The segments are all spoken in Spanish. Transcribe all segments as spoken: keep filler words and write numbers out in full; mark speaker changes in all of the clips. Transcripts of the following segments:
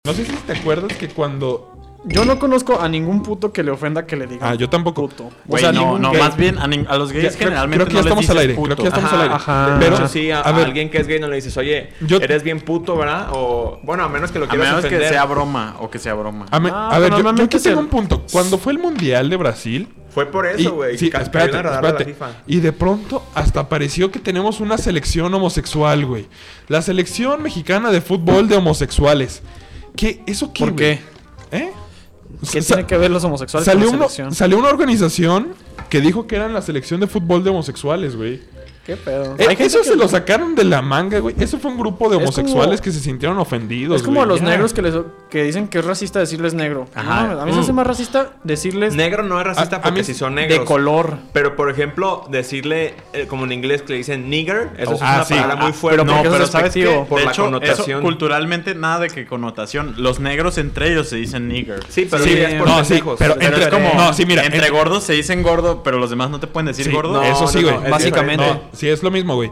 Speaker 1: No sé si te acuerdas que cuando...
Speaker 2: Yo no conozco a ningún puto que le ofenda que le diga.
Speaker 1: Ah, yo tampoco.
Speaker 2: Puto. O
Speaker 3: Güey,
Speaker 2: sea,
Speaker 3: no,
Speaker 2: ningún
Speaker 3: no,
Speaker 2: gay.
Speaker 3: más bien a, ni- a los gays
Speaker 1: Ya, creo-
Speaker 3: generalmente
Speaker 1: creo que ya
Speaker 3: no les
Speaker 1: estamos al
Speaker 3: dices
Speaker 1: aire,
Speaker 3: puto.
Speaker 1: creo que ya estamos al aire.
Speaker 2: Ajá.
Speaker 1: Pero,
Speaker 4: Pero sí, a,
Speaker 1: a ver,
Speaker 4: alguien que es gay no le dices, oye,
Speaker 1: yo-
Speaker 4: eres bien puto, ¿verdad? O, bueno, a menos que lo
Speaker 3: A
Speaker 4: quieras
Speaker 3: menos
Speaker 4: ofender.
Speaker 3: que sea broma o que sea broma.
Speaker 1: A, me-
Speaker 2: Ah,
Speaker 1: a ver,
Speaker 2: pero
Speaker 1: yo, yo
Speaker 2: normalmente
Speaker 1: aquí tengo
Speaker 2: se-
Speaker 1: un punto. Cuando fue el Mundial de Brasil...
Speaker 4: Fue por
Speaker 1: y-
Speaker 4: eso, güey.
Speaker 1: sí,
Speaker 4: Ca-
Speaker 1: espérate,
Speaker 4: cayó en el radar de la
Speaker 1: espérate.
Speaker 4: FIFA.
Speaker 1: Y de pronto hasta pareció que tenemos una selección homosexual, güey. La selección mexicana de fútbol de homosexuales. ¿Qué? ¿Eso qué,
Speaker 2: ¿Por
Speaker 1: güey?
Speaker 2: qué?
Speaker 1: ¿Eh?
Speaker 2: ¿Qué
Speaker 1: Sa-
Speaker 2: tiene que ver los homosexuales
Speaker 1: Salió,
Speaker 2: con la
Speaker 1: uno-
Speaker 2: selección?
Speaker 1: salió una organización que dijo que eran la selección de fútbol de homosexuales, güey.
Speaker 2: ¿Qué pedo?
Speaker 1: Eh,
Speaker 2: Hay gente
Speaker 1: eso
Speaker 2: que-
Speaker 1: se lo sacaron de la manga, güey. Eso fue un grupo de
Speaker 2: Es
Speaker 1: homosexuales
Speaker 2: como-
Speaker 1: que se sintieron ofendidos,
Speaker 2: Es como
Speaker 1: güey.
Speaker 2: a los
Speaker 1: Ya.
Speaker 2: negros que les que dicen que es racista decirles negro.
Speaker 3: Ajá.
Speaker 2: No, a mí se hace más racista decirles
Speaker 4: Negro no es racista
Speaker 1: A- a
Speaker 4: porque
Speaker 1: mí
Speaker 4: si son
Speaker 2: de
Speaker 4: negros.
Speaker 2: color.
Speaker 4: Pero, por ejemplo, decirle, eh, como en inglés que le dicen nigger, eso es
Speaker 1: Ah,
Speaker 4: una
Speaker 1: sí.
Speaker 4: palabra muy
Speaker 1: Ah,
Speaker 4: fuerte.
Speaker 2: pero
Speaker 3: No,
Speaker 2: porque eso
Speaker 3: pero
Speaker 2: es
Speaker 3: ¿sabes qué?
Speaker 2: despectivo.
Speaker 4: Por
Speaker 3: de
Speaker 4: la
Speaker 3: hecho,
Speaker 4: connotación.
Speaker 3: eso culturalmente nada de que connotación. Los negros entre ellos se dicen nigger.
Speaker 4: Sí, pero
Speaker 2: Sí,
Speaker 4: sí, es por
Speaker 1: no, sí,
Speaker 4: pendejos.
Speaker 1: pero
Speaker 4: Es
Speaker 3: Pero
Speaker 1: entre-
Speaker 3: es como,
Speaker 1: no, sí, mira,
Speaker 3: entre
Speaker 1: entre-
Speaker 3: gordos se dicen gordo, pero los demás no te pueden decir
Speaker 1: Sí,
Speaker 3: gordo.
Speaker 4: no,
Speaker 1: eso sí,
Speaker 4: no,
Speaker 1: güey.
Speaker 4: no, es
Speaker 2: básicamente.
Speaker 4: diferente.
Speaker 1: No, sí, es lo mismo, güey.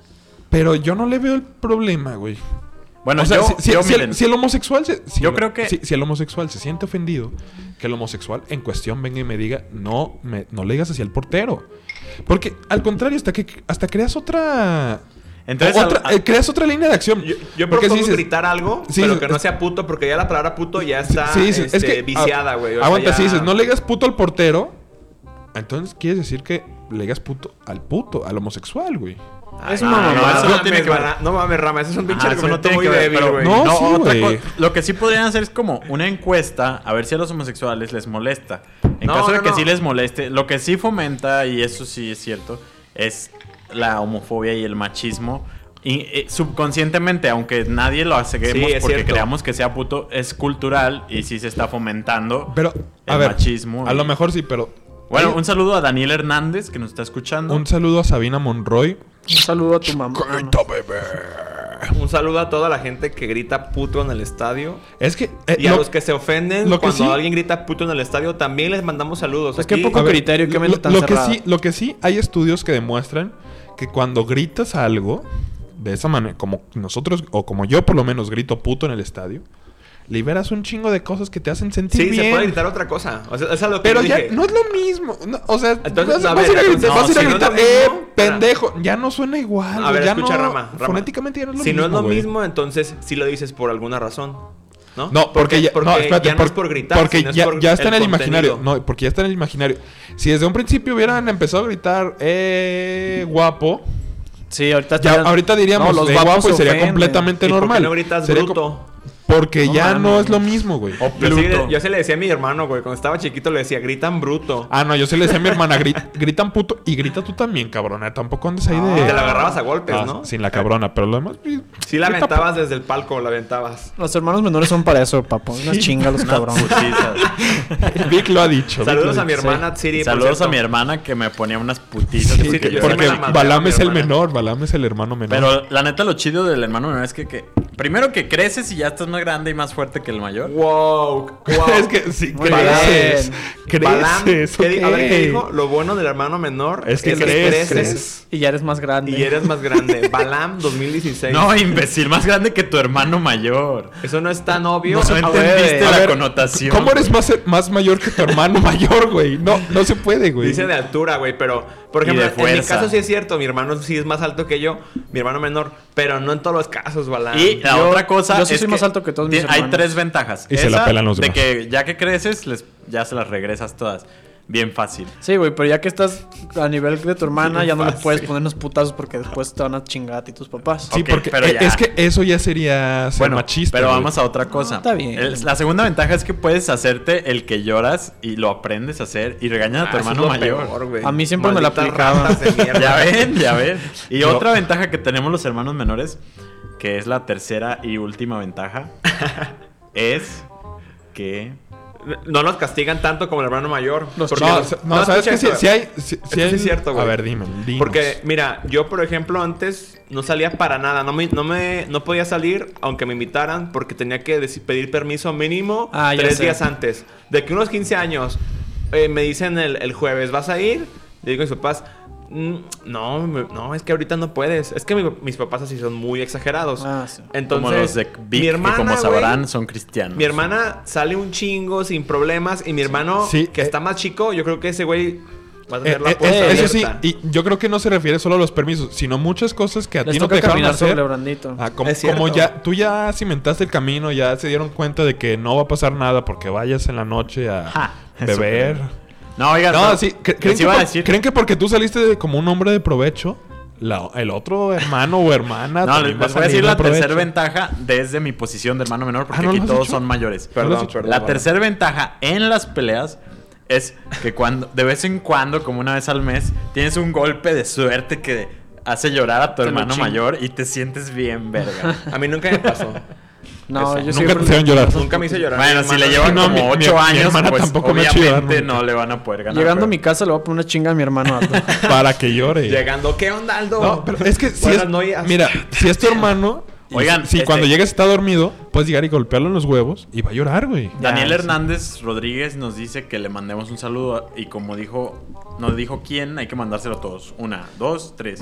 Speaker 1: Pero yo no le veo el problema, güey.
Speaker 3: Bueno,
Speaker 1: O sea,
Speaker 3: yo,
Speaker 1: si, si-
Speaker 3: yo,
Speaker 1: si el,
Speaker 3: miren,
Speaker 1: si el homosexual se, si
Speaker 3: Yo
Speaker 1: el-
Speaker 3: creo que-
Speaker 1: si, si el homosexual se siente ofendido, que el homosexual en cuestión venga y me diga, no, me, no le digas hacia el portero. Porque al contrario, hasta que hasta creas otra...
Speaker 3: Entonces,
Speaker 1: otra-
Speaker 3: al-
Speaker 1: eh, creas otra línea de acción.
Speaker 4: Yo, yo
Speaker 1: Porque
Speaker 4: propongo
Speaker 1: si dices-
Speaker 4: gritar algo,
Speaker 1: sí,
Speaker 4: pero
Speaker 1: es-
Speaker 4: que no
Speaker 1: es-
Speaker 4: sea puto, porque ya la palabra puto ya está
Speaker 1: Sí, sí,
Speaker 4: este,
Speaker 1: es que
Speaker 4: viciada,
Speaker 1: ah,
Speaker 4: güey. O sea,
Speaker 1: aguanta,
Speaker 4: ya-
Speaker 1: si dices, no le digas puto al portero, entonces quieres decir que le digas puto al puto, al homosexual, güey.
Speaker 4: Ay,
Speaker 2: Es una
Speaker 4: no,
Speaker 2: mamada.
Speaker 4: eso
Speaker 3: no
Speaker 4: no
Speaker 3: tiene
Speaker 4: tiene
Speaker 3: que ver.
Speaker 4: No mames, Rama, eso es un pinche
Speaker 3: Ajá, eso no
Speaker 4: argumento
Speaker 3: tiene
Speaker 4: muy
Speaker 3: que ver,
Speaker 4: débil,
Speaker 3: pero
Speaker 4: güey.
Speaker 1: no,
Speaker 3: no,
Speaker 1: sí,
Speaker 3: otra
Speaker 1: güey.
Speaker 3: co- lo que sí podrían hacer es como una encuesta a ver si a los homosexuales les molesta. En
Speaker 4: No,
Speaker 3: caso de
Speaker 4: no,
Speaker 3: que
Speaker 4: no.
Speaker 3: sí les moleste, lo que sí fomenta, y eso sí es cierto, es la homofobia y el machismo. Y eh, subconscientemente, aunque nadie lo hacemos
Speaker 4: Sí, es
Speaker 3: porque
Speaker 4: cierto.
Speaker 3: creamos que sea puto, es cultural y sí se está fomentando
Speaker 1: Pero, a
Speaker 3: el
Speaker 1: ver,
Speaker 3: machismo.
Speaker 1: a
Speaker 3: y-
Speaker 1: lo mejor sí, pero...
Speaker 3: Bueno,
Speaker 1: Hay-
Speaker 3: un saludo a Daniel Hernández que nos está escuchando.
Speaker 1: un saludo a Sabina Monroy.
Speaker 2: Un saludo a tu mamá.
Speaker 4: Un saludo a toda la gente que grita puto en el estadio.
Speaker 1: Es que... eh,
Speaker 4: Y a
Speaker 1: lo-
Speaker 4: los que se ofenden
Speaker 1: lo que
Speaker 4: cuando
Speaker 1: sí-
Speaker 4: alguien grita puto en el estadio, también les mandamos saludos.
Speaker 2: Es que
Speaker 4: Aquí-
Speaker 2: poco
Speaker 1: a ver,
Speaker 2: criterio, qué
Speaker 1: lo,
Speaker 2: mente tan
Speaker 1: lo que
Speaker 2: cerrada.
Speaker 1: sí, lo que sí, hay estudios que demuestran que cuando gritas algo, de esa manera, como nosotros, o como yo por lo menos grito puto en el estadio, liberas un chingo de cosas que te hacen sentir
Speaker 4: Sí,
Speaker 1: bien.
Speaker 4: se puede gritar otra cosa. O sea, eso es lo que
Speaker 1: Pero
Speaker 4: yo
Speaker 1: ya
Speaker 4: dije.
Speaker 1: no es lo mismo. No, o sea,
Speaker 4: Entonces,
Speaker 1: vas,
Speaker 4: a
Speaker 1: vas
Speaker 4: ver,
Speaker 1: a ir a,
Speaker 4: entonces,
Speaker 1: vas a, ir a
Speaker 4: no, si no es
Speaker 1: gritar,
Speaker 4: lo
Speaker 1: ¡eh,
Speaker 4: mismo,
Speaker 1: pendejo! Ya no suena igual.
Speaker 4: A ver,
Speaker 1: ya
Speaker 4: escucha,
Speaker 1: no,
Speaker 4: Rama, Rama.
Speaker 1: Fonéticamente ya no es lo
Speaker 4: Si
Speaker 1: mismo.
Speaker 4: no es lo
Speaker 1: güey.
Speaker 4: mismo, entonces sí lo dices por alguna razón. ¿No?
Speaker 1: No, porque, ya,
Speaker 4: porque
Speaker 1: no, espérate,
Speaker 4: ya no
Speaker 1: por-
Speaker 4: es por gritar,
Speaker 1: porque
Speaker 4: sino es
Speaker 1: ya,
Speaker 4: por
Speaker 1: ya está en el imaginario.
Speaker 4: contenido.
Speaker 1: No, porque ya está en el imaginario. Si desde un principio hubieran empezado a gritar, eh, guapo,
Speaker 2: Sí, ahorita
Speaker 1: ya,
Speaker 2: estarían-
Speaker 1: ahorita diríamos,
Speaker 2: No, los
Speaker 1: eh,
Speaker 2: guapos
Speaker 1: guapo y
Speaker 2: se
Speaker 1: sería
Speaker 2: ofenden.
Speaker 1: completamente
Speaker 4: ¿Y por qué
Speaker 1: normal.
Speaker 4: no gritas
Speaker 1: Sería
Speaker 4: bruto?
Speaker 1: co- Porque
Speaker 2: No
Speaker 1: ya
Speaker 2: mames.
Speaker 1: no es lo mismo, güey.
Speaker 3: O
Speaker 4: Yo, sí,
Speaker 3: Pluto.
Speaker 4: yo se le decía a mi hermano, güey. Cuando estaba chiquito le decía, gritan bruto.
Speaker 1: Ah, no, yo se le decía a mi hermana, "Gri- gritan puto y grita tú también, cabrona. Tampoco andes ahí
Speaker 4: Y
Speaker 1: de...
Speaker 4: te la agarrabas a golpes,
Speaker 1: Ah,
Speaker 4: ¿no?
Speaker 1: Sin la cabrona, pero lo demás...
Speaker 4: Sí la
Speaker 1: grita
Speaker 4: aventabas desde el palco, la aventabas.
Speaker 2: Los hermanos menores son para eso, papá. Una chinga los cabrones.
Speaker 3: Putizas.
Speaker 1: Vic lo ha dicho. Vic
Speaker 4: Saludos
Speaker 1: lo
Speaker 4: a mi
Speaker 1: dicho.
Speaker 4: hermana Tsiri. por
Speaker 3: Saludos a
Speaker 4: cierto.
Speaker 3: mi hermana que me ponía unas putizas.
Speaker 1: Sí,
Speaker 3: porque
Speaker 4: que
Speaker 3: yo
Speaker 4: yo
Speaker 1: porque
Speaker 4: sí me la madreaba
Speaker 1: Balam
Speaker 4: a mi
Speaker 1: es el
Speaker 4: hermana.
Speaker 1: menor, Balam es el hermano menor.
Speaker 3: Pero la neta, lo chido del hermano menor es que, que primero que creces y ya estás más grande y más fuerte que el mayor.
Speaker 4: Wow, wow.
Speaker 1: Es que sí,
Speaker 2: Muy
Speaker 1: creces.
Speaker 2: bien.
Speaker 4: Balam,
Speaker 1: Creces,
Speaker 4: ¿qué di- a ver, ¿qué
Speaker 1: ok.
Speaker 4: dijo? Lo bueno del hermano menor
Speaker 1: Es que
Speaker 4: que
Speaker 1: creces.
Speaker 4: creces
Speaker 2: Y ya eres más grande.
Speaker 4: y eres más grande. Balam dos mil dieciséis.
Speaker 3: No, imbécil, más grande que tu hermano mayor.
Speaker 4: Eso no es tan obvio.
Speaker 3: No,
Speaker 2: se
Speaker 3: no
Speaker 2: puede.
Speaker 3: entendiste
Speaker 1: A
Speaker 3: la
Speaker 1: ver,
Speaker 3: connotación.
Speaker 1: ¿Cómo eres más, más mayor que tu hermano mayor, güey? No, no se puede, güey.
Speaker 4: Dice de altura, güey, pero por
Speaker 3: Y
Speaker 4: ejemplo,
Speaker 3: de
Speaker 4: en mi
Speaker 3: fuerza.
Speaker 4: caso sí es cierto, mi hermano sí es más alto que yo, mi hermano menor, pero no en todos los casos, Balam.
Speaker 3: Y la
Speaker 2: Yo-
Speaker 3: otra cosa
Speaker 2: yo sí
Speaker 3: es
Speaker 2: soy
Speaker 3: que
Speaker 2: más alto que todos mis
Speaker 3: ti- hay
Speaker 2: hermanos.
Speaker 3: tres ventajas.
Speaker 1: Y se la
Speaker 3: Esa,
Speaker 1: pelan los
Speaker 3: de
Speaker 1: demás.
Speaker 3: que ya que creces, les, ya se las regresas todas. Bien fácil.
Speaker 2: Sí, güey, pero ya que estás a nivel de tu hermana,
Speaker 4: Bien
Speaker 2: ya no le
Speaker 4: fácil.
Speaker 2: puedes poner unos putazos porque después te van a chingar a ti tus papás.
Speaker 1: Sí,
Speaker 3: Ok,
Speaker 1: porque
Speaker 3: pero
Speaker 1: eh,
Speaker 3: ya.
Speaker 1: es que eso ya sería ser
Speaker 3: Bueno,
Speaker 1: machista.
Speaker 3: pero
Speaker 1: güey.
Speaker 3: vamos a otra cosa.
Speaker 2: está bien.
Speaker 3: El- la segunda ventaja es que puedes hacerte el que lloras y lo aprendes a hacer y regañas a tu
Speaker 4: Ah, eso es
Speaker 3: hermano
Speaker 4: lo
Speaker 3: mayor.
Speaker 4: peor, güey.
Speaker 2: A mí siempre me la
Speaker 4: Malditas
Speaker 2: aplicaban.
Speaker 4: ratas de mierda.
Speaker 3: Ya ven, ya ven. Y
Speaker 1: No.
Speaker 3: otra ventaja que tenemos los hermanos menores, que es la tercera y última ventaja, es que...
Speaker 4: No nos castigan tanto como el hermano mayor.
Speaker 2: Los
Speaker 4: Porque
Speaker 1: No,
Speaker 4: los-
Speaker 1: sa- no, ¿sabes
Speaker 4: escucha
Speaker 1: qué? Si,
Speaker 4: esto.
Speaker 1: si hay... Si, si
Speaker 4: Esto sí
Speaker 1: hay-
Speaker 4: es cierto, güey.
Speaker 1: A ver, dime, dinos.
Speaker 4: Porque, mira, yo, por ejemplo, antes no salía para nada. No me, no me no podía salir aunque me invitaran porque tenía que deci- pedir permiso mínimo
Speaker 2: Ah, ya
Speaker 4: tres
Speaker 2: sé.
Speaker 4: días antes. De que unos quince años eh, me dicen el, el jueves, ¿vas a ir? Le digo a mis papás, Mm, No, me- no, es que ahorita no puedes. Es que mi- mis papás así son muy exagerados.
Speaker 2: Ah, sí.
Speaker 4: Entonces,
Speaker 3: como los de Vic,
Speaker 4: mi hermana,
Speaker 3: que como
Speaker 4: güey,
Speaker 3: sabrán, son cristianos.
Speaker 4: mi hermana sale un chingo sin problemas y mi hermano,
Speaker 1: Sí,
Speaker 4: que
Speaker 1: eh.
Speaker 4: está más chico, yo creo que ese güey va a
Speaker 1: Eh,
Speaker 4: tener la
Speaker 1: eh,
Speaker 4: puerta
Speaker 1: eh, eso sí,
Speaker 4: abierta.
Speaker 1: y yo creo que no se refiere solo a los permisos, sino muchas cosas que a
Speaker 2: Les
Speaker 1: ti no
Speaker 2: toca
Speaker 1: te dejaron
Speaker 2: caminar
Speaker 1: hacer.
Speaker 2: sobre Brandito.
Speaker 1: Ah, como,
Speaker 4: Es cierto.
Speaker 1: como ya tú ya cimentaste el camino, ya se dieron cuenta de que no va a pasar nada porque vayas en la noche a
Speaker 3: Ja, eso
Speaker 1: beber.
Speaker 3: creo. No, oigan,
Speaker 1: No,
Speaker 3: pero
Speaker 1: sí, cre-
Speaker 3: les
Speaker 1: ¿creen que,
Speaker 3: iba a
Speaker 1: por-
Speaker 3: decir...
Speaker 1: creen que porque tú saliste de- como un hombre de provecho, la- el otro hermano o hermana
Speaker 3: No,
Speaker 1: también
Speaker 3: les,
Speaker 1: va
Speaker 3: les voy a
Speaker 1: salir
Speaker 3: decir
Speaker 1: de
Speaker 3: la tercera
Speaker 1: provecho?
Speaker 3: ventaja desde mi posición de hermano menor, porque
Speaker 1: Ah, ¿no
Speaker 3: aquí
Speaker 1: lo has
Speaker 3: todos
Speaker 1: dicho?
Speaker 3: son mayores.
Speaker 1: ¿No lo has
Speaker 4: Perdón,
Speaker 1: dicho?
Speaker 4: perdón.
Speaker 3: La
Speaker 4: perdón.
Speaker 3: tercera ventaja en las peleas es que cuando de vez en cuando, como una vez al mes, tienes un golpe de suerte que hace llorar a tu
Speaker 2: Te lo
Speaker 3: hermano
Speaker 2: chingo.
Speaker 3: mayor y te sientes bien verga.
Speaker 4: A mí nunca me pasó.
Speaker 2: No,
Speaker 4: Eso.
Speaker 2: yo
Speaker 1: Nunca
Speaker 2: siempre-
Speaker 1: te hicieron llorar.
Speaker 4: Nunca me hizo llorar.
Speaker 3: Bueno,
Speaker 4: Mi
Speaker 3: si le
Speaker 4: hermano-
Speaker 3: llevan
Speaker 1: No,
Speaker 3: como
Speaker 1: mi- mi-
Speaker 3: ocho
Speaker 1: mi
Speaker 3: años,
Speaker 1: hermana
Speaker 3: pues
Speaker 1: tampoco me ha hecho llorar
Speaker 3: obviamente
Speaker 1: nunca.
Speaker 3: no le van a poder ganar.
Speaker 2: Llegando a
Speaker 3: pero-
Speaker 2: mi casa le voy a poner una chinga a mi hermano Aldo.
Speaker 1: Para que llore.
Speaker 4: Llegando, ¿qué onda, Aldo?
Speaker 1: No, pero es que si
Speaker 4: Buenas
Speaker 1: es,
Speaker 4: noches.
Speaker 1: mira, si es tu hermano, y
Speaker 3: Oigan,
Speaker 1: si
Speaker 3: este-
Speaker 1: cuando llegues está dormido, puedes llegar y golpearlo en los huevos y va a llorar, güey.
Speaker 3: Daniel
Speaker 2: Ya,
Speaker 3: Hernández Rodríguez nos dice que le mandemos un saludo y como dijo, nos dijo quién, hay que mandárselo a todos. Una, dos, tres.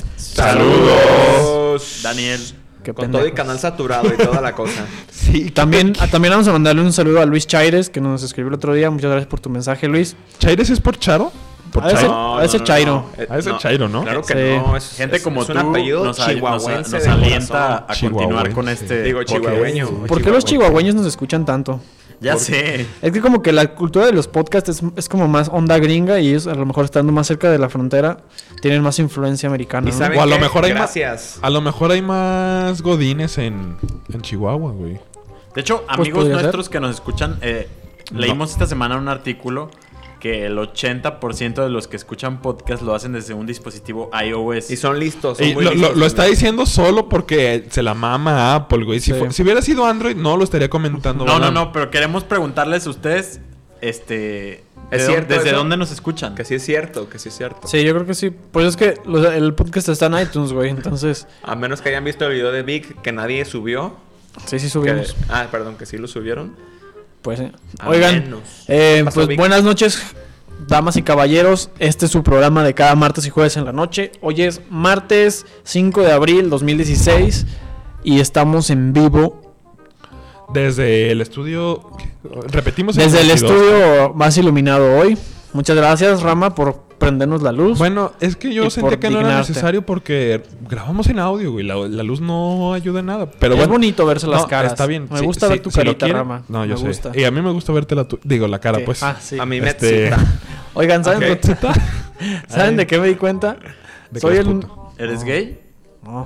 Speaker 4: Saludos.
Speaker 3: Daniel.
Speaker 2: Qué
Speaker 4: Con todo y
Speaker 2: pendejos.
Speaker 4: canal saturado y toda la cosa.
Speaker 1: Sí,
Speaker 2: También, ah, también vamos a mandarle un saludo a Luis Chaires, que nos escribió el otro día. Muchas gracias por tu mensaje, Luis.
Speaker 1: ¿Chaires es por Charo? ¿Por
Speaker 2: Ha de ser-
Speaker 1: Chairo?
Speaker 2: ha de ser Chairo.
Speaker 4: Eh,
Speaker 1: Ha de ser Chairo, ¿no?
Speaker 4: Claro que
Speaker 2: Sí.
Speaker 4: no. Es,
Speaker 3: Gente
Speaker 4: es-
Speaker 3: como
Speaker 4: es
Speaker 3: tú
Speaker 4: un apellido
Speaker 3: nos, ay- nos-
Speaker 4: chihuahuense
Speaker 3: nos
Speaker 4: de
Speaker 3: alienta
Speaker 4: corazón.
Speaker 3: a continuar con
Speaker 1: Chihuahuense.
Speaker 3: este
Speaker 4: Digo,
Speaker 3: podcast.
Speaker 4: chihuahueño.
Speaker 2: ¿Por qué los chihuahueños nos escuchan tanto?
Speaker 3: Ya sé.
Speaker 2: Es que como que la cultura de los podcasts es, es como más onda gringa y ellos a lo mejor estando más cerca de la frontera tienen más influencia americana.
Speaker 4: ¿Y
Speaker 2: ¿no?
Speaker 4: saben
Speaker 1: O a lo
Speaker 4: qué?
Speaker 1: mejor hay más-
Speaker 4: Gracias.
Speaker 1: A lo mejor hay más godines en, en Chihuahua, güey.
Speaker 3: De hecho,
Speaker 2: Pues
Speaker 3: amigos
Speaker 2: podría
Speaker 3: nuestros
Speaker 2: ser.
Speaker 3: que nos escuchan, eh, leímos esta semana un artículo que el ochenta por ciento de los que escuchan podcast lo hacen desde un dispositivo iOS.
Speaker 4: Y son listos. Son
Speaker 1: Y
Speaker 4: muy
Speaker 1: lo, lo-
Speaker 4: listos
Speaker 1: lo está
Speaker 4: también.
Speaker 1: diciendo solo porque se la mama a Apple, güey. Si,
Speaker 2: Sí.
Speaker 1: fue- si hubiera sido Android, no lo estaría comentando.
Speaker 3: No, no,
Speaker 1: Balam.
Speaker 3: no, pero queremos preguntarles a ustedes, este,
Speaker 4: ¿Es
Speaker 3: de dó-
Speaker 4: cierto
Speaker 3: ¿desde
Speaker 4: eso?
Speaker 3: dónde nos escuchan?
Speaker 4: Que sí es cierto, que sí es cierto.
Speaker 2: Sí, yo creo que sí. Pues es que los- el podcast está en iTunes, güey. Entonces,
Speaker 4: A menos que hayan visto el video de Vic que nadie subió.
Speaker 2: sí, sí
Speaker 4: que-
Speaker 2: subimos.
Speaker 4: ah, perdón, que sí lo subieron.
Speaker 2: Pues sí.
Speaker 4: A
Speaker 2: Oigan,
Speaker 4: menos.
Speaker 2: eh,
Speaker 4: ¿Qué pasó,
Speaker 2: pues
Speaker 4: Vic?
Speaker 2: buenas noches, damas y caballeros. Este es su programa de cada martes y jueves en la noche. Hoy es martes cinco de abril dos mil dieciséis y estamos en vivo
Speaker 1: Desde el estudio. ¿qué? Repetimos.
Speaker 2: desde el
Speaker 1: veintidós.
Speaker 2: estudio más iluminado hoy. Muchas gracias, Rama, por prendernos la luz.
Speaker 1: Bueno, es que yo
Speaker 2: Y
Speaker 1: sentía
Speaker 2: por
Speaker 1: que no era
Speaker 2: dignarte.
Speaker 1: necesario porque grabamos en audio, güey. La, la luz no ayuda en nada. Pero
Speaker 2: es
Speaker 1: bueno,
Speaker 2: bonito verse las
Speaker 1: no,
Speaker 2: caras.
Speaker 1: Está bien.
Speaker 2: Me
Speaker 1: Sí,
Speaker 2: gusta
Speaker 1: sí,
Speaker 2: ver tu
Speaker 1: si lo
Speaker 2: carita,
Speaker 1: quieren.
Speaker 2: Rama.
Speaker 1: No, yo
Speaker 2: me
Speaker 1: sé.
Speaker 2: gusta.
Speaker 1: Y a mí me gusta verte la tu- digo la cara,
Speaker 2: ¿Qué?
Speaker 1: pues.
Speaker 2: Ah, sí.
Speaker 4: A mí me
Speaker 1: Este-
Speaker 4: excita.
Speaker 2: Oigan, ¿saben,
Speaker 4: Ok.
Speaker 2: de- ¿saben de qué me di cuenta?
Speaker 1: De que
Speaker 2: Soy
Speaker 1: eres
Speaker 2: el...
Speaker 1: puto.
Speaker 3: ¿Eres gay?
Speaker 2: No.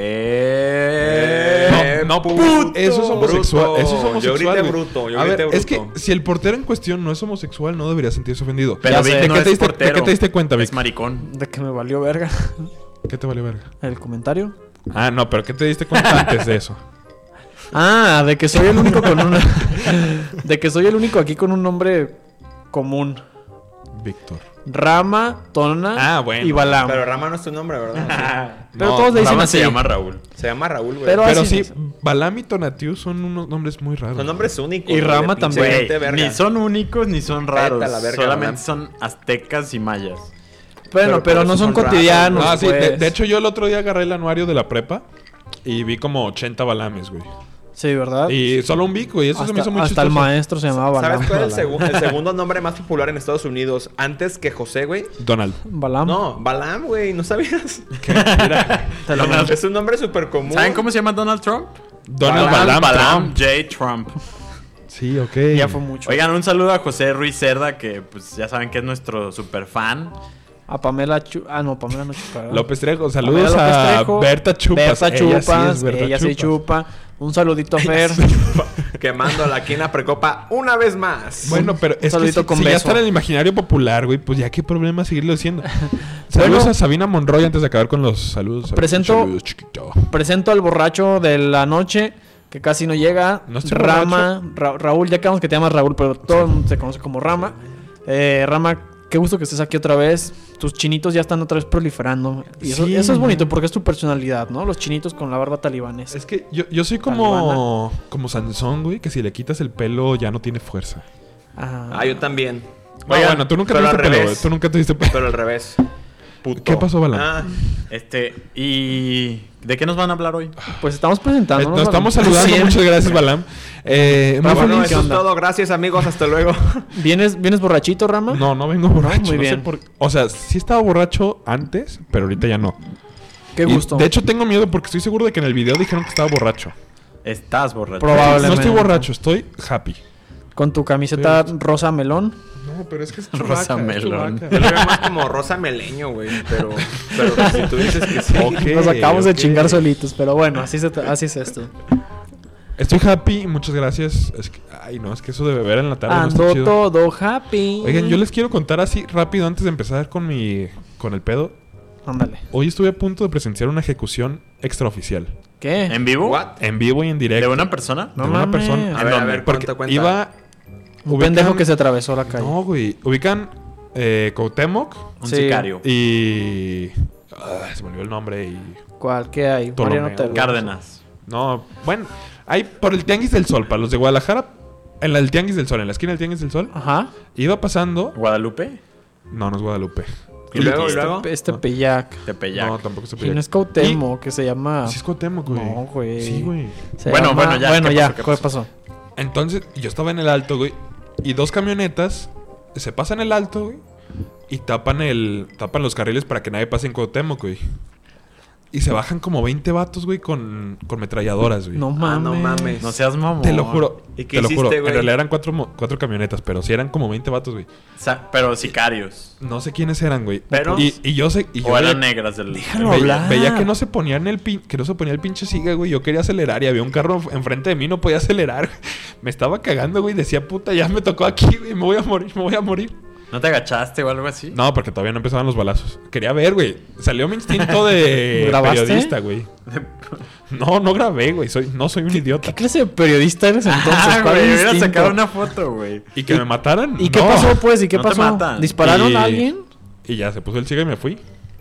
Speaker 3: Eh...
Speaker 4: Eh,
Speaker 1: No, no,
Speaker 4: puto.
Speaker 1: eso es homosexual.
Speaker 4: Bruto.
Speaker 1: Eso es homosexual.
Speaker 4: Yo grité
Speaker 1: güey.
Speaker 4: bruto. Yo
Speaker 1: A ver,
Speaker 4: grité
Speaker 1: es que
Speaker 4: bruto.
Speaker 1: si el portero en cuestión no es homosexual, no debería sentirse ofendido.
Speaker 3: Pero
Speaker 2: Ya
Speaker 3: Vic
Speaker 2: sé.
Speaker 1: ¿De
Speaker 3: no
Speaker 1: qué
Speaker 3: es
Speaker 1: te diste- de
Speaker 3: portero.
Speaker 1: qué te diste cuenta, Vic?
Speaker 3: Es maricón.
Speaker 2: De que me valió verga
Speaker 1: ¿Qué te valió verga?
Speaker 2: el comentario.
Speaker 1: Ah, no, pero ¿qué te diste cuenta antes de eso?
Speaker 2: Ah, de que soy el único con una... de que soy el único aquí con un nombre común.
Speaker 1: Víctor.
Speaker 2: Rama, Tona
Speaker 1: Ah, bueno.
Speaker 2: y Balam.
Speaker 4: Pero
Speaker 2: Pero,
Speaker 4: Rama no es tu nombre, ¿verdad?
Speaker 2: todos le dicen
Speaker 3: Rama
Speaker 2: así.
Speaker 3: se llama Raúl.
Speaker 4: Se llama Raúl, güey.
Speaker 2: Pero-
Speaker 1: Pero
Speaker 2: así
Speaker 1: sí,
Speaker 2: es.
Speaker 1: Balam y Tonatiu son unos nombres muy raros.
Speaker 4: Son nombres únicos.
Speaker 2: Y
Speaker 4: güey, de
Speaker 2: Rama
Speaker 4: pinche
Speaker 2: también.
Speaker 4: gente verga.
Speaker 3: Ni son únicos ni son raros.
Speaker 4: Vete a la verga,
Speaker 3: Solamente
Speaker 4: Balam.
Speaker 3: son aztecas y mayas.
Speaker 2: Bueno,
Speaker 4: Pero
Speaker 2: pero,
Speaker 4: por
Speaker 2: no
Speaker 4: eso
Speaker 2: son
Speaker 4: son
Speaker 2: cotidianos.
Speaker 1: Ah, sí, de,
Speaker 2: pues.
Speaker 1: de hecho yo el otro día agarré el anuario de la prepa y vi como ochenta Balames, güey.
Speaker 2: Sí, ¿verdad?
Speaker 1: Y solo un Vic, güey, eso
Speaker 2: hasta
Speaker 1: se me hizo muy
Speaker 2: hasta el
Speaker 1: chistoso.
Speaker 2: maestro se llamaba Balam.
Speaker 4: ¿Sabes cuál es el,
Speaker 2: Balam.
Speaker 4: segu- el segundo nombre más popular en Estados Unidos antes que José, güey?
Speaker 1: Donald.
Speaker 2: Balam.
Speaker 4: No, Balam, güey. ¿No sabías?
Speaker 2: Te lo
Speaker 3: Donald.
Speaker 4: Es un nombre súper común.
Speaker 3: ¿Saben cómo se llama Donald Trump?
Speaker 1: Donald
Speaker 4: Balam,
Speaker 1: Balam, Trump.
Speaker 3: J. Trump.
Speaker 1: Sí, ok.
Speaker 2: Ya fue mucho.
Speaker 3: Oigan, un saludo a José Ruiz Cerda, que pues ya saben que es nuestro super fan.
Speaker 2: A Pamela Chu... Ah, no, Pamela no chupa. ¿verdad?
Speaker 1: López Trejo, saludos
Speaker 2: Pamela López
Speaker 1: a
Speaker 2: Trejo,
Speaker 1: Berta Chupas.
Speaker 2: Berta
Speaker 1: Ella
Speaker 2: Chupas.
Speaker 1: sí es Berta
Speaker 2: ella sí
Speaker 1: Chupas.
Speaker 2: chupa. Un saludito a Fer.
Speaker 4: Quemándola aquí en la precopa una vez más.
Speaker 1: Bueno, pero es que
Speaker 2: saludito
Speaker 1: si,
Speaker 2: con
Speaker 1: si ya
Speaker 2: beso.
Speaker 1: está en el imaginario popular, güey, pues ya qué problema seguirlo diciendo. Saludos
Speaker 2: Bueno.
Speaker 1: a Sabina Monroy antes de acabar con los saludos.
Speaker 2: Presento-
Speaker 1: Saludos, chiquito.
Speaker 2: Presento al borracho de la noche, que casi no llega.
Speaker 1: No estoy
Speaker 2: Rama. Ra- Raúl, ya quedamos que te llamas Raúl, pero todo el mundo se conoce como Rama. Eh, Rama, qué gusto que estés aquí otra vez. Tus chinitos ya están otra vez proliferando. Y eso,
Speaker 1: Sí.
Speaker 2: eso es bonito porque es tu personalidad, ¿no? Los chinitos con la barba talibanes.
Speaker 1: Es que yo, yo soy como, como Sansón, güey, que si le quitas el pelo ya no tiene fuerza.
Speaker 2: Ah,
Speaker 4: Ah, yo también.
Speaker 1: No,
Speaker 4: Oigan,
Speaker 1: bueno, tú nunca
Speaker 4: pero
Speaker 1: tuviste
Speaker 4: al
Speaker 1: pelo,
Speaker 4: revés.
Speaker 1: güey. Tú nunca tuviste pelo.
Speaker 4: Pero al revés.
Speaker 3: puto.
Speaker 1: ¿Qué pasó, Balam?
Speaker 4: Ah,
Speaker 3: Este, ¿y de qué nos van a hablar hoy?
Speaker 2: Pues estamos
Speaker 1: Eh,
Speaker 2: presentando.
Speaker 1: nos estamos saludando. Muchas gracias, Balam. Eh, muy
Speaker 4: pero bueno,
Speaker 1: feliz.
Speaker 4: eso es
Speaker 2: onda?
Speaker 4: todo. Gracias, amigos. Hasta luego.
Speaker 2: ¿Vienes, ¿Vienes borrachito, Rama?
Speaker 1: No, no vengo borracho.
Speaker 2: muy
Speaker 1: no sé
Speaker 2: bien.
Speaker 1: por- O sea, sí estaba borracho antes, pero ahorita ya no.
Speaker 2: Qué
Speaker 1: Y,
Speaker 2: gusto.
Speaker 1: de hecho, tengo miedo porque estoy seguro de que en el video dijeron que estaba borracho.
Speaker 3: Estás borracho.
Speaker 2: Probable.
Speaker 1: No estoy
Speaker 2: Probablemente.
Speaker 1: borracho, estoy happy.
Speaker 2: Con tu camiseta rosa melón.
Speaker 1: No, pero es que es
Speaker 3: Rosa
Speaker 1: Chewbacca, es
Speaker 3: melón.
Speaker 1: Chewbacca.
Speaker 4: Yo lo veo más como rosa meleño, güey. Pero, pero si tú dices que sí.
Speaker 1: Ok,
Speaker 2: Nos acabamos de
Speaker 1: ok.
Speaker 2: chingar solitos, pero bueno, así, se, así es esto.
Speaker 1: Estoy happy, muchas gracias. Es que, ay, no, es que eso de beber en la tarde no está
Speaker 2: Ando
Speaker 1: chido.
Speaker 2: todo happy.
Speaker 1: Oigan, yo les quiero contar así rápido antes de empezar con mi con el pedo.
Speaker 2: Ándale.
Speaker 1: Hoy estuve a punto de presenciar una ejecución extraoficial.
Speaker 2: ¿Qué?
Speaker 3: ¿En vivo?
Speaker 4: What?
Speaker 1: En vivo y en directo.
Speaker 3: ¿De una persona?
Speaker 1: De
Speaker 2: No
Speaker 1: una
Speaker 2: mames.
Speaker 1: persona.
Speaker 4: A ver, a
Speaker 3: dónde?
Speaker 4: ver,
Speaker 1: Porque
Speaker 4: cuenta, cuenta.
Speaker 1: iba...
Speaker 2: Un
Speaker 1: ubican-
Speaker 2: pendejo que se atravesó la calle.
Speaker 1: No, güey. Ubican eh, Cuauhtémoc
Speaker 3: Un
Speaker 2: Sí.
Speaker 3: sicario.
Speaker 1: y... ah, se me olvidó el nombre y...
Speaker 2: ¿Cuál? ¿Qué hay?
Speaker 1: Ptolomeo.
Speaker 2: Mariano Otero.
Speaker 3: Cárdenas.
Speaker 1: No, bueno. Hay por el Tianguis del Sol. Para los de Guadalajara, en la del Tianguis del Sol. En la esquina del Tianguis del Sol.
Speaker 2: Ajá.
Speaker 1: Iba pasando...
Speaker 3: ¿Guadalupe?
Speaker 1: No, no es Guadalupe.
Speaker 4: Y luego, y
Speaker 3: Este-
Speaker 4: luego.
Speaker 2: Este
Speaker 1: No.
Speaker 2: Peyac.
Speaker 3: Tepeyac.
Speaker 1: No, tampoco se
Speaker 2: Y no es Cuauhtémoc, que se llama...
Speaker 1: Sí es Cuauhtémoc, güey.
Speaker 2: No, güey.
Speaker 1: Sí, güey.
Speaker 2: se
Speaker 3: Bueno,
Speaker 2: llama-
Speaker 3: bueno, ya,
Speaker 2: Bueno,
Speaker 3: ¿qué
Speaker 2: ya.
Speaker 3: pasó, qué
Speaker 2: ¿Qué
Speaker 3: pasó?
Speaker 2: pasó?
Speaker 1: Entonces, yo estaba en el alto, güey. Y dos camionetas se pasan el alto, güey. Y tapan el... Tapan los carriles para que nadie pase en Cuauhtémoc, güey. Y se bajan como veinte vatos, güey, con, con metralladoras, güey.
Speaker 2: No
Speaker 4: Ah,
Speaker 2: mames.
Speaker 4: no mames.
Speaker 3: No seas mamón.
Speaker 1: Te lo juro.
Speaker 4: ¿Y qué
Speaker 1: te lo
Speaker 4: hiciste,
Speaker 1: juro.
Speaker 4: güey?
Speaker 1: En realidad eran cuatro, mo- cuatro camionetas, pero sí eran como veinte vatos, güey.
Speaker 3: Sa- pero sicarios.
Speaker 1: No sé quiénes eran, güey.
Speaker 4: Pero-
Speaker 1: Y, y yo sé... Y yo
Speaker 3: O eran
Speaker 1: veía-
Speaker 3: negras del...
Speaker 2: Déjalo
Speaker 1: veía,
Speaker 2: hablar.
Speaker 1: veía que no se ponían el pin, que no se ponía el pinche siga, güey. Yo quería acelerar y había un carro enfrente de mí, no podía acelerar. Me estaba cagando, güey. Decía, puta, ya me tocó aquí, güey. Me voy a morir, me voy a morir.
Speaker 3: ¿No te agachaste o algo así?
Speaker 1: No, porque todavía no empezaban los balazos. Quería ver, güey. Salió mi instinto de
Speaker 2: ¿Grabaste?
Speaker 1: periodista, güey. No, no grabé, güey. Soy, no soy un
Speaker 2: ¿Qué
Speaker 1: idiota.
Speaker 2: clase de periodista eres entonces?
Speaker 3: Ah,
Speaker 2: ¿Cuál
Speaker 3: güey,
Speaker 2: es
Speaker 3: hubiera
Speaker 2: instinto?
Speaker 3: sacado una foto, güey.
Speaker 1: ¿Y que me mataran?
Speaker 2: ¿Y qué
Speaker 1: No.
Speaker 2: pasó, pues? ¿Y qué
Speaker 3: No te
Speaker 2: pasó?
Speaker 3: matan.
Speaker 2: ¿Dispararon
Speaker 1: Y-
Speaker 2: a alguien?
Speaker 1: Y ya se puso el siga y me fui.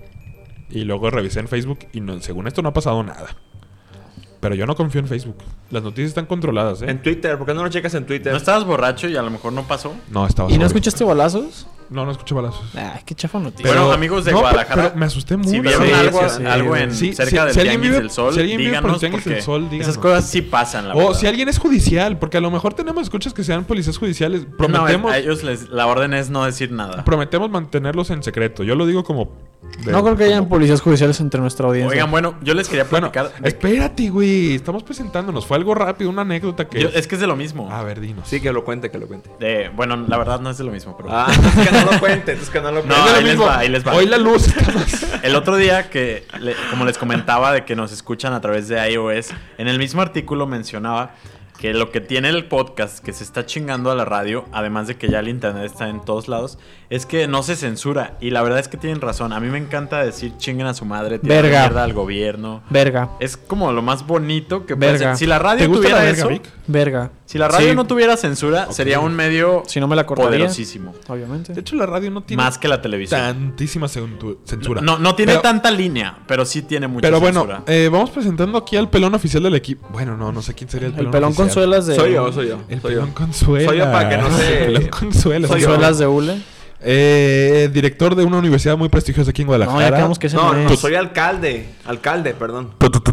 Speaker 1: Y luego revisé en Facebook y no, según esto no ha pasado nada. Pero yo no confío en Facebook. Las noticias están controladas, ¿eh?
Speaker 4: En Twitter, ¿por qué no lo checas en Twitter?
Speaker 3: ¿No estabas borracho y a lo mejor no pasó?
Speaker 1: No, estaba
Speaker 2: ¿Y no
Speaker 1: sobrio.
Speaker 2: escuchaste balazos?
Speaker 1: No, no escuché balazos.
Speaker 2: Ay, qué chafa noticia.
Speaker 3: Bueno, amigos de
Speaker 1: no, pero-
Speaker 3: Guadalajara,
Speaker 1: pero me asusté mucho.
Speaker 3: Si vieron
Speaker 2: Sí,
Speaker 3: algo,
Speaker 2: sí, sí.
Speaker 3: algo en
Speaker 1: Sí,
Speaker 3: cerca
Speaker 1: sí,
Speaker 3: del
Speaker 1: si alguien
Speaker 3: Tianguis
Speaker 1: vive-
Speaker 3: del Sol,
Speaker 1: si alguien vive por el
Speaker 3: díganos
Speaker 1: Tianguis del
Speaker 3: porque
Speaker 1: Sol, díganos.
Speaker 3: esas cosas sí pasan, la
Speaker 1: O
Speaker 3: verdad.
Speaker 1: si alguien es judicial, porque a lo mejor tenemos escuchas que sean policías judiciales. Prometemos,
Speaker 3: No, a ellos les, la orden es no decir nada.
Speaker 1: prometemos mantenerlos en secreto. Yo lo digo como... de-
Speaker 2: No creo que hayan
Speaker 1: como-
Speaker 2: policías judiciales entre nuestra audiencia.
Speaker 3: Oigan, bueno, yo les quería
Speaker 1: Bueno,
Speaker 3: platicar... de-
Speaker 1: espérate, güey. Estamos presentándonos. Fue algo rápido, una anécdota que...
Speaker 3: yo- es que es de lo mismo.
Speaker 1: A ver, dinos.
Speaker 4: Sí, que lo cuente, que lo cuente.
Speaker 3: De- bueno, la verdad no es de lo mismo, pero...
Speaker 4: Ah, es que no lo cuente, es que no lo cuente.
Speaker 3: No,
Speaker 1: Es de lo
Speaker 3: ahí les
Speaker 1: mismo.
Speaker 3: va, ahí les va.
Speaker 1: Hoy la luz.
Speaker 3: El otro día que, le- como les comentaba, de que nos escuchan a través de iOS, en el mismo artículo mencionaba que lo que tiene el podcast, que se está chingando a la radio, además de que ya el internet está en todos lados, es que no se censura. Y la verdad es que tienen razón. A mí me encanta decir chinguen a su madre, tirar
Speaker 2: Verga.
Speaker 3: mierda al gobierno.
Speaker 2: Verga.
Speaker 3: Es como lo más bonito que puede
Speaker 2: Verga.
Speaker 3: ser. Si la
Speaker 1: ¿Te
Speaker 3: radio
Speaker 1: gusta la
Speaker 3: tuviera
Speaker 1: verga,
Speaker 3: eso,
Speaker 1: Vic?
Speaker 2: Verga.
Speaker 3: si la radio
Speaker 2: Sí.
Speaker 3: no tuviera censura, sería un medio
Speaker 2: Si no me la cortaría.
Speaker 3: poderosísimo.
Speaker 2: Obviamente.
Speaker 1: De hecho, la radio no tiene
Speaker 3: Más que la televisión.
Speaker 1: tantísima centu- censura.
Speaker 3: No, no tiene
Speaker 1: Pero-
Speaker 3: tanta línea, pero sí tiene mucha
Speaker 1: Pero bueno,
Speaker 3: censura.
Speaker 1: eh, vamos presentando aquí al pelón oficial del equipo. Bueno, no, no sé quién sería el
Speaker 2: El
Speaker 1: pelón
Speaker 2: pelón
Speaker 1: oficial.
Speaker 2: Consuelas de...
Speaker 4: Soy yo, soy yo.
Speaker 1: El
Speaker 4: soy yo.
Speaker 1: pelón Consuela.
Speaker 4: Soy yo para que no se-
Speaker 1: El pelón Consuela.
Speaker 4: Soy yo.
Speaker 2: Consuelas de Hule.
Speaker 1: Eh, director de una universidad muy prestigiosa aquí en
Speaker 2: No,
Speaker 1: Guadalajara.
Speaker 2: ya quedamos que ese
Speaker 4: No,
Speaker 2: no,
Speaker 4: no,
Speaker 2: es.
Speaker 4: no, soy alcalde. Alcalde, perdón.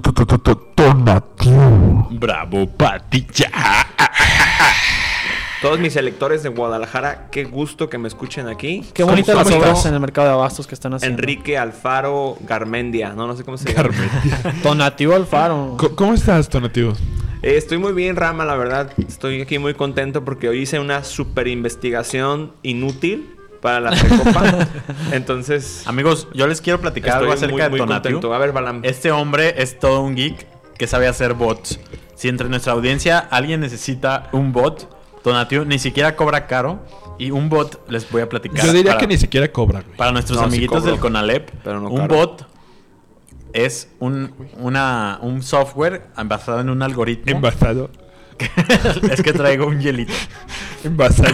Speaker 3: Bravo, Patilla.
Speaker 4: Todos mis electores de Guadalajara, qué gusto que me escuchen aquí.
Speaker 2: Qué bonitas
Speaker 1: ¿Cómo
Speaker 2: las
Speaker 1: estás?
Speaker 2: obras en el mercado de abastos que están haciendo.
Speaker 4: Enrique Alfaro Garmendia. No, no sé cómo se llama.
Speaker 2: Donativo Alfaro.
Speaker 1: Co- ¿Cómo estás, Tonativo?
Speaker 4: Eh, estoy muy bien, Rama, la verdad. Estoy aquí muy contento porque hoy hice una super investigación inútil para la Recopa. Entonces,
Speaker 3: Amigos, yo les quiero platicar algo
Speaker 4: estoy
Speaker 3: acerca
Speaker 4: muy,
Speaker 3: de
Speaker 4: muy
Speaker 3: Tonatiuh.
Speaker 4: contento. A ver, Balam.
Speaker 3: Este hombre es todo un geek que sabe hacer bots. Si entre nuestra audiencia alguien necesita un bot, Tonatiuh ni siquiera cobra caro. Y un bot les voy a platicar.
Speaker 1: Yo diría
Speaker 3: para,
Speaker 1: que ni siquiera cobra, güey.
Speaker 3: para nuestros
Speaker 4: No, sí
Speaker 3: amiguitos
Speaker 4: cobro,
Speaker 3: del Conalep,
Speaker 4: pero no
Speaker 3: un
Speaker 4: caro.
Speaker 3: bot es un, una, un software basado en un algoritmo.
Speaker 1: Envasado.
Speaker 3: Es que traigo un hielito.
Speaker 1: Basado.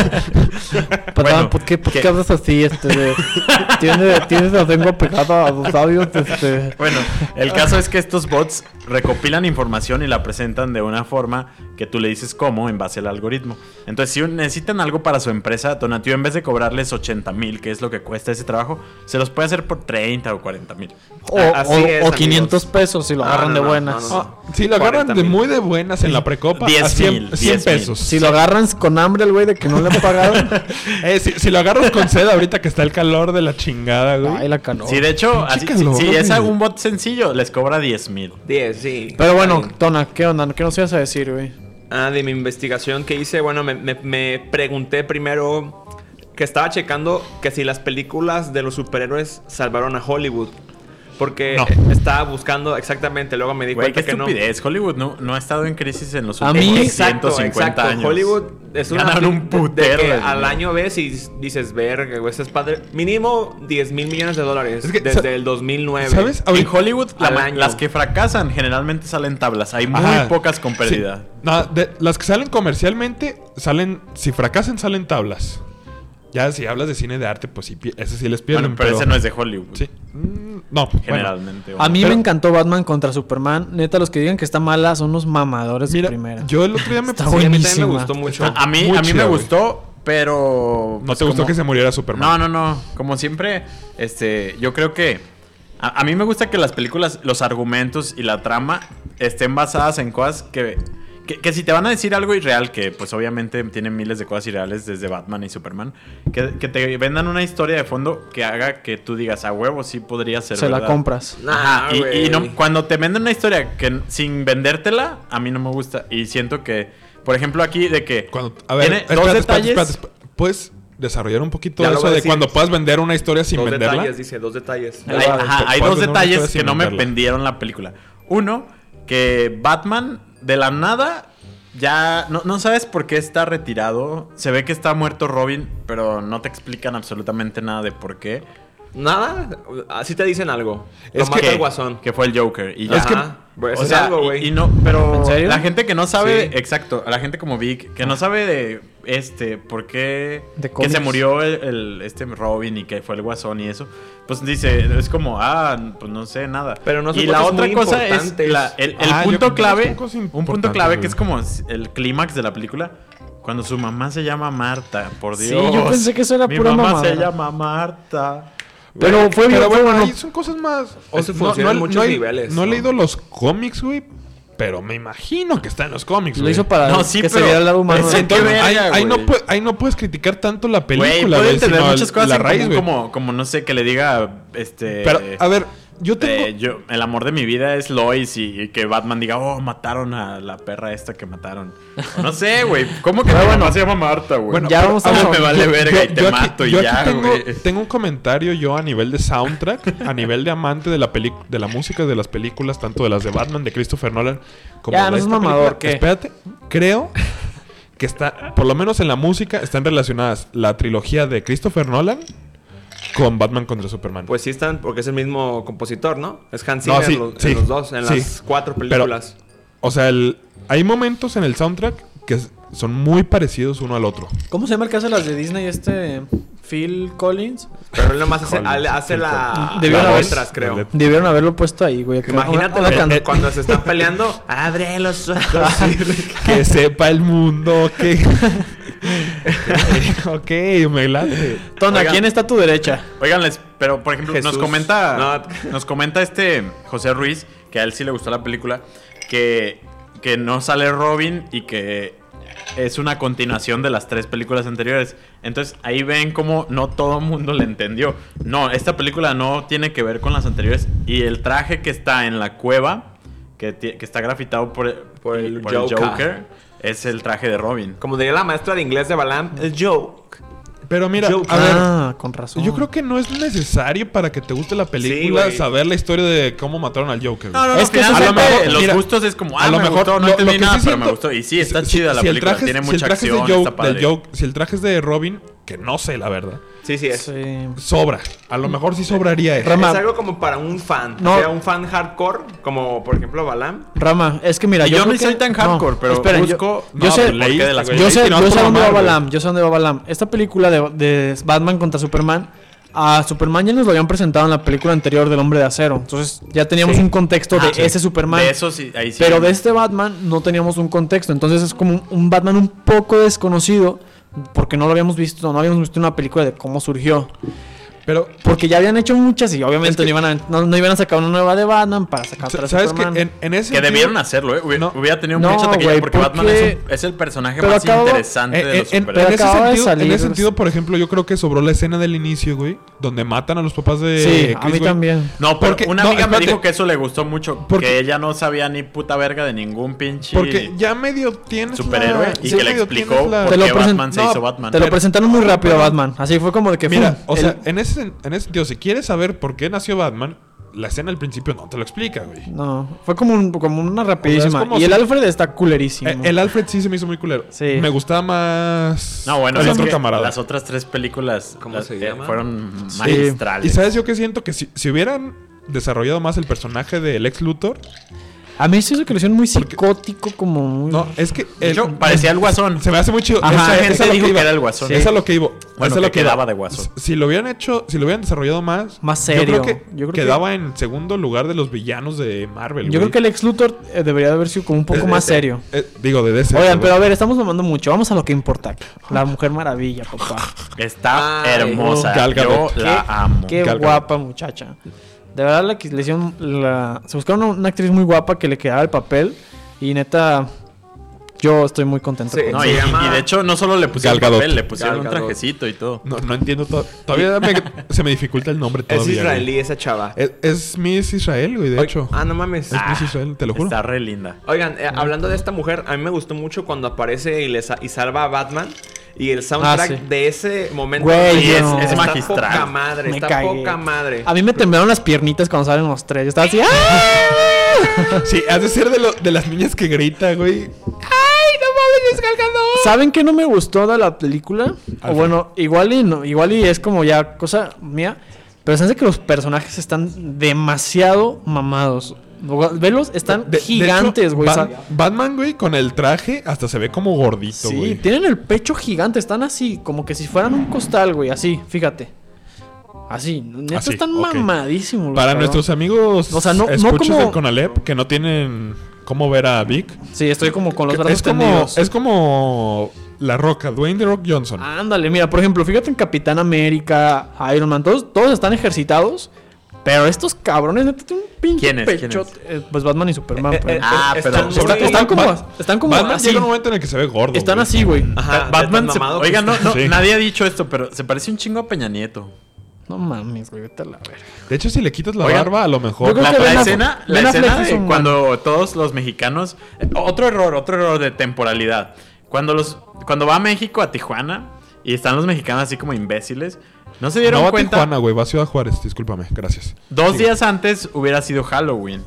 Speaker 2: Perdón,
Speaker 3: Bueno,
Speaker 2: ¿por qué, por qué
Speaker 3: ¿qué?
Speaker 2: hablas así? Este, de- tienes, tienes la lengua pegada a los labios. Este.
Speaker 3: Bueno, el caso es que estos bots recopilan información y la presentan de una forma que tú le dices cómo en base al algoritmo. Entonces, si necesitan algo para su empresa, Tonatiuh, en vez de cobrarles ochenta mil, que es lo que cuesta ese trabajo, se los puede hacer por treinta o cuarenta mil.
Speaker 2: O,
Speaker 4: Así
Speaker 2: o-
Speaker 4: es,
Speaker 2: o
Speaker 4: amigos.
Speaker 2: quinientos pesos si lo
Speaker 4: No,
Speaker 2: agarran
Speaker 4: no,
Speaker 2: de
Speaker 4: no,
Speaker 2: buenas.
Speaker 4: no, no, no.
Speaker 1: Ah, si lo agarran de
Speaker 4: cuarenta mil.
Speaker 1: muy de buenas en la precopa,
Speaker 3: diez
Speaker 1: a cien,
Speaker 3: mil,
Speaker 1: cien
Speaker 3: diez mil.
Speaker 1: pesos.
Speaker 2: Si lo agarran con hambre el güey de que no le han pagado.
Speaker 1: Eh, si, si lo agarras con sed ahorita que está el calor de la chingada, güey.
Speaker 2: Ay, la canoa.
Speaker 3: Sí, de hecho,
Speaker 1: Pinche
Speaker 3: así, si,
Speaker 1: calor,
Speaker 3: si es
Speaker 1: güey.
Speaker 3: algún bot sencillo, les cobra diez mil.
Speaker 4: diez, sí.
Speaker 2: Pero bueno,
Speaker 4: Está bien.
Speaker 2: Tona, ¿qué onda? ¿Qué nos ibas a decir, güey?
Speaker 4: Ah, de mi investigación que hice, bueno, me, me- me pregunté primero que estaba checando que si las películas de los superhéroes salvaron a Hollywood. Porque
Speaker 1: No.
Speaker 4: estaba buscando exactamente, luego me di
Speaker 3: Güey,
Speaker 4: cuenta
Speaker 3: qué
Speaker 4: que no.
Speaker 3: estupidez. Hollywood no, no ha estado en crisis en los
Speaker 2: A
Speaker 3: últimos
Speaker 2: mí-
Speaker 4: Exacto,
Speaker 3: ciento cincuenta
Speaker 4: exacto.
Speaker 3: años.
Speaker 4: Hollywood es una
Speaker 3: Ganaron un
Speaker 4: de- de
Speaker 3: putero
Speaker 4: que
Speaker 3: de
Speaker 4: al
Speaker 3: dinero.
Speaker 4: año ves y dices, verga, güey, eso es padre. Mínimo diez mil millones de dólares
Speaker 1: Es que,
Speaker 4: desde
Speaker 1: sa-
Speaker 4: el dos mil nueve.
Speaker 1: ¿Sabes?
Speaker 3: En
Speaker 1: Ahorita-
Speaker 3: Hollywood, la
Speaker 4: al
Speaker 3: ma-
Speaker 4: año.
Speaker 3: las que fracasan generalmente salen tablas. Hay muy
Speaker 1: Ajá.
Speaker 3: pocas con
Speaker 1: Sí.
Speaker 3: pérdida.
Speaker 1: No, de- las que salen comercialmente, salen, si fracasan, salen tablas. Ya si hablas de cine de arte, pues sí, pi- ese sí les pierden.
Speaker 3: Bueno, pero, ese no es de Hollywood.
Speaker 1: Sí. Mm, no, bueno.
Speaker 3: Generalmente.
Speaker 2: A mí
Speaker 1: Pero-
Speaker 2: me encantó Batman contra Superman. Neta, los que digan que está mala son unos mamadores de
Speaker 1: Mira,
Speaker 2: primera.
Speaker 1: yo el otro día me
Speaker 2: Está
Speaker 4: Sí, a mí también me
Speaker 2: buenísima.
Speaker 4: gustó mucho.
Speaker 3: A, a mí,
Speaker 1: Muy
Speaker 3: a mí
Speaker 1: chida,
Speaker 3: me
Speaker 1: güey.
Speaker 3: gustó, pero...
Speaker 1: ¿No
Speaker 3: pues,
Speaker 1: te gustó
Speaker 3: como-
Speaker 1: que se muriera Superman?
Speaker 3: No, no, no. Como siempre, este, yo creo que... A, a mí me gusta que las películas, los argumentos y la trama estén basadas en cosas que... Que, que si te van a decir algo irreal, que pues obviamente tienen miles de cosas irreales desde Batman y Superman, que, que te vendan una historia de fondo que haga que tú digas, a huevo, sí podría ser
Speaker 2: Se la
Speaker 3: verdad".
Speaker 2: compras.
Speaker 4: Nah,
Speaker 3: Ajá, y,
Speaker 4: güey.
Speaker 3: y no, cuando te venden una historia que sin vendértela, a mí no me gusta. Y siento que, por ejemplo, aquí de que
Speaker 1: Cuando, a ver,
Speaker 3: tiene
Speaker 1: espérate,
Speaker 3: dos
Speaker 1: espérate,
Speaker 3: detalles.
Speaker 1: espérate, espérate. ¿Puedes desarrollar un poquito
Speaker 4: Ya lo
Speaker 1: eso
Speaker 4: voy a
Speaker 1: de
Speaker 4: decir.
Speaker 1: cuando puedas vender una historia sin
Speaker 4: Dos
Speaker 1: venderla?
Speaker 4: detalles, dice, dos detalles.
Speaker 3: Hay, ajá, hay
Speaker 1: Puedes
Speaker 3: dos
Speaker 1: vender una
Speaker 3: detalles
Speaker 1: historia
Speaker 3: que
Speaker 1: sin
Speaker 3: no me
Speaker 1: venderla.
Speaker 3: vendieron la película. Uno, que Batman de la nada ya no, no sabes por qué está retirado. Se ve que está muerto Robin, pero no te explican absolutamente nada de por qué.
Speaker 4: Nada, así te dicen algo. Lo
Speaker 1: Es
Speaker 4: mata
Speaker 1: que-
Speaker 4: el guasón.
Speaker 3: Que fue el Joker. Y ya.
Speaker 1: Es que-
Speaker 4: Ajá, pues,
Speaker 3: O
Speaker 4: es
Speaker 3: sea,
Speaker 4: algo,
Speaker 3: y-
Speaker 4: güey.
Speaker 3: y, no, pero
Speaker 2: ¿En serio?
Speaker 3: la gente que no sabe,
Speaker 4: Sí.
Speaker 3: exacto, la gente como Vic, que no sabe de este, por qué
Speaker 2: De
Speaker 3: que
Speaker 2: cómics.
Speaker 3: se murió el, el- este Robin y que fue el guasón y eso, pues dice, es como, ah, pues no sé nada.
Speaker 4: Pero no son
Speaker 3: y la
Speaker 4: cosas
Speaker 3: otra
Speaker 4: muy
Speaker 3: cosa es
Speaker 4: importantes.
Speaker 3: la- el, el
Speaker 1: Ah, yo
Speaker 3: punto
Speaker 1: creo que
Speaker 3: clave,
Speaker 1: son cosas
Speaker 3: un punto
Speaker 1: importantes,
Speaker 3: clave que
Speaker 1: güey.
Speaker 3: es como el clímax de la película. Cuando su mamá se llama Marta, por
Speaker 2: Sí,
Speaker 3: Dios.
Speaker 2: yo pensé que eso era
Speaker 3: Mi
Speaker 2: pura
Speaker 3: mamá
Speaker 2: mamadera.
Speaker 3: se llama Marta.
Speaker 2: Pero fue
Speaker 1: Pero
Speaker 2: bien, fue
Speaker 1: bueno,
Speaker 2: bueno.
Speaker 1: ahí son cosas más...
Speaker 4: Eso funciona en muchos
Speaker 1: he-
Speaker 4: niveles,
Speaker 1: No he
Speaker 4: ¿no?
Speaker 1: leído los cómics, güey. Pero me imagino que está en los cómics,
Speaker 2: Lo
Speaker 1: güey.
Speaker 2: hizo para
Speaker 3: No, sí,
Speaker 2: que se
Speaker 3: pero-
Speaker 2: viera el lado humano.
Speaker 3: pero
Speaker 2: de
Speaker 3: sí,
Speaker 2: Tona.
Speaker 3: qué verga,
Speaker 1: ahí, ahí no
Speaker 3: güey.
Speaker 1: puede- ahí no puedes criticar tanto la
Speaker 3: Güey,
Speaker 1: película,
Speaker 3: pueden
Speaker 1: güey,
Speaker 3: tener
Speaker 1: sino
Speaker 3: muchas cosas
Speaker 1: la
Speaker 3: en
Speaker 1: raíz,
Speaker 3: común,
Speaker 1: güey.
Speaker 3: como, como, no sé, que le diga, este...
Speaker 1: Pero, a ver, yo tengo...
Speaker 3: Eh, yo, el amor de mi vida es Lois y, y que Batman diga, oh, mataron a la perra esta que mataron. O no sé, güey. ¿Cómo que
Speaker 2: Pero
Speaker 3: mi
Speaker 2: bueno,
Speaker 3: mamá se llama Marta, güey?
Speaker 1: Bueno,
Speaker 2: Ya
Speaker 1: pero,
Speaker 2: vamos
Speaker 1: a
Speaker 2: a-
Speaker 1: ver,
Speaker 3: me vale
Speaker 1: yo-
Speaker 3: verga
Speaker 1: yo-
Speaker 3: y te
Speaker 1: yo aquí-
Speaker 3: mato y
Speaker 1: yo aquí
Speaker 3: ya,
Speaker 1: tengo,
Speaker 3: güey.
Speaker 1: tengo un comentario yo a nivel de soundtrack, a nivel de amante de la peli de la música de las películas, tanto de las de Batman, de Christopher Nolan, como
Speaker 2: Ya,
Speaker 1: de
Speaker 2: no seas
Speaker 1: esta
Speaker 2: mamador,
Speaker 1: película.
Speaker 2: ¿qué?
Speaker 1: Espérate, creo que está, por lo menos en la música, están relacionadas la trilogía de Christopher Nolan con Batman contra Superman.
Speaker 4: Pues sí están, porque es el mismo compositor, ¿no? Es Hans
Speaker 1: No,
Speaker 4: Zimmer
Speaker 1: sí,
Speaker 4: en, los,
Speaker 1: sí,
Speaker 4: en los dos, en
Speaker 1: sí.
Speaker 4: las cuatro
Speaker 1: Pero-
Speaker 4: películas.
Speaker 1: O sea, el- hay momentos en el soundtrack que s- son muy parecidos uno al otro.
Speaker 2: ¿Cómo se llama el que hace las de Disney este Phil Collins?
Speaker 4: Pero él nomás hace,
Speaker 1: Híjole,
Speaker 4: ale- hace
Speaker 1: sí,
Speaker 4: la,
Speaker 2: Debió
Speaker 4: las
Speaker 2: haber-
Speaker 4: letras, creo.
Speaker 1: la
Speaker 2: Debieron haberlo puesto ahí, güey.
Speaker 4: Imagínate
Speaker 2: Una- una
Speaker 4: cuando-
Speaker 2: can-
Speaker 4: cuando se están peleando. Abre los ojos.
Speaker 1: Que sepa el mundo que... ok, me late.
Speaker 2: Tona,
Speaker 3: Oigan.
Speaker 2: ¿quién está a tu derecha?
Speaker 3: Oiganles, pero por ejemplo, nos
Speaker 4: Jesús.
Speaker 3: comenta
Speaker 4: No.
Speaker 3: nos comenta este José Ruiz, que a él sí le gustó la película, que, que no sale Robin y que es una continuación de las tres películas anteriores. Entonces ahí ven cómo no todo el mundo le entendió. No, esta película no tiene que ver con las anteriores. Y el traje que está en la cueva, que, ti- que está grafitado por,
Speaker 4: Por el
Speaker 3: por el
Speaker 4: Joker.
Speaker 3: Joker, es el traje de Robin.
Speaker 4: Como diría la maestra de inglés de Balam, el joke.
Speaker 1: Pero mira,
Speaker 4: Joker.
Speaker 1: a ver,
Speaker 2: Ah, con razón.
Speaker 1: yo creo que no es necesario para que te guste la película
Speaker 4: güey.
Speaker 1: saber la historia de cómo mataron al Joker.
Speaker 3: No, no,
Speaker 1: güey.
Speaker 3: no,
Speaker 2: Es que
Speaker 3: finalmente,
Speaker 1: a lo mejor-
Speaker 3: los
Speaker 1: mira,
Speaker 3: gustos es como, ah,
Speaker 1: a lo
Speaker 3: me
Speaker 1: mejor
Speaker 3: gustó, no
Speaker 1: lo- lo
Speaker 3: entendí
Speaker 1: que
Speaker 3: nada,
Speaker 1: sí
Speaker 3: pero me
Speaker 1: siento-
Speaker 3: gustó. Y sí, está
Speaker 1: si-
Speaker 3: chida la
Speaker 1: si el
Speaker 3: película,
Speaker 1: traje-
Speaker 3: tiene
Speaker 1: si el
Speaker 3: mucha
Speaker 1: traje es de
Speaker 3: acción,
Speaker 1: Joke-
Speaker 3: está padre.
Speaker 1: del Joke- si el traje es de Robin, que no sé la verdad,
Speaker 4: Sí, sí, es.
Speaker 2: Sí.
Speaker 1: sobra. A lo mejor sí sobraría eso.
Speaker 2: Rama.
Speaker 4: Es algo como para un fan.
Speaker 2: No.
Speaker 4: O sea, un fan hardcore, como por ejemplo Balam.
Speaker 2: Rama, es que mira,
Speaker 3: Y yo
Speaker 2: creo
Speaker 3: no soy
Speaker 2: que-
Speaker 3: tan hardcore, pero
Speaker 2: esperen, yo-
Speaker 3: busco-
Speaker 2: Yo,
Speaker 1: No,
Speaker 2: sé,
Speaker 1: pues leíste,
Speaker 3: de las
Speaker 1: güey.
Speaker 2: yo sé,
Speaker 1: Leíste, no
Speaker 2: yo sé
Speaker 1: por
Speaker 2: a dónde va
Speaker 1: mamar, güey.
Speaker 2: Balam, yo sé a dónde va Balam. Esta película de, de Batman contra Superman, a Superman ya nos lo habían presentado en la película anterior del Hombre de Acero. Entonces ya teníamos
Speaker 4: Sí.
Speaker 2: un contexto de
Speaker 3: Ah, sí.
Speaker 2: ese Superman.
Speaker 3: De eso sí, ahí sí.
Speaker 2: Pero de este Batman no teníamos un contexto. Entonces es como un, un Batman un poco desconocido. Porque no lo habíamos visto, no habíamos visto una película de cómo surgió.
Speaker 1: Pero,
Speaker 2: Porque ya habían hecho muchas y obviamente
Speaker 1: Es que-
Speaker 2: no, iban a, no, no iban a sacar una nueva de Batman para sacar otra de
Speaker 1: ¿sabes que
Speaker 2: Superman.
Speaker 1: en, en ese
Speaker 3: Que
Speaker 1: sentido-
Speaker 3: debieron hacerlo, ¿eh? Hubiera,
Speaker 1: No.
Speaker 3: hubiera tenido
Speaker 2: No,
Speaker 3: mucha taquilla
Speaker 2: güey,
Speaker 3: porque Batman
Speaker 2: porque-
Speaker 3: es, un- es el personaje
Speaker 2: Pero
Speaker 3: más
Speaker 2: acabo-
Speaker 3: interesante
Speaker 1: En,
Speaker 3: de
Speaker 1: en-
Speaker 3: los
Speaker 1: en-
Speaker 3: superhéroes.
Speaker 1: en ese
Speaker 2: acaba de
Speaker 1: sentido, en
Speaker 2: salir-
Speaker 1: ese sentido, por ejemplo, yo creo que sobró la escena del inicio, güey, donde matan a los papás de
Speaker 2: Sí,
Speaker 1: Chris,
Speaker 2: a mí
Speaker 1: güey.
Speaker 2: también.
Speaker 3: No, pero
Speaker 1: Porque-
Speaker 3: una
Speaker 1: no,
Speaker 3: amiga me
Speaker 1: espérate.
Speaker 3: dijo que eso le gustó mucho.
Speaker 1: Porque-
Speaker 3: que ella no sabía ni puta verga de ningún pinche
Speaker 1: Porque ya medio tienes
Speaker 3: superhéroe.
Speaker 1: la-
Speaker 3: y
Speaker 1: sí,
Speaker 3: que le
Speaker 1: medio
Speaker 3: explicó
Speaker 1: tienes la-
Speaker 3: por
Speaker 2: Te lo
Speaker 3: qué
Speaker 2: present-
Speaker 3: Batman se
Speaker 1: no,
Speaker 3: hizo Batman.
Speaker 2: Te lo
Speaker 1: Pero-
Speaker 2: presentaron muy rápido a
Speaker 1: pero-
Speaker 2: Batman. Así fue como de que
Speaker 1: Mira,
Speaker 2: ¡fum!
Speaker 1: o sea,
Speaker 2: El-
Speaker 1: en ese, en ese sentido, si quieres saber por qué nació Batman, la escena al principio no te lo explica, güey.
Speaker 2: No, fue como, un- como una rapidísima.
Speaker 1: como
Speaker 2: y
Speaker 1: si-
Speaker 2: el Alfred está culerísimo.
Speaker 1: Eh, el Alfred sí se me hizo muy culero.
Speaker 2: Sí.
Speaker 1: Me gustaba más
Speaker 3: No, bueno,
Speaker 1: el
Speaker 3: es
Speaker 1: otro
Speaker 3: que
Speaker 1: camarada.
Speaker 3: las otras tres películas
Speaker 4: ¿Cómo
Speaker 3: las-
Speaker 4: se
Speaker 3: eh,
Speaker 4: llama?
Speaker 3: fueron
Speaker 1: Sí.
Speaker 3: magistrales.
Speaker 1: Y sabes yo que siento que si, si hubieran desarrollado más el personaje del Lex Luthor,
Speaker 2: A mí se hizo que lo hicieron muy
Speaker 1: Porque-
Speaker 2: psicótico, como muy...
Speaker 1: no, es que
Speaker 3: De
Speaker 1: el-
Speaker 3: hecho, parecía el Guasón.
Speaker 1: se me hace muy chido.
Speaker 2: Ajá,
Speaker 1: Esa-
Speaker 2: la
Speaker 1: esa
Speaker 3: gente
Speaker 1: es a lo
Speaker 3: dijo
Speaker 1: iba.
Speaker 3: que era el Guasón.
Speaker 1: Esa es a lo que iba.
Speaker 3: Bueno,
Speaker 1: Esa es
Speaker 3: que
Speaker 1: lo que iba.
Speaker 3: quedaba de Guasón.
Speaker 1: Si lo hubieran hecho, si lo hubieran desarrollado más,
Speaker 2: Más
Speaker 1: Yo
Speaker 2: serio.
Speaker 1: creo que
Speaker 2: Yo creo que-
Speaker 1: quedaba en segundo lugar de los villanos de Marvel.
Speaker 2: Yo
Speaker 1: güey.
Speaker 2: creo que el ex Luthor eh, debería de haber sido como un poco
Speaker 1: Es-
Speaker 2: más
Speaker 1: es-
Speaker 2: serio.
Speaker 1: eh, digo, de D C.
Speaker 2: Oigan,
Speaker 1: güey.
Speaker 2: pero a ver, estamos mamando mucho. Vamos a lo que importa. La Mujer Maravilla, papá.
Speaker 3: Está
Speaker 4: Ay,
Speaker 3: hermosa.
Speaker 1: Gal
Speaker 3: Yo
Speaker 1: Gadot.
Speaker 3: la
Speaker 2: Qué-
Speaker 3: amo.
Speaker 2: Qué
Speaker 1: Gal Gadot.
Speaker 2: guapa muchacha. De verdad, la que le hicieron la... Se buscaron una, una actriz muy guapa que le quedaba el papel. Y neta, yo estoy muy contento.
Speaker 4: Sí.
Speaker 2: con
Speaker 3: No,
Speaker 4: Se
Speaker 3: y,
Speaker 4: llama
Speaker 3: y de hecho no solo le pusieron
Speaker 1: Gal Gadot.
Speaker 3: papel, le pusieron
Speaker 4: Gal
Speaker 3: un
Speaker 4: Gadot.
Speaker 3: trajecito y todo.
Speaker 1: No, no entiendo todo. Todavía me- se me dificulta el nombre
Speaker 4: Es
Speaker 1: todavía.
Speaker 4: israelí
Speaker 1: güey.
Speaker 4: esa chava.
Speaker 1: Es, es Miss Israel, güey, de
Speaker 4: Oy-
Speaker 1: hecho.
Speaker 4: Ah, no mames.
Speaker 1: Es Miss Israel, te lo juro.
Speaker 3: Está re linda.
Speaker 4: Oigan, eh, hablando de esta mujer, a mí me gustó mucho cuando aparece y, le sa- y salva a Batman. Y el soundtrack
Speaker 2: Ah, sí.
Speaker 4: de ese momento
Speaker 2: Güey,
Speaker 3: Sí, es-
Speaker 2: no.
Speaker 3: es
Speaker 4: está
Speaker 3: magistral.
Speaker 4: poca madre,
Speaker 2: Me
Speaker 4: está
Speaker 2: cagué.
Speaker 4: poca madre.
Speaker 2: A mí me temblaron las piernitas cuando salen los tres. Yo estaba así... ¡ah!
Speaker 1: Sí, has de ser de, lo- de las niñas que grita, güey.
Speaker 2: ¿Saben qué no me gustó de la película? O bueno, igual y no, igual y es como ya cosa mía. Pero se hace que los personajes están demasiado mamados. Velos, están
Speaker 1: De- de
Speaker 2: gigantes,
Speaker 1: hecho,
Speaker 2: güey. o sea,
Speaker 1: Bat- Batman, güey, con el traje hasta se ve como gordito,
Speaker 2: sí,
Speaker 1: güey.
Speaker 2: tienen el pecho gigante. Están así, como que si fueran un costal, güey. Así, fíjate. Así. Neta
Speaker 1: Así,
Speaker 2: están
Speaker 1: ok.
Speaker 2: mamadísimos.
Speaker 1: Para
Speaker 2: cabrón.
Speaker 1: nuestros amigos
Speaker 2: O sea, no- no
Speaker 1: escuchas
Speaker 2: como-
Speaker 1: del Conalep que no tienen cómo ver a Vic.
Speaker 2: Sí, estoy como con los
Speaker 1: que
Speaker 2: brazos
Speaker 1: es como,
Speaker 2: tendidos.
Speaker 1: es como La Roca, Dwayne The Rock Johnson.
Speaker 2: Ándale, mira, por ejemplo, fíjate en Capitán América, Iron Man, todos, todos están ejercitados. Pero estos cabrones, neta, tienen un pinche
Speaker 3: ¿Quiénes?
Speaker 2: pecho.
Speaker 3: ¿Quiénes?
Speaker 2: Eh, pues Batman y Superman.
Speaker 4: Eh,
Speaker 2: pues.
Speaker 4: eh,
Speaker 3: Ah,
Speaker 4: están
Speaker 3: pero-
Speaker 4: muy-
Speaker 2: Está- están como,
Speaker 1: Bat-
Speaker 2: están como
Speaker 1: Batman
Speaker 2: así.
Speaker 1: llega un momento en el que se ve gordo.
Speaker 2: Están
Speaker 1: güey.
Speaker 2: así, güey.
Speaker 4: Ajá,
Speaker 3: Batman
Speaker 4: de
Speaker 3: se...
Speaker 4: tan mamado que
Speaker 3: Oigan, no,
Speaker 4: está.
Speaker 3: no,
Speaker 1: Sí.
Speaker 3: nadie ha dicho esto, pero se parece un chingo a Peña Nieto.
Speaker 2: No mames, güey, vete a la verga.
Speaker 1: De hecho, si le quitas la
Speaker 3: Oigan,
Speaker 1: barba, a lo mejor.
Speaker 2: yo creo
Speaker 3: La,
Speaker 2: que
Speaker 3: la
Speaker 2: Ben Affleck-
Speaker 3: escena, la
Speaker 2: Ben
Speaker 3: escena
Speaker 2: Affleck
Speaker 3: de
Speaker 2: hizo un
Speaker 3: cuando todos los mexicanos... eh, Otro error, otro error de temporalidad. Cuando los cuando va a México, a Tijuana, y están los mexicanos así como imbéciles, no se dieron
Speaker 1: No va a
Speaker 3: cuenta...
Speaker 1: Tijuana, güey, va a Ciudad Juárez, discúlpame, gracias.
Speaker 3: Dos
Speaker 1: Sí.
Speaker 3: días antes hubiera sido Halloween.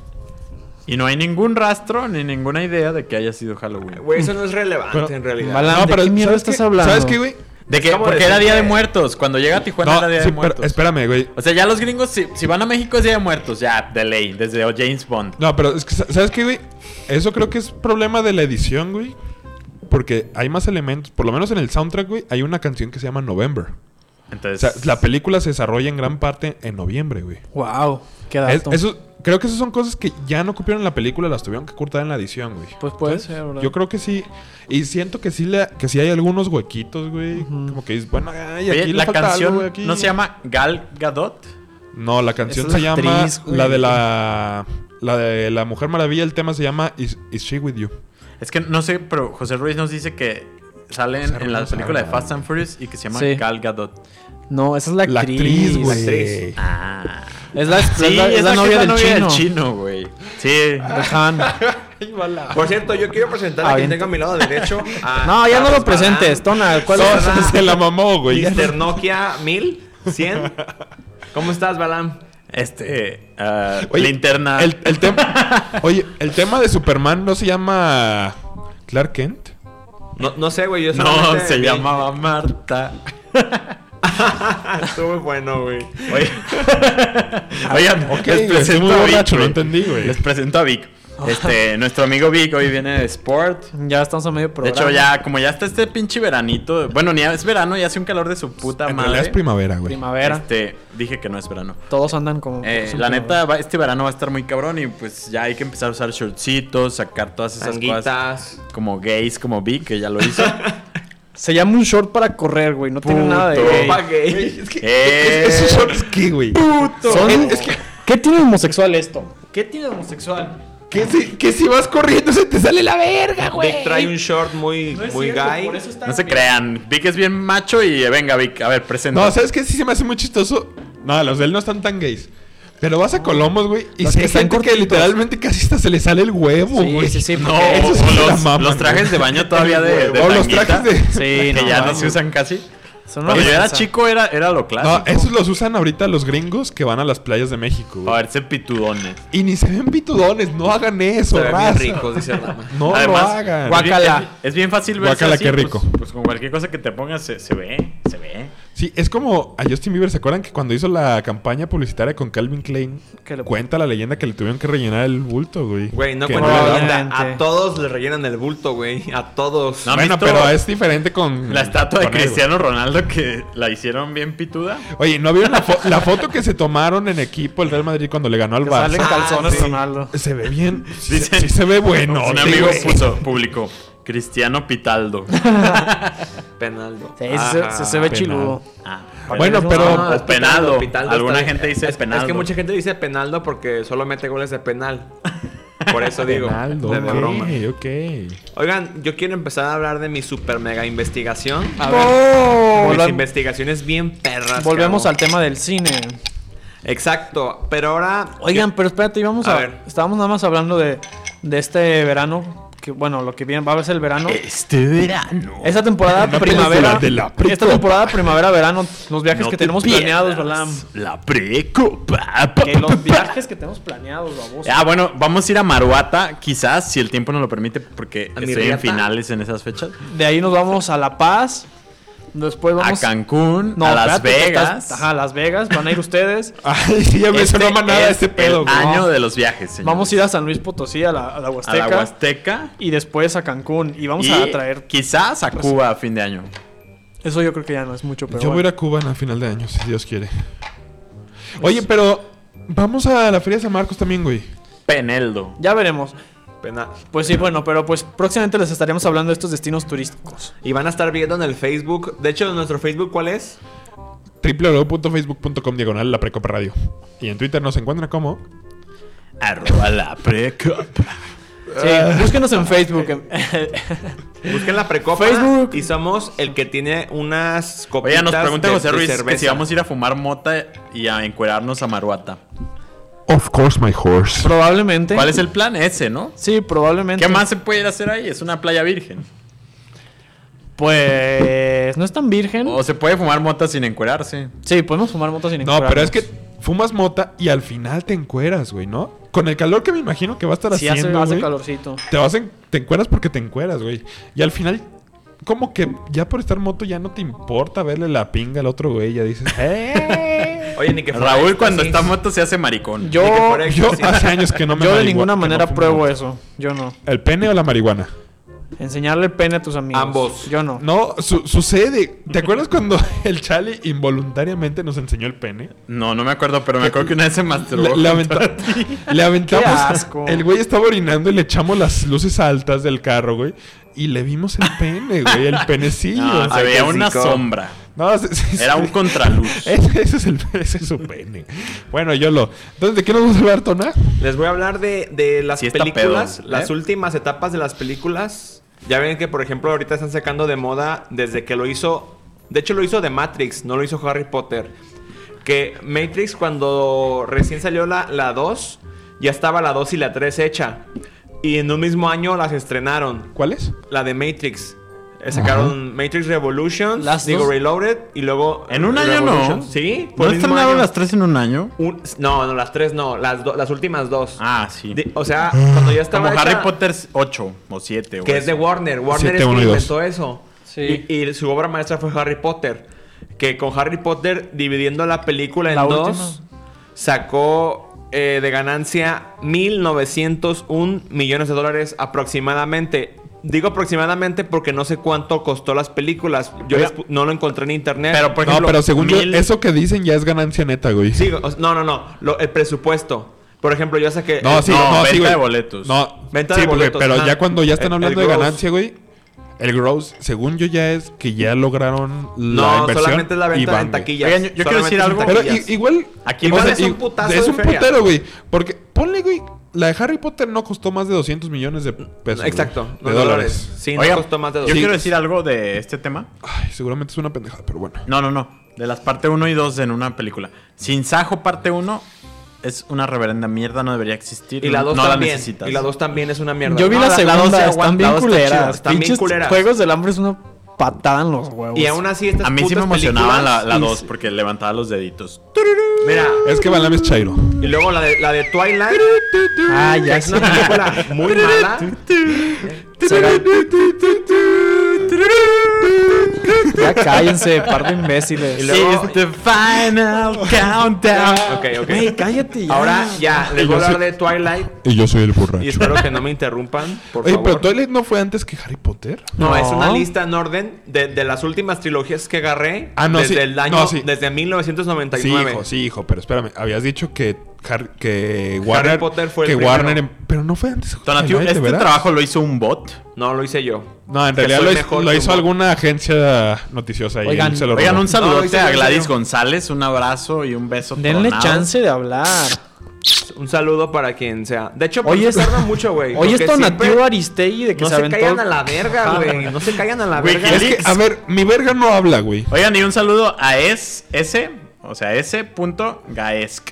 Speaker 3: Y no hay ningún rastro ni ninguna idea de que haya sido Halloween.
Speaker 4: Güey, eso no es relevante
Speaker 1: Pero-
Speaker 4: en realidad.
Speaker 2: Balam, ¿de qué mierda
Speaker 1: ¿sabes
Speaker 2: estás
Speaker 1: qué?
Speaker 2: hablando?
Speaker 1: ¿Sabes qué, güey?
Speaker 3: De que,
Speaker 4: ¿Cómo
Speaker 3: porque
Speaker 4: decir
Speaker 3: era Día de
Speaker 4: que-
Speaker 3: Muertos. Cuando llega a Tijuana
Speaker 1: No,
Speaker 3: era Día
Speaker 1: sí,
Speaker 3: de
Speaker 1: pero
Speaker 3: Muertos.
Speaker 1: espérame, güey.
Speaker 3: O sea, ya los gringos, si, si van a México es Día de Muertos, ya, de ley, desde James Bond.
Speaker 1: No, pero es que, ¿sabes qué, güey? Eso creo que es problema de la edición, güey. Porque hay más elementos. Por lo menos en el soundtrack, güey, hay una canción que se llama November. O
Speaker 3: Entonces,
Speaker 1: sea, la película se desarrolla en gran parte en noviembre, güey.
Speaker 2: Wow, qué
Speaker 1: Es-
Speaker 2: dato.
Speaker 1: eso, creo que esas son cosas que ya no copiaron en la película, las tuvieron que cortar en la edición, güey.
Speaker 2: Pues puede
Speaker 1: ¿Sabes?
Speaker 2: ser, ¿verdad?
Speaker 1: Yo creo que sí. Y siento que sí, le, que sí hay algunos huequitos, güey.
Speaker 2: Ujú.
Speaker 1: Como que dices, bueno, ay,
Speaker 3: oye,
Speaker 1: aquí le
Speaker 3: la
Speaker 1: falta
Speaker 3: canción
Speaker 1: algo, güey, aquí.
Speaker 3: no se llama Gal Gadot.
Speaker 1: No, la canción
Speaker 2: Esa
Speaker 1: se
Speaker 2: es la
Speaker 1: llama...
Speaker 2: actriz, güey.
Speaker 1: la de la... La de la Mujer Maravilla, el tema se llama Is, Is She With You?
Speaker 3: Es que no sé, pero José Ruiz nos dice que salen
Speaker 1: Esa
Speaker 3: en la
Speaker 1: hermosa,
Speaker 3: película de
Speaker 1: ¿verdad?
Speaker 3: Fast and Furious y que se llama
Speaker 2: Sí.
Speaker 3: Gal Gadot.
Speaker 2: No, esa es la
Speaker 1: La
Speaker 2: actriz.
Speaker 1: actriz,
Speaker 4: La
Speaker 1: güey.
Speaker 4: actriz.
Speaker 3: Ah.
Speaker 2: Es la,
Speaker 3: Sí,
Speaker 2: es la, es la
Speaker 3: que
Speaker 2: novia,
Speaker 3: es la
Speaker 2: del, chino.
Speaker 3: del chino, güey. Sí.
Speaker 2: De Han.
Speaker 4: Por cierto, yo quiero presentar a
Speaker 2: Ah,
Speaker 4: quien
Speaker 2: bien.
Speaker 4: tengo a mi lado derecho. a
Speaker 2: No, ya no
Speaker 4: Carlos
Speaker 2: lo presentes,
Speaker 4: Balán,
Speaker 2: Tona. ¿Cuál
Speaker 1: No,
Speaker 2: es?
Speaker 1: se la mamó, güey. Ya no-
Speaker 4: mister Nokia mil cien. ¿Cómo estás, Balam?
Speaker 3: Este. ah,
Speaker 1: Oye,
Speaker 3: linterna.
Speaker 1: El, el tema... Oye, el tema de Superman no se llama... Clark Kent.
Speaker 4: No, no sé, güey. Yo
Speaker 3: No,
Speaker 4: solamente
Speaker 3: se
Speaker 4: vi-
Speaker 3: llamaba Marta.
Speaker 4: Estuvo muy bueno, güey.
Speaker 3: Oye. Oigan,
Speaker 1: Ok,
Speaker 3: les
Speaker 1: estoy
Speaker 3: presento
Speaker 1: muy
Speaker 3: a Vic,
Speaker 1: borracho, no
Speaker 3: güey.
Speaker 1: entendí, güey.
Speaker 3: Les presento a Vic. Este, nuestro amigo Vic hoy viene de Sport.
Speaker 2: Ya estamos a medio
Speaker 3: De
Speaker 2: programa.
Speaker 3: hecho, ya, como ya está este pinche veranito. Bueno, ni es verano, ya hace un calor de su puta
Speaker 1: En
Speaker 3: madre.
Speaker 1: realidad es primavera, güey.
Speaker 2: Primavera.
Speaker 3: Este, dije que no es verano.
Speaker 2: Todos andan como...
Speaker 3: Eh,
Speaker 2: es un
Speaker 3: la
Speaker 2: primavera.
Speaker 3: neta, va- este verano va a estar muy cabrón y pues ya hay que empezar a usar shortcitos, sacar todas esas cosas
Speaker 4: Sanguitas.
Speaker 3: como gays, como Vic, que ya lo hizo.
Speaker 2: Se llama un short para correr, güey. No tiene
Speaker 3: Puto.
Speaker 2: nada de gay.
Speaker 4: Pa' gay.
Speaker 1: Güey, es que...
Speaker 3: Eh.
Speaker 1: es- ¿Esos shorts qué, güey?
Speaker 2: Son-
Speaker 1: Es, es que...
Speaker 2: ¿Qué tiene de homosexual esto? ¿Qué tiene de homosexual?
Speaker 1: Que si, que si vas corriendo se te sale la verga, güey.
Speaker 4: Vic trae un short muy,
Speaker 2: No es
Speaker 4: muy
Speaker 2: cierto,
Speaker 4: gay.
Speaker 2: por eso está
Speaker 3: No se
Speaker 2: bien.
Speaker 3: crean, Vic es bien macho y eh, venga Vic, a ver, presenta.
Speaker 1: No, ¿sabes qué? Sí se me hace muy chistoso. No, los de él no están tan gays. Pero vas a Colomos, güey, y
Speaker 2: Los
Speaker 1: si
Speaker 2: que
Speaker 1: hay
Speaker 2: están
Speaker 1: gente que
Speaker 2: cortitos.
Speaker 1: literalmente casi hasta se le sale el huevo,
Speaker 2: Sí,
Speaker 1: güey.
Speaker 2: sí, sí.
Speaker 3: No,
Speaker 2: porque-
Speaker 1: Eso
Speaker 3: o
Speaker 1: sí se la
Speaker 3: los,
Speaker 1: maman,
Speaker 3: los trajes
Speaker 1: güey.
Speaker 3: de baño todavía de, de
Speaker 1: O los
Speaker 3: tanguita,
Speaker 1: trajes de...
Speaker 2: Sí,
Speaker 3: que
Speaker 2: no,
Speaker 3: ya no
Speaker 2: mames.
Speaker 3: se usan casi.
Speaker 2: Son una
Speaker 3: Cuando yo era
Speaker 2: ofensa.
Speaker 3: chico era, era lo
Speaker 1: No,
Speaker 3: clásico.
Speaker 1: esos los usan ahorita los gringos que van a las playas de México,
Speaker 3: A
Speaker 1: güey.
Speaker 3: verse pitudones.
Speaker 1: Y ni se ven pitudones, no hagan eso,
Speaker 4: Se ven bien
Speaker 1: raza.
Speaker 4: ricos, dice Rama.
Speaker 1: No
Speaker 3: Además,
Speaker 1: lo hagan.
Speaker 3: es bien-
Speaker 2: Guácala.
Speaker 3: Es, es bien fácil verse
Speaker 1: Guácala,
Speaker 3: así,
Speaker 1: qué
Speaker 3: pues-
Speaker 1: rico.
Speaker 3: Pues, con cualquier cosa que te pongas se, se ve, se ve.
Speaker 1: Sí, es como a Justin Bieber, ¿se acuerdan que cuando hizo la campaña publicitaria con Calvin Klein,
Speaker 2: Que le-
Speaker 1: cuenta la leyenda que le tuvieron que rellenar el bulto, güey?
Speaker 4: Güey, no
Speaker 1: Que
Speaker 4: cuenta
Speaker 1: le
Speaker 4: la
Speaker 1: daban.
Speaker 4: leyenda.
Speaker 2: Obviamente.
Speaker 4: A todos les rellenan el bulto, güey. A todos.
Speaker 3: No, ¿han
Speaker 1: Bueno,
Speaker 3: visto
Speaker 1: pero es diferente con...
Speaker 3: La estatua de
Speaker 1: con él, güey.
Speaker 3: Cristiano Ronaldo que la hicieron bien pituda.
Speaker 1: Oye, ¿no vieron la, fo- la foto que se tomaron en equipo el Real Madrid cuando le ganó al
Speaker 2: Que salen
Speaker 1: Barça?
Speaker 2: calzones
Speaker 4: sí.
Speaker 2: Ronaldo.
Speaker 1: Se ve bien. Sí,
Speaker 3: Dicen-
Speaker 1: sí se ve bueno.
Speaker 3: Un
Speaker 1: sí,
Speaker 3: amigo
Speaker 1: güey.
Speaker 3: puso, publicó Cristiano Pitaldo.
Speaker 4: Penaldo.
Speaker 2: Sí, sí, se,
Speaker 4: Ajá.
Speaker 2: se, se ve
Speaker 1: penal.
Speaker 2: chiludo.
Speaker 3: Ah,
Speaker 1: Bueno,
Speaker 2: Eso-
Speaker 1: pero...
Speaker 2: Ah,
Speaker 3: o penaldo.
Speaker 4: Pitaldo
Speaker 3: Alguna
Speaker 4: está-
Speaker 3: gente dice
Speaker 4: es,
Speaker 3: penaldo.
Speaker 4: Es que mucha gente dice penaldo porque solo mete goles de penal. Por eso digo.
Speaker 1: Penaldo,
Speaker 4: de, de broma.
Speaker 1: ok, ok.
Speaker 4: Oigan, yo quiero empezar a hablar de mi super mega investigación.
Speaker 2: A ver.
Speaker 4: Mis
Speaker 2: Volvem-
Speaker 4: investigaciones bien perras.
Speaker 2: Volvemos
Speaker 4: que
Speaker 2: al
Speaker 4: hago.
Speaker 2: tema del cine.
Speaker 4: Exacto. Pero ahora.
Speaker 2: Oigan, pero espérate, íbamos
Speaker 4: A
Speaker 2: a,
Speaker 4: ver.
Speaker 2: estábamos nada más hablando de, de este verano. Que bueno, lo que viene va a ser el verano.
Speaker 3: Este verano.
Speaker 2: Esa temporada
Speaker 1: Una
Speaker 2: primavera.
Speaker 1: película de la precopa.
Speaker 2: Esta temporada primavera-verano. Los viajes
Speaker 3: No
Speaker 2: que
Speaker 3: te
Speaker 2: tenemos
Speaker 3: pierdas
Speaker 2: planeados, ¿verdad?
Speaker 3: La precopa.
Speaker 2: Que los viajes que tenemos planeados, baboso.
Speaker 3: Ah, bueno, vamos a ir a Maruata, quizás, si el tiempo nos lo permite, porque
Speaker 4: ¿A
Speaker 3: estoy en
Speaker 4: Mirriata?
Speaker 3: finales en esas fechas.
Speaker 2: De ahí nos vamos a La Paz. Después vamos
Speaker 3: A Cancún,
Speaker 2: No,
Speaker 3: a Las
Speaker 2: espérate, que
Speaker 3: Vegas.
Speaker 2: estás- Ajá, a Las Vegas. Van a ir ustedes.
Speaker 1: Ay, sí, ya me
Speaker 3: Este
Speaker 1: sonó nada
Speaker 3: es
Speaker 1: este pedo,
Speaker 3: el
Speaker 1: güey.
Speaker 3: año
Speaker 2: No.
Speaker 3: de los viajes, señores.
Speaker 2: Vamos a ir a San Luis Potosí, a la, a la
Speaker 3: a
Speaker 2: Huasteca.
Speaker 3: la Huasteca.
Speaker 2: Y después a Cancún. Y vamos
Speaker 3: y
Speaker 2: a traer.
Speaker 3: quizás a Cuba a fin de año.
Speaker 2: Eso yo creo que ya no es mucho, pero.
Speaker 1: Yo voy a ir
Speaker 2: bueno.
Speaker 1: a Cuba a final de año, si Dios quiere. Oye, pero... Vamos a la Feria de San Marcos también, güey.
Speaker 3: Peneldo.
Speaker 2: Ya veremos.
Speaker 4: Penal.
Speaker 2: Pues sí, bueno, pero pues próximamente les estaremos hablando de estos destinos turísticos.
Speaker 4: Y van a estar viendo en el Facebook. De hecho, nuestro Facebook, ¿cuál es?
Speaker 1: w w w punto facebook punto com diagonal la Precopa Radio. Y en Twitter nos encuentran como...
Speaker 3: Arroba la precopa.
Speaker 2: Sí, búsquenos en Facebook.
Speaker 4: Busquen la precopa.
Speaker 2: Facebook.
Speaker 4: Y somos el que tiene unas copitas.
Speaker 3: Oye, nos pregunta
Speaker 4: de-
Speaker 3: José
Speaker 4: de
Speaker 3: Ruiz que
Speaker 4: cerveza.
Speaker 3: si vamos a ir a fumar mota y a encuerarnos a Maruata.
Speaker 1: Of course, my horse.
Speaker 2: Probablemente.
Speaker 3: ¿Cuál es el plan? Ese, ¿no?
Speaker 2: Sí, probablemente.
Speaker 3: ¿Qué más se puede ir a hacer ahí? Es una playa virgen.
Speaker 2: Pues no es tan virgen.
Speaker 3: O se puede fumar mota sin encuerarse.
Speaker 2: Sí, podemos fumar motos sin
Speaker 1: No, pero es que
Speaker 2: encuerarnos.
Speaker 1: fumas mota y al final te encueras, güey, ¿no? Con el calor que me imagino que va a estar
Speaker 2: Sí, hace,
Speaker 1: haciendo,
Speaker 2: hace
Speaker 1: güey,
Speaker 2: calorcito.
Speaker 1: te vas en- te encueras porque te encueras, güey. Y al final, como que ya por estar moto ya no te importa verle la pinga al otro güey. Ya dices, ¡eh!
Speaker 4: Oye, ni que fuera
Speaker 3: Raúl cuando
Speaker 4: éxtasis.
Speaker 3: está en moto se hace maricón.
Speaker 2: Yo,
Speaker 4: Ni que fuera
Speaker 1: Yo
Speaker 4: éxtasis.
Speaker 1: hace años que no me
Speaker 2: yo de
Speaker 1: marigua-
Speaker 2: ninguna
Speaker 1: que no
Speaker 2: manera
Speaker 1: fumo
Speaker 2: pruebo
Speaker 1: moto.
Speaker 2: eso. Yo no.
Speaker 1: ¿El pene o la marihuana?
Speaker 2: Enseñarle el pene a tus amigos.
Speaker 4: Ambos.
Speaker 2: Yo no.
Speaker 1: No, su- sucede. ¿Te acuerdas cuando el Chale involuntariamente nos enseñó el pene?
Speaker 3: No, no me acuerdo, pero me acuerdo que una vez se masturbó.
Speaker 1: Le, le aventa- le aventamos.
Speaker 2: Qué asco.
Speaker 1: El güey estaba orinando y le echamos las luces altas del carro, güey. Y le vimos el pene, güey. El penecillo.
Speaker 3: No, se
Speaker 4: Ay,
Speaker 3: veía
Speaker 4: qué
Speaker 3: una
Speaker 4: rico.
Speaker 3: sombra.
Speaker 1: No, sí, sí,
Speaker 3: Era
Speaker 1: sí.
Speaker 3: un contraluz.
Speaker 1: Ese, ese es el, ese es su pene. Bueno, yo lo. Entonces, ¿de qué nos vamos a hablar, Tona?
Speaker 4: Les voy a hablar de, de las
Speaker 3: Sí está
Speaker 4: películas,
Speaker 3: pedo, ¿eh?
Speaker 4: las últimas etapas de las películas. Ya ven que, por ejemplo, ahorita están sacando de moda desde que lo hizo... De hecho, lo hizo de Matrix, no lo hizo Harry Potter. Que Matrix, cuando recién salió la, la dos, ya estaba la dos y la tres hecha. Y en un mismo año las estrenaron.
Speaker 1: ¿Cuál es?
Speaker 4: La de Matrix. Eh, Sacaron Matrix Revolutions,
Speaker 2: Las
Speaker 4: digo
Speaker 2: dos.
Speaker 4: Reloaded, y luego...
Speaker 3: ¿En un año no?
Speaker 4: Revolutions. Sí, por
Speaker 3: ¿No
Speaker 4: el mismo
Speaker 3: estrenaron
Speaker 4: año.
Speaker 3: las tres en un año?
Speaker 4: Un- no, no, las tres no, las, do- las últimas dos.
Speaker 3: Ah, sí.
Speaker 4: De- o sea, cuando ya estaba
Speaker 3: Como Harry
Speaker 4: hecha-
Speaker 3: Potter ocho o siete.
Speaker 4: que es de Warner. Warner
Speaker 1: Siete,
Speaker 4: es
Speaker 1: uno
Speaker 4: quien
Speaker 1: y dos.
Speaker 4: inventó eso.
Speaker 2: Sí.
Speaker 4: Y, y su obra maestra fue Harry Potter. que con Harry Potter dividiendo la película en
Speaker 2: La
Speaker 4: dos
Speaker 2: última.
Speaker 4: sacó eh, de ganancia mil novecientos un millones de dólares aproximadamente. Digo aproximadamente porque no sé cuánto costó las películas. Yo
Speaker 3: Oiga.
Speaker 4: les pu- no lo encontré en internet.
Speaker 3: Pero, por
Speaker 1: No,
Speaker 3: ejemplo,
Speaker 1: pero según
Speaker 3: mil-
Speaker 1: yo, eso que dicen ya es ganancia neta, güey.
Speaker 4: Sí, o- no, no, no. Lo- el presupuesto. Por ejemplo, yo saqué...
Speaker 1: No,
Speaker 4: eh,
Speaker 1: sí,
Speaker 3: no,
Speaker 1: no,
Speaker 3: venta
Speaker 1: sí, güey.
Speaker 3: de boletos.
Speaker 1: No,
Speaker 4: Venta
Speaker 1: sí,
Speaker 4: de
Speaker 1: güey,
Speaker 4: boletos,
Speaker 1: pero
Speaker 4: ajá.
Speaker 1: ya cuando ya están
Speaker 4: El-
Speaker 1: hablando
Speaker 4: el
Speaker 1: de
Speaker 4: gross.
Speaker 1: ganancia, güey, el gross, según yo ya es que ya lograron la
Speaker 4: No,
Speaker 1: inversión
Speaker 4: solamente es la
Speaker 1: y
Speaker 4: venta
Speaker 1: van,
Speaker 4: en
Speaker 1: güey.
Speaker 4: taquillas.
Speaker 3: Oigan, yo- yo quiero
Speaker 4: Solamente
Speaker 3: decir
Speaker 4: es en
Speaker 3: algo.
Speaker 1: Pero
Speaker 4: taquillas.
Speaker 1: i- igual...
Speaker 3: Aquí
Speaker 4: Igual
Speaker 1: o sea,
Speaker 4: es un
Speaker 1: i-
Speaker 4: putazo
Speaker 1: Es
Speaker 4: de
Speaker 1: un
Speaker 4: feria.
Speaker 1: putero, güey. Porque, ponle, güey, la de Harry Potter no costó más de doscientos millones de pesos.
Speaker 4: Exacto.
Speaker 1: güey,
Speaker 4: No,
Speaker 1: de dólares.
Speaker 4: Sí, no
Speaker 3: Oigan,
Speaker 4: costó más de
Speaker 3: yo
Speaker 4: dos.
Speaker 3: quiero decir algo de este tema.
Speaker 1: Ay, seguramente es una pendejada, pero bueno.
Speaker 3: No, no, no. De las parte uno y dos en una película. Sin Sajo parte uno es una reverenda mierda, no debería existir.
Speaker 4: Y la dos
Speaker 3: no la
Speaker 4: también.
Speaker 3: necesitas.
Speaker 4: y la dos también es una mierda.
Speaker 2: Yo vi
Speaker 4: No,
Speaker 2: la,
Speaker 4: dos
Speaker 2: segunda,
Speaker 4: se
Speaker 2: están
Speaker 4: aguanta,
Speaker 2: bien
Speaker 4: la dos está chida,
Speaker 2: culeras.
Speaker 4: Están bien
Speaker 2: Pinches
Speaker 4: culeras.
Speaker 2: Juegos del Hambre es una patada en los huevos.
Speaker 4: Y aún así estas
Speaker 3: A mí sí me
Speaker 4: putas
Speaker 3: emocionaba la,
Speaker 4: películas-
Speaker 3: la
Speaker 2: y
Speaker 3: dos
Speaker 2: sí.
Speaker 3: porque levantaba los deditos.
Speaker 4: Mira,
Speaker 1: Es que Balam es Chairo.
Speaker 4: y luego la de, la de Twilight.
Speaker 2: Ah,
Speaker 4: que
Speaker 2: ya
Speaker 4: es una película muy mala.
Speaker 2: será. Ya cállense, par de imbéciles.
Speaker 4: Y luego-
Speaker 3: It's the final countdown.
Speaker 4: Ok, ok.
Speaker 2: Güey, cállate ya.
Speaker 4: Ahora ya, les
Speaker 1: Y
Speaker 4: voy a
Speaker 1: yo
Speaker 4: hablar
Speaker 1: soy-
Speaker 4: de Twilight.
Speaker 1: Y yo soy el borracho.
Speaker 4: Y espero que no me interrumpan, por
Speaker 1: Oye,
Speaker 4: favor.
Speaker 1: pero Twilight no fue antes que Harry Potter.
Speaker 4: No,
Speaker 2: No.
Speaker 4: es una lista en orden de, de las últimas trilogías que agarré
Speaker 1: Ah, no,
Speaker 4: desde
Speaker 1: sí.
Speaker 4: el año,
Speaker 1: No, sí.
Speaker 4: desde mil novecientos noventa y
Speaker 1: Sí,
Speaker 4: nueve.
Speaker 1: hijo, sí, hijo, pero espérame. Habías dicho que, Har- que Warner.
Speaker 4: Potter fue el
Speaker 1: que
Speaker 4: primero.
Speaker 1: Warner. em- Pero no fue antes.
Speaker 3: Donatiu,
Speaker 1: Twilight, ¿de
Speaker 3: este
Speaker 1: veras?
Speaker 3: trabajo lo hizo un bot.
Speaker 4: No, lo hice yo.
Speaker 1: No, en
Speaker 4: que
Speaker 1: realidad
Speaker 4: soy
Speaker 1: lo, hizo-
Speaker 4: mejor
Speaker 1: lo
Speaker 4: que
Speaker 1: hizo
Speaker 4: un-
Speaker 1: alguna agencia noticiosa. Y
Speaker 2: Oigan,
Speaker 1: él se lo
Speaker 3: Oigan,
Speaker 1: robó.
Speaker 3: un saludote
Speaker 4: No, hice
Speaker 3: a
Speaker 4: yo,
Speaker 3: Gladys
Speaker 4: hice yo.
Speaker 3: González, un abrazo y un beso.
Speaker 2: Denle
Speaker 3: tronado.
Speaker 2: chance de hablar.
Speaker 4: Un saludo para quien sea. De hecho,
Speaker 2: Oye,
Speaker 4: Oye,
Speaker 2: es-
Speaker 4: tarda mucho, güey.
Speaker 2: Oye,
Speaker 4: porque
Speaker 2: esto
Speaker 4: siempre
Speaker 2: nativo Aristegui de que
Speaker 4: No
Speaker 2: se
Speaker 4: se
Speaker 2: aventó.
Speaker 4: callan a la verga,
Speaker 2: Ajá,
Speaker 4: güey. No se callan a la
Speaker 3: Güey,
Speaker 4: verga.
Speaker 3: ¿qué
Speaker 1: Es que,
Speaker 3: Leaks.
Speaker 1: a ver, mi verga no habla, güey.
Speaker 3: Oigan, y un saludo a es, S, o sea, S.Gaesk.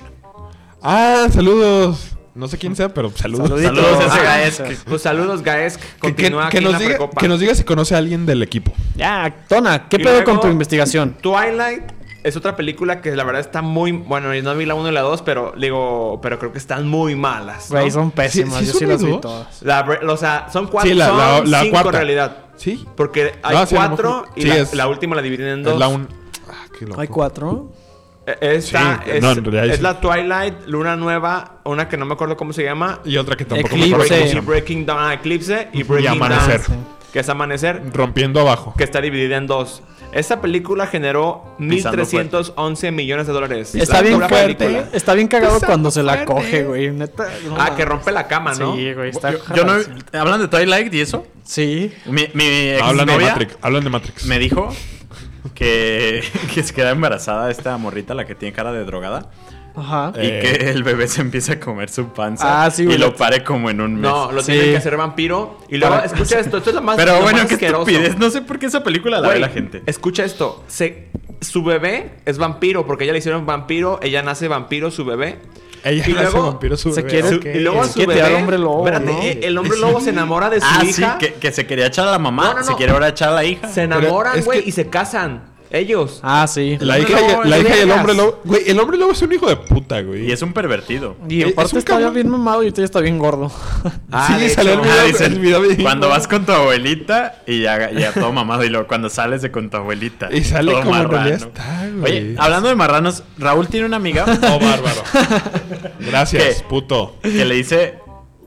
Speaker 1: Ah, saludos. No sé quién sea, pero saludos.
Speaker 2: Saluditos.
Speaker 3: Saludos, ese
Speaker 4: Ah,
Speaker 3: Gaesk.
Speaker 4: Pues saludos, Gaesk.
Speaker 1: Que, que-
Speaker 4: Continúa
Speaker 1: que
Speaker 4: aquí en
Speaker 1: nos
Speaker 4: la
Speaker 1: diga,
Speaker 4: Precopa.
Speaker 1: que nos diga si conoce a alguien del equipo.
Speaker 2: Ya, Tona, ¿qué
Speaker 4: Y
Speaker 2: pedo
Speaker 4: luego-
Speaker 2: con tu investigación?
Speaker 4: Twilight es otra película que la verdad está muy... Bueno, yo no vi la uno y la dos, pero digo... Pero creo que están muy malas, ¿no?
Speaker 2: Güey, son pésimas.
Speaker 1: sí
Speaker 2: Yo
Speaker 1: son
Speaker 2: sí las vi
Speaker 1: dos.
Speaker 2: todas.
Speaker 4: La bre- o sea, son cuatro,
Speaker 1: Sí, la-
Speaker 4: son
Speaker 1: la- la
Speaker 4: cinco
Speaker 1: cuarta.
Speaker 4: en realidad.
Speaker 1: Sí.
Speaker 4: Porque hay
Speaker 1: No, sí, a lo
Speaker 4: cuatro
Speaker 1: mejor-
Speaker 4: y
Speaker 1: sí,
Speaker 4: la,
Speaker 1: es-
Speaker 4: la última la dividen en dos.
Speaker 1: Es la un... Ah, qué loco.
Speaker 2: ¿Hay cuatro?
Speaker 4: Eh, Esta
Speaker 1: Sí,
Speaker 4: es,
Speaker 1: no, en realidad
Speaker 4: es
Speaker 1: sí.
Speaker 4: la Twilight, Luna Nueva, una que no me acuerdo cómo se llama.
Speaker 1: Y otra que tampoco
Speaker 2: Eclipse.
Speaker 1: me acuerdo cómo se
Speaker 4: Y
Speaker 1: llama.
Speaker 4: Breaking Down, ah, Eclipse y Breaking
Speaker 1: Amanecer.
Speaker 4: Down, que es Amanecer,
Speaker 1: Rompiendo abajo.
Speaker 4: que está dividida en dos. Esta película generó mil trescientos once millones de dólares.
Speaker 2: Está
Speaker 4: La
Speaker 2: bien
Speaker 4: pura
Speaker 2: fuerte.
Speaker 4: película.
Speaker 2: Está bien cagado
Speaker 1: Está
Speaker 2: cuando se la
Speaker 1: fuerte.
Speaker 2: coge, güey. Neta. no
Speaker 4: Ah,
Speaker 2: mames.
Speaker 4: que rompe la cama, ¿no?
Speaker 2: Sí, güey. Está
Speaker 3: Yo, yo no,
Speaker 2: jaladísimo.
Speaker 3: ¿hablan de Twilight y eso?
Speaker 2: Sí.
Speaker 3: Mi, mi
Speaker 1: Hablan de
Speaker 3: exnovia
Speaker 1: Matrix. Hablan de Matrix.
Speaker 3: me dijo que, que se queda embarazada esta morrita, la que tiene cara de drogada.
Speaker 2: Ajá.
Speaker 3: Y
Speaker 1: Eh.
Speaker 3: que el bebé se empieza a comer su panza.
Speaker 2: Ah, sí,
Speaker 3: y
Speaker 2: güey.
Speaker 3: lo pare como en un mes.
Speaker 4: No, lo
Speaker 2: Sí.
Speaker 4: tienen que hacer vampiro. Y luego,
Speaker 2: Para-
Speaker 4: escucha esto, esto es lo más
Speaker 3: Pero
Speaker 4: lo
Speaker 3: bueno,
Speaker 4: más
Speaker 3: qué
Speaker 4: asqueroso.
Speaker 3: estupidez. No sé por qué esa película la
Speaker 4: Güey,
Speaker 3: ve la gente.
Speaker 4: Escucha esto. Se, su bebé es vampiro porque ella le hicieron vampiro. Ella nace vampiro, su bebé.
Speaker 1: Ella
Speaker 4: y
Speaker 1: le hace
Speaker 4: luego
Speaker 1: vampiro su
Speaker 2: se
Speaker 1: bebé.
Speaker 2: quiere-
Speaker 1: Ok.
Speaker 4: Su- y luego
Speaker 2: Es
Speaker 4: su
Speaker 2: que te
Speaker 4: bebé.
Speaker 2: da el hombre lobo,
Speaker 4: Espérate,
Speaker 2: ¿no?
Speaker 4: eh, el hombre lobo se enamora de su
Speaker 3: Ah,
Speaker 4: hija.
Speaker 3: sí, que, que se quería echar a la mamá,
Speaker 4: No, no,
Speaker 3: se
Speaker 4: no.
Speaker 3: quiere ahora echar a la hija.
Speaker 4: Se
Speaker 1: Pero
Speaker 4: enamoran,
Speaker 1: es
Speaker 4: güey,
Speaker 1: que-
Speaker 4: y se casan. Ellos.
Speaker 2: Ah, sí.
Speaker 1: La
Speaker 4: El
Speaker 1: hija,
Speaker 4: hombre
Speaker 1: y,
Speaker 4: lobo
Speaker 1: la
Speaker 4: es
Speaker 1: hija y el
Speaker 4: vergas.
Speaker 1: hombre lobo. Güey, el hombre lobo es un hijo de puta, güey.
Speaker 3: Y es un pervertido.
Speaker 2: Y
Speaker 1: Es
Speaker 2: aparte
Speaker 1: un
Speaker 2: está
Speaker 1: cabrón.
Speaker 2: bien mamado y ahorita ya está bien gordo.
Speaker 4: Ah,
Speaker 1: sí,
Speaker 4: de
Speaker 1: salió el
Speaker 4: hecho.
Speaker 1: video.
Speaker 3: Ah, dicen,
Speaker 1: el video bien-
Speaker 3: cuando vas con tu abuelita y ya, ya todo mamado. Y luego cuando sales de con tu abuelita.
Speaker 1: Y sale
Speaker 3: todo
Speaker 1: como en
Speaker 3: marrano.
Speaker 1: realidad está, güey.
Speaker 3: Oye, hablando de marranos, Raúl tiene una amiga
Speaker 1: Oh, bárbaro. Gracias,
Speaker 3: ¿Qué?
Speaker 1: puto.
Speaker 3: que le dice...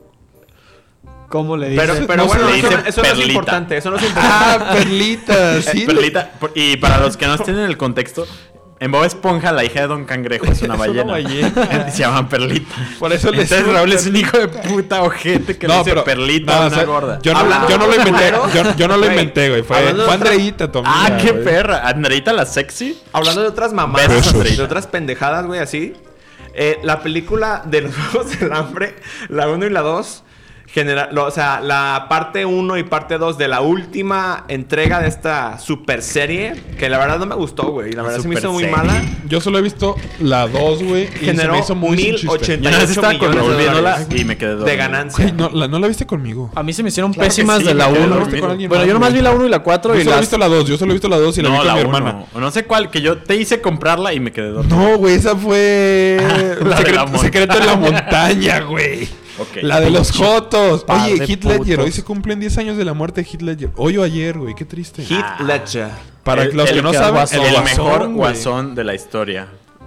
Speaker 2: ¿Cómo le dice?
Speaker 4: Pero, pero
Speaker 1: no
Speaker 4: bueno,
Speaker 3: se le
Speaker 4: eso,
Speaker 3: dice
Speaker 4: eso no es
Speaker 3: perlita.
Speaker 4: importante. Eso no es importante.
Speaker 1: Ah, perlita. Sí.
Speaker 3: eh, Perlita. Por- Y para los que no estén en el contexto, en Bob Esponja, la hija de Don Cangrejo es una
Speaker 1: Es una
Speaker 3: ballena.
Speaker 1: ballena.
Speaker 3: Se llama Perlita.
Speaker 1: Por eso le
Speaker 3: Entonces
Speaker 1: decimos
Speaker 3: Raúl es un
Speaker 1: Perlita.
Speaker 3: hijo de puta ojete que le dice Perlita a
Speaker 1: no,
Speaker 3: una
Speaker 1: o sea,
Speaker 3: gorda.
Speaker 1: Yo no,
Speaker 4: Hablando
Speaker 1: yo no lo
Speaker 4: de
Speaker 1: inventé.
Speaker 4: otro-
Speaker 1: Yo, yo no lo
Speaker 4: Güey,
Speaker 1: inventé, güey. Fue,
Speaker 4: hablando de
Speaker 1: fue
Speaker 4: otra-
Speaker 1: Andreita, tu
Speaker 3: Ah,
Speaker 1: amiga,
Speaker 3: qué
Speaker 1: güey.
Speaker 3: perra. Andreita la sexy.
Speaker 4: Hablando de otras mamadas,
Speaker 3: Besos.
Speaker 4: de otras pendejadas, güey, así. Eh, la película de los Juegos del Hambre, la uno y la dos, genera, lo- o sea, la parte uno y parte dos de la última entrega de esta super serie, que la verdad no me gustó, güey. La verdad se me hizo muy
Speaker 3: Superserie.
Speaker 4: mala.
Speaker 1: Yo solo he visto la dos, güey. Y se
Speaker 4: Generó
Speaker 1: me hizo muy sin
Speaker 4: mil
Speaker 1: chiste.
Speaker 4: ochenta.
Speaker 3: Yo una vez estaba con
Speaker 4: millones de
Speaker 3: Raúl viéndola
Speaker 4: dólares
Speaker 3: y me quedé dormido.
Speaker 4: De ganancia.
Speaker 1: Güey, no, la, no la viste conmigo.
Speaker 2: A mí se me hicieron
Speaker 3: Claro que
Speaker 2: pésimas
Speaker 3: sí,
Speaker 2: de la
Speaker 3: me quedé
Speaker 2: uno.
Speaker 3: dormido.
Speaker 1: con alguien
Speaker 2: Bueno,
Speaker 1: más,
Speaker 2: yo nomás
Speaker 1: güey.
Speaker 2: vi la uno y la cuatro
Speaker 1: Yo
Speaker 2: y
Speaker 1: solo he
Speaker 2: las...
Speaker 1: visto la dos. Yo solo he visto la dos y la vi
Speaker 3: No,
Speaker 1: con
Speaker 3: la
Speaker 1: mi
Speaker 3: uno.
Speaker 1: hermana.
Speaker 3: No sé cuál, que yo te hice comprarla y me quedé dormido.
Speaker 1: No, güey, esa fue.
Speaker 3: La de la
Speaker 1: secreto,
Speaker 3: montaña.
Speaker 1: secreto en la montaña, güey.
Speaker 3: Ok.
Speaker 1: La de los
Speaker 2: Pinche
Speaker 1: Jotos.
Speaker 2: par
Speaker 1: Oye,
Speaker 2: de
Speaker 1: Heath Ledger.
Speaker 2: putos.
Speaker 1: Hoy se cumplen diez años de la muerte de Heath Ledger. Hoy o ayer, güey. Qué triste.
Speaker 4: Heath Ledger.
Speaker 1: Para
Speaker 3: El-
Speaker 1: los
Speaker 3: el
Speaker 1: que no
Speaker 2: que
Speaker 1: saben,
Speaker 2: Guasón,
Speaker 3: El,
Speaker 1: Guasón,
Speaker 3: mejor
Speaker 1: güey.
Speaker 3: guasón de la historia.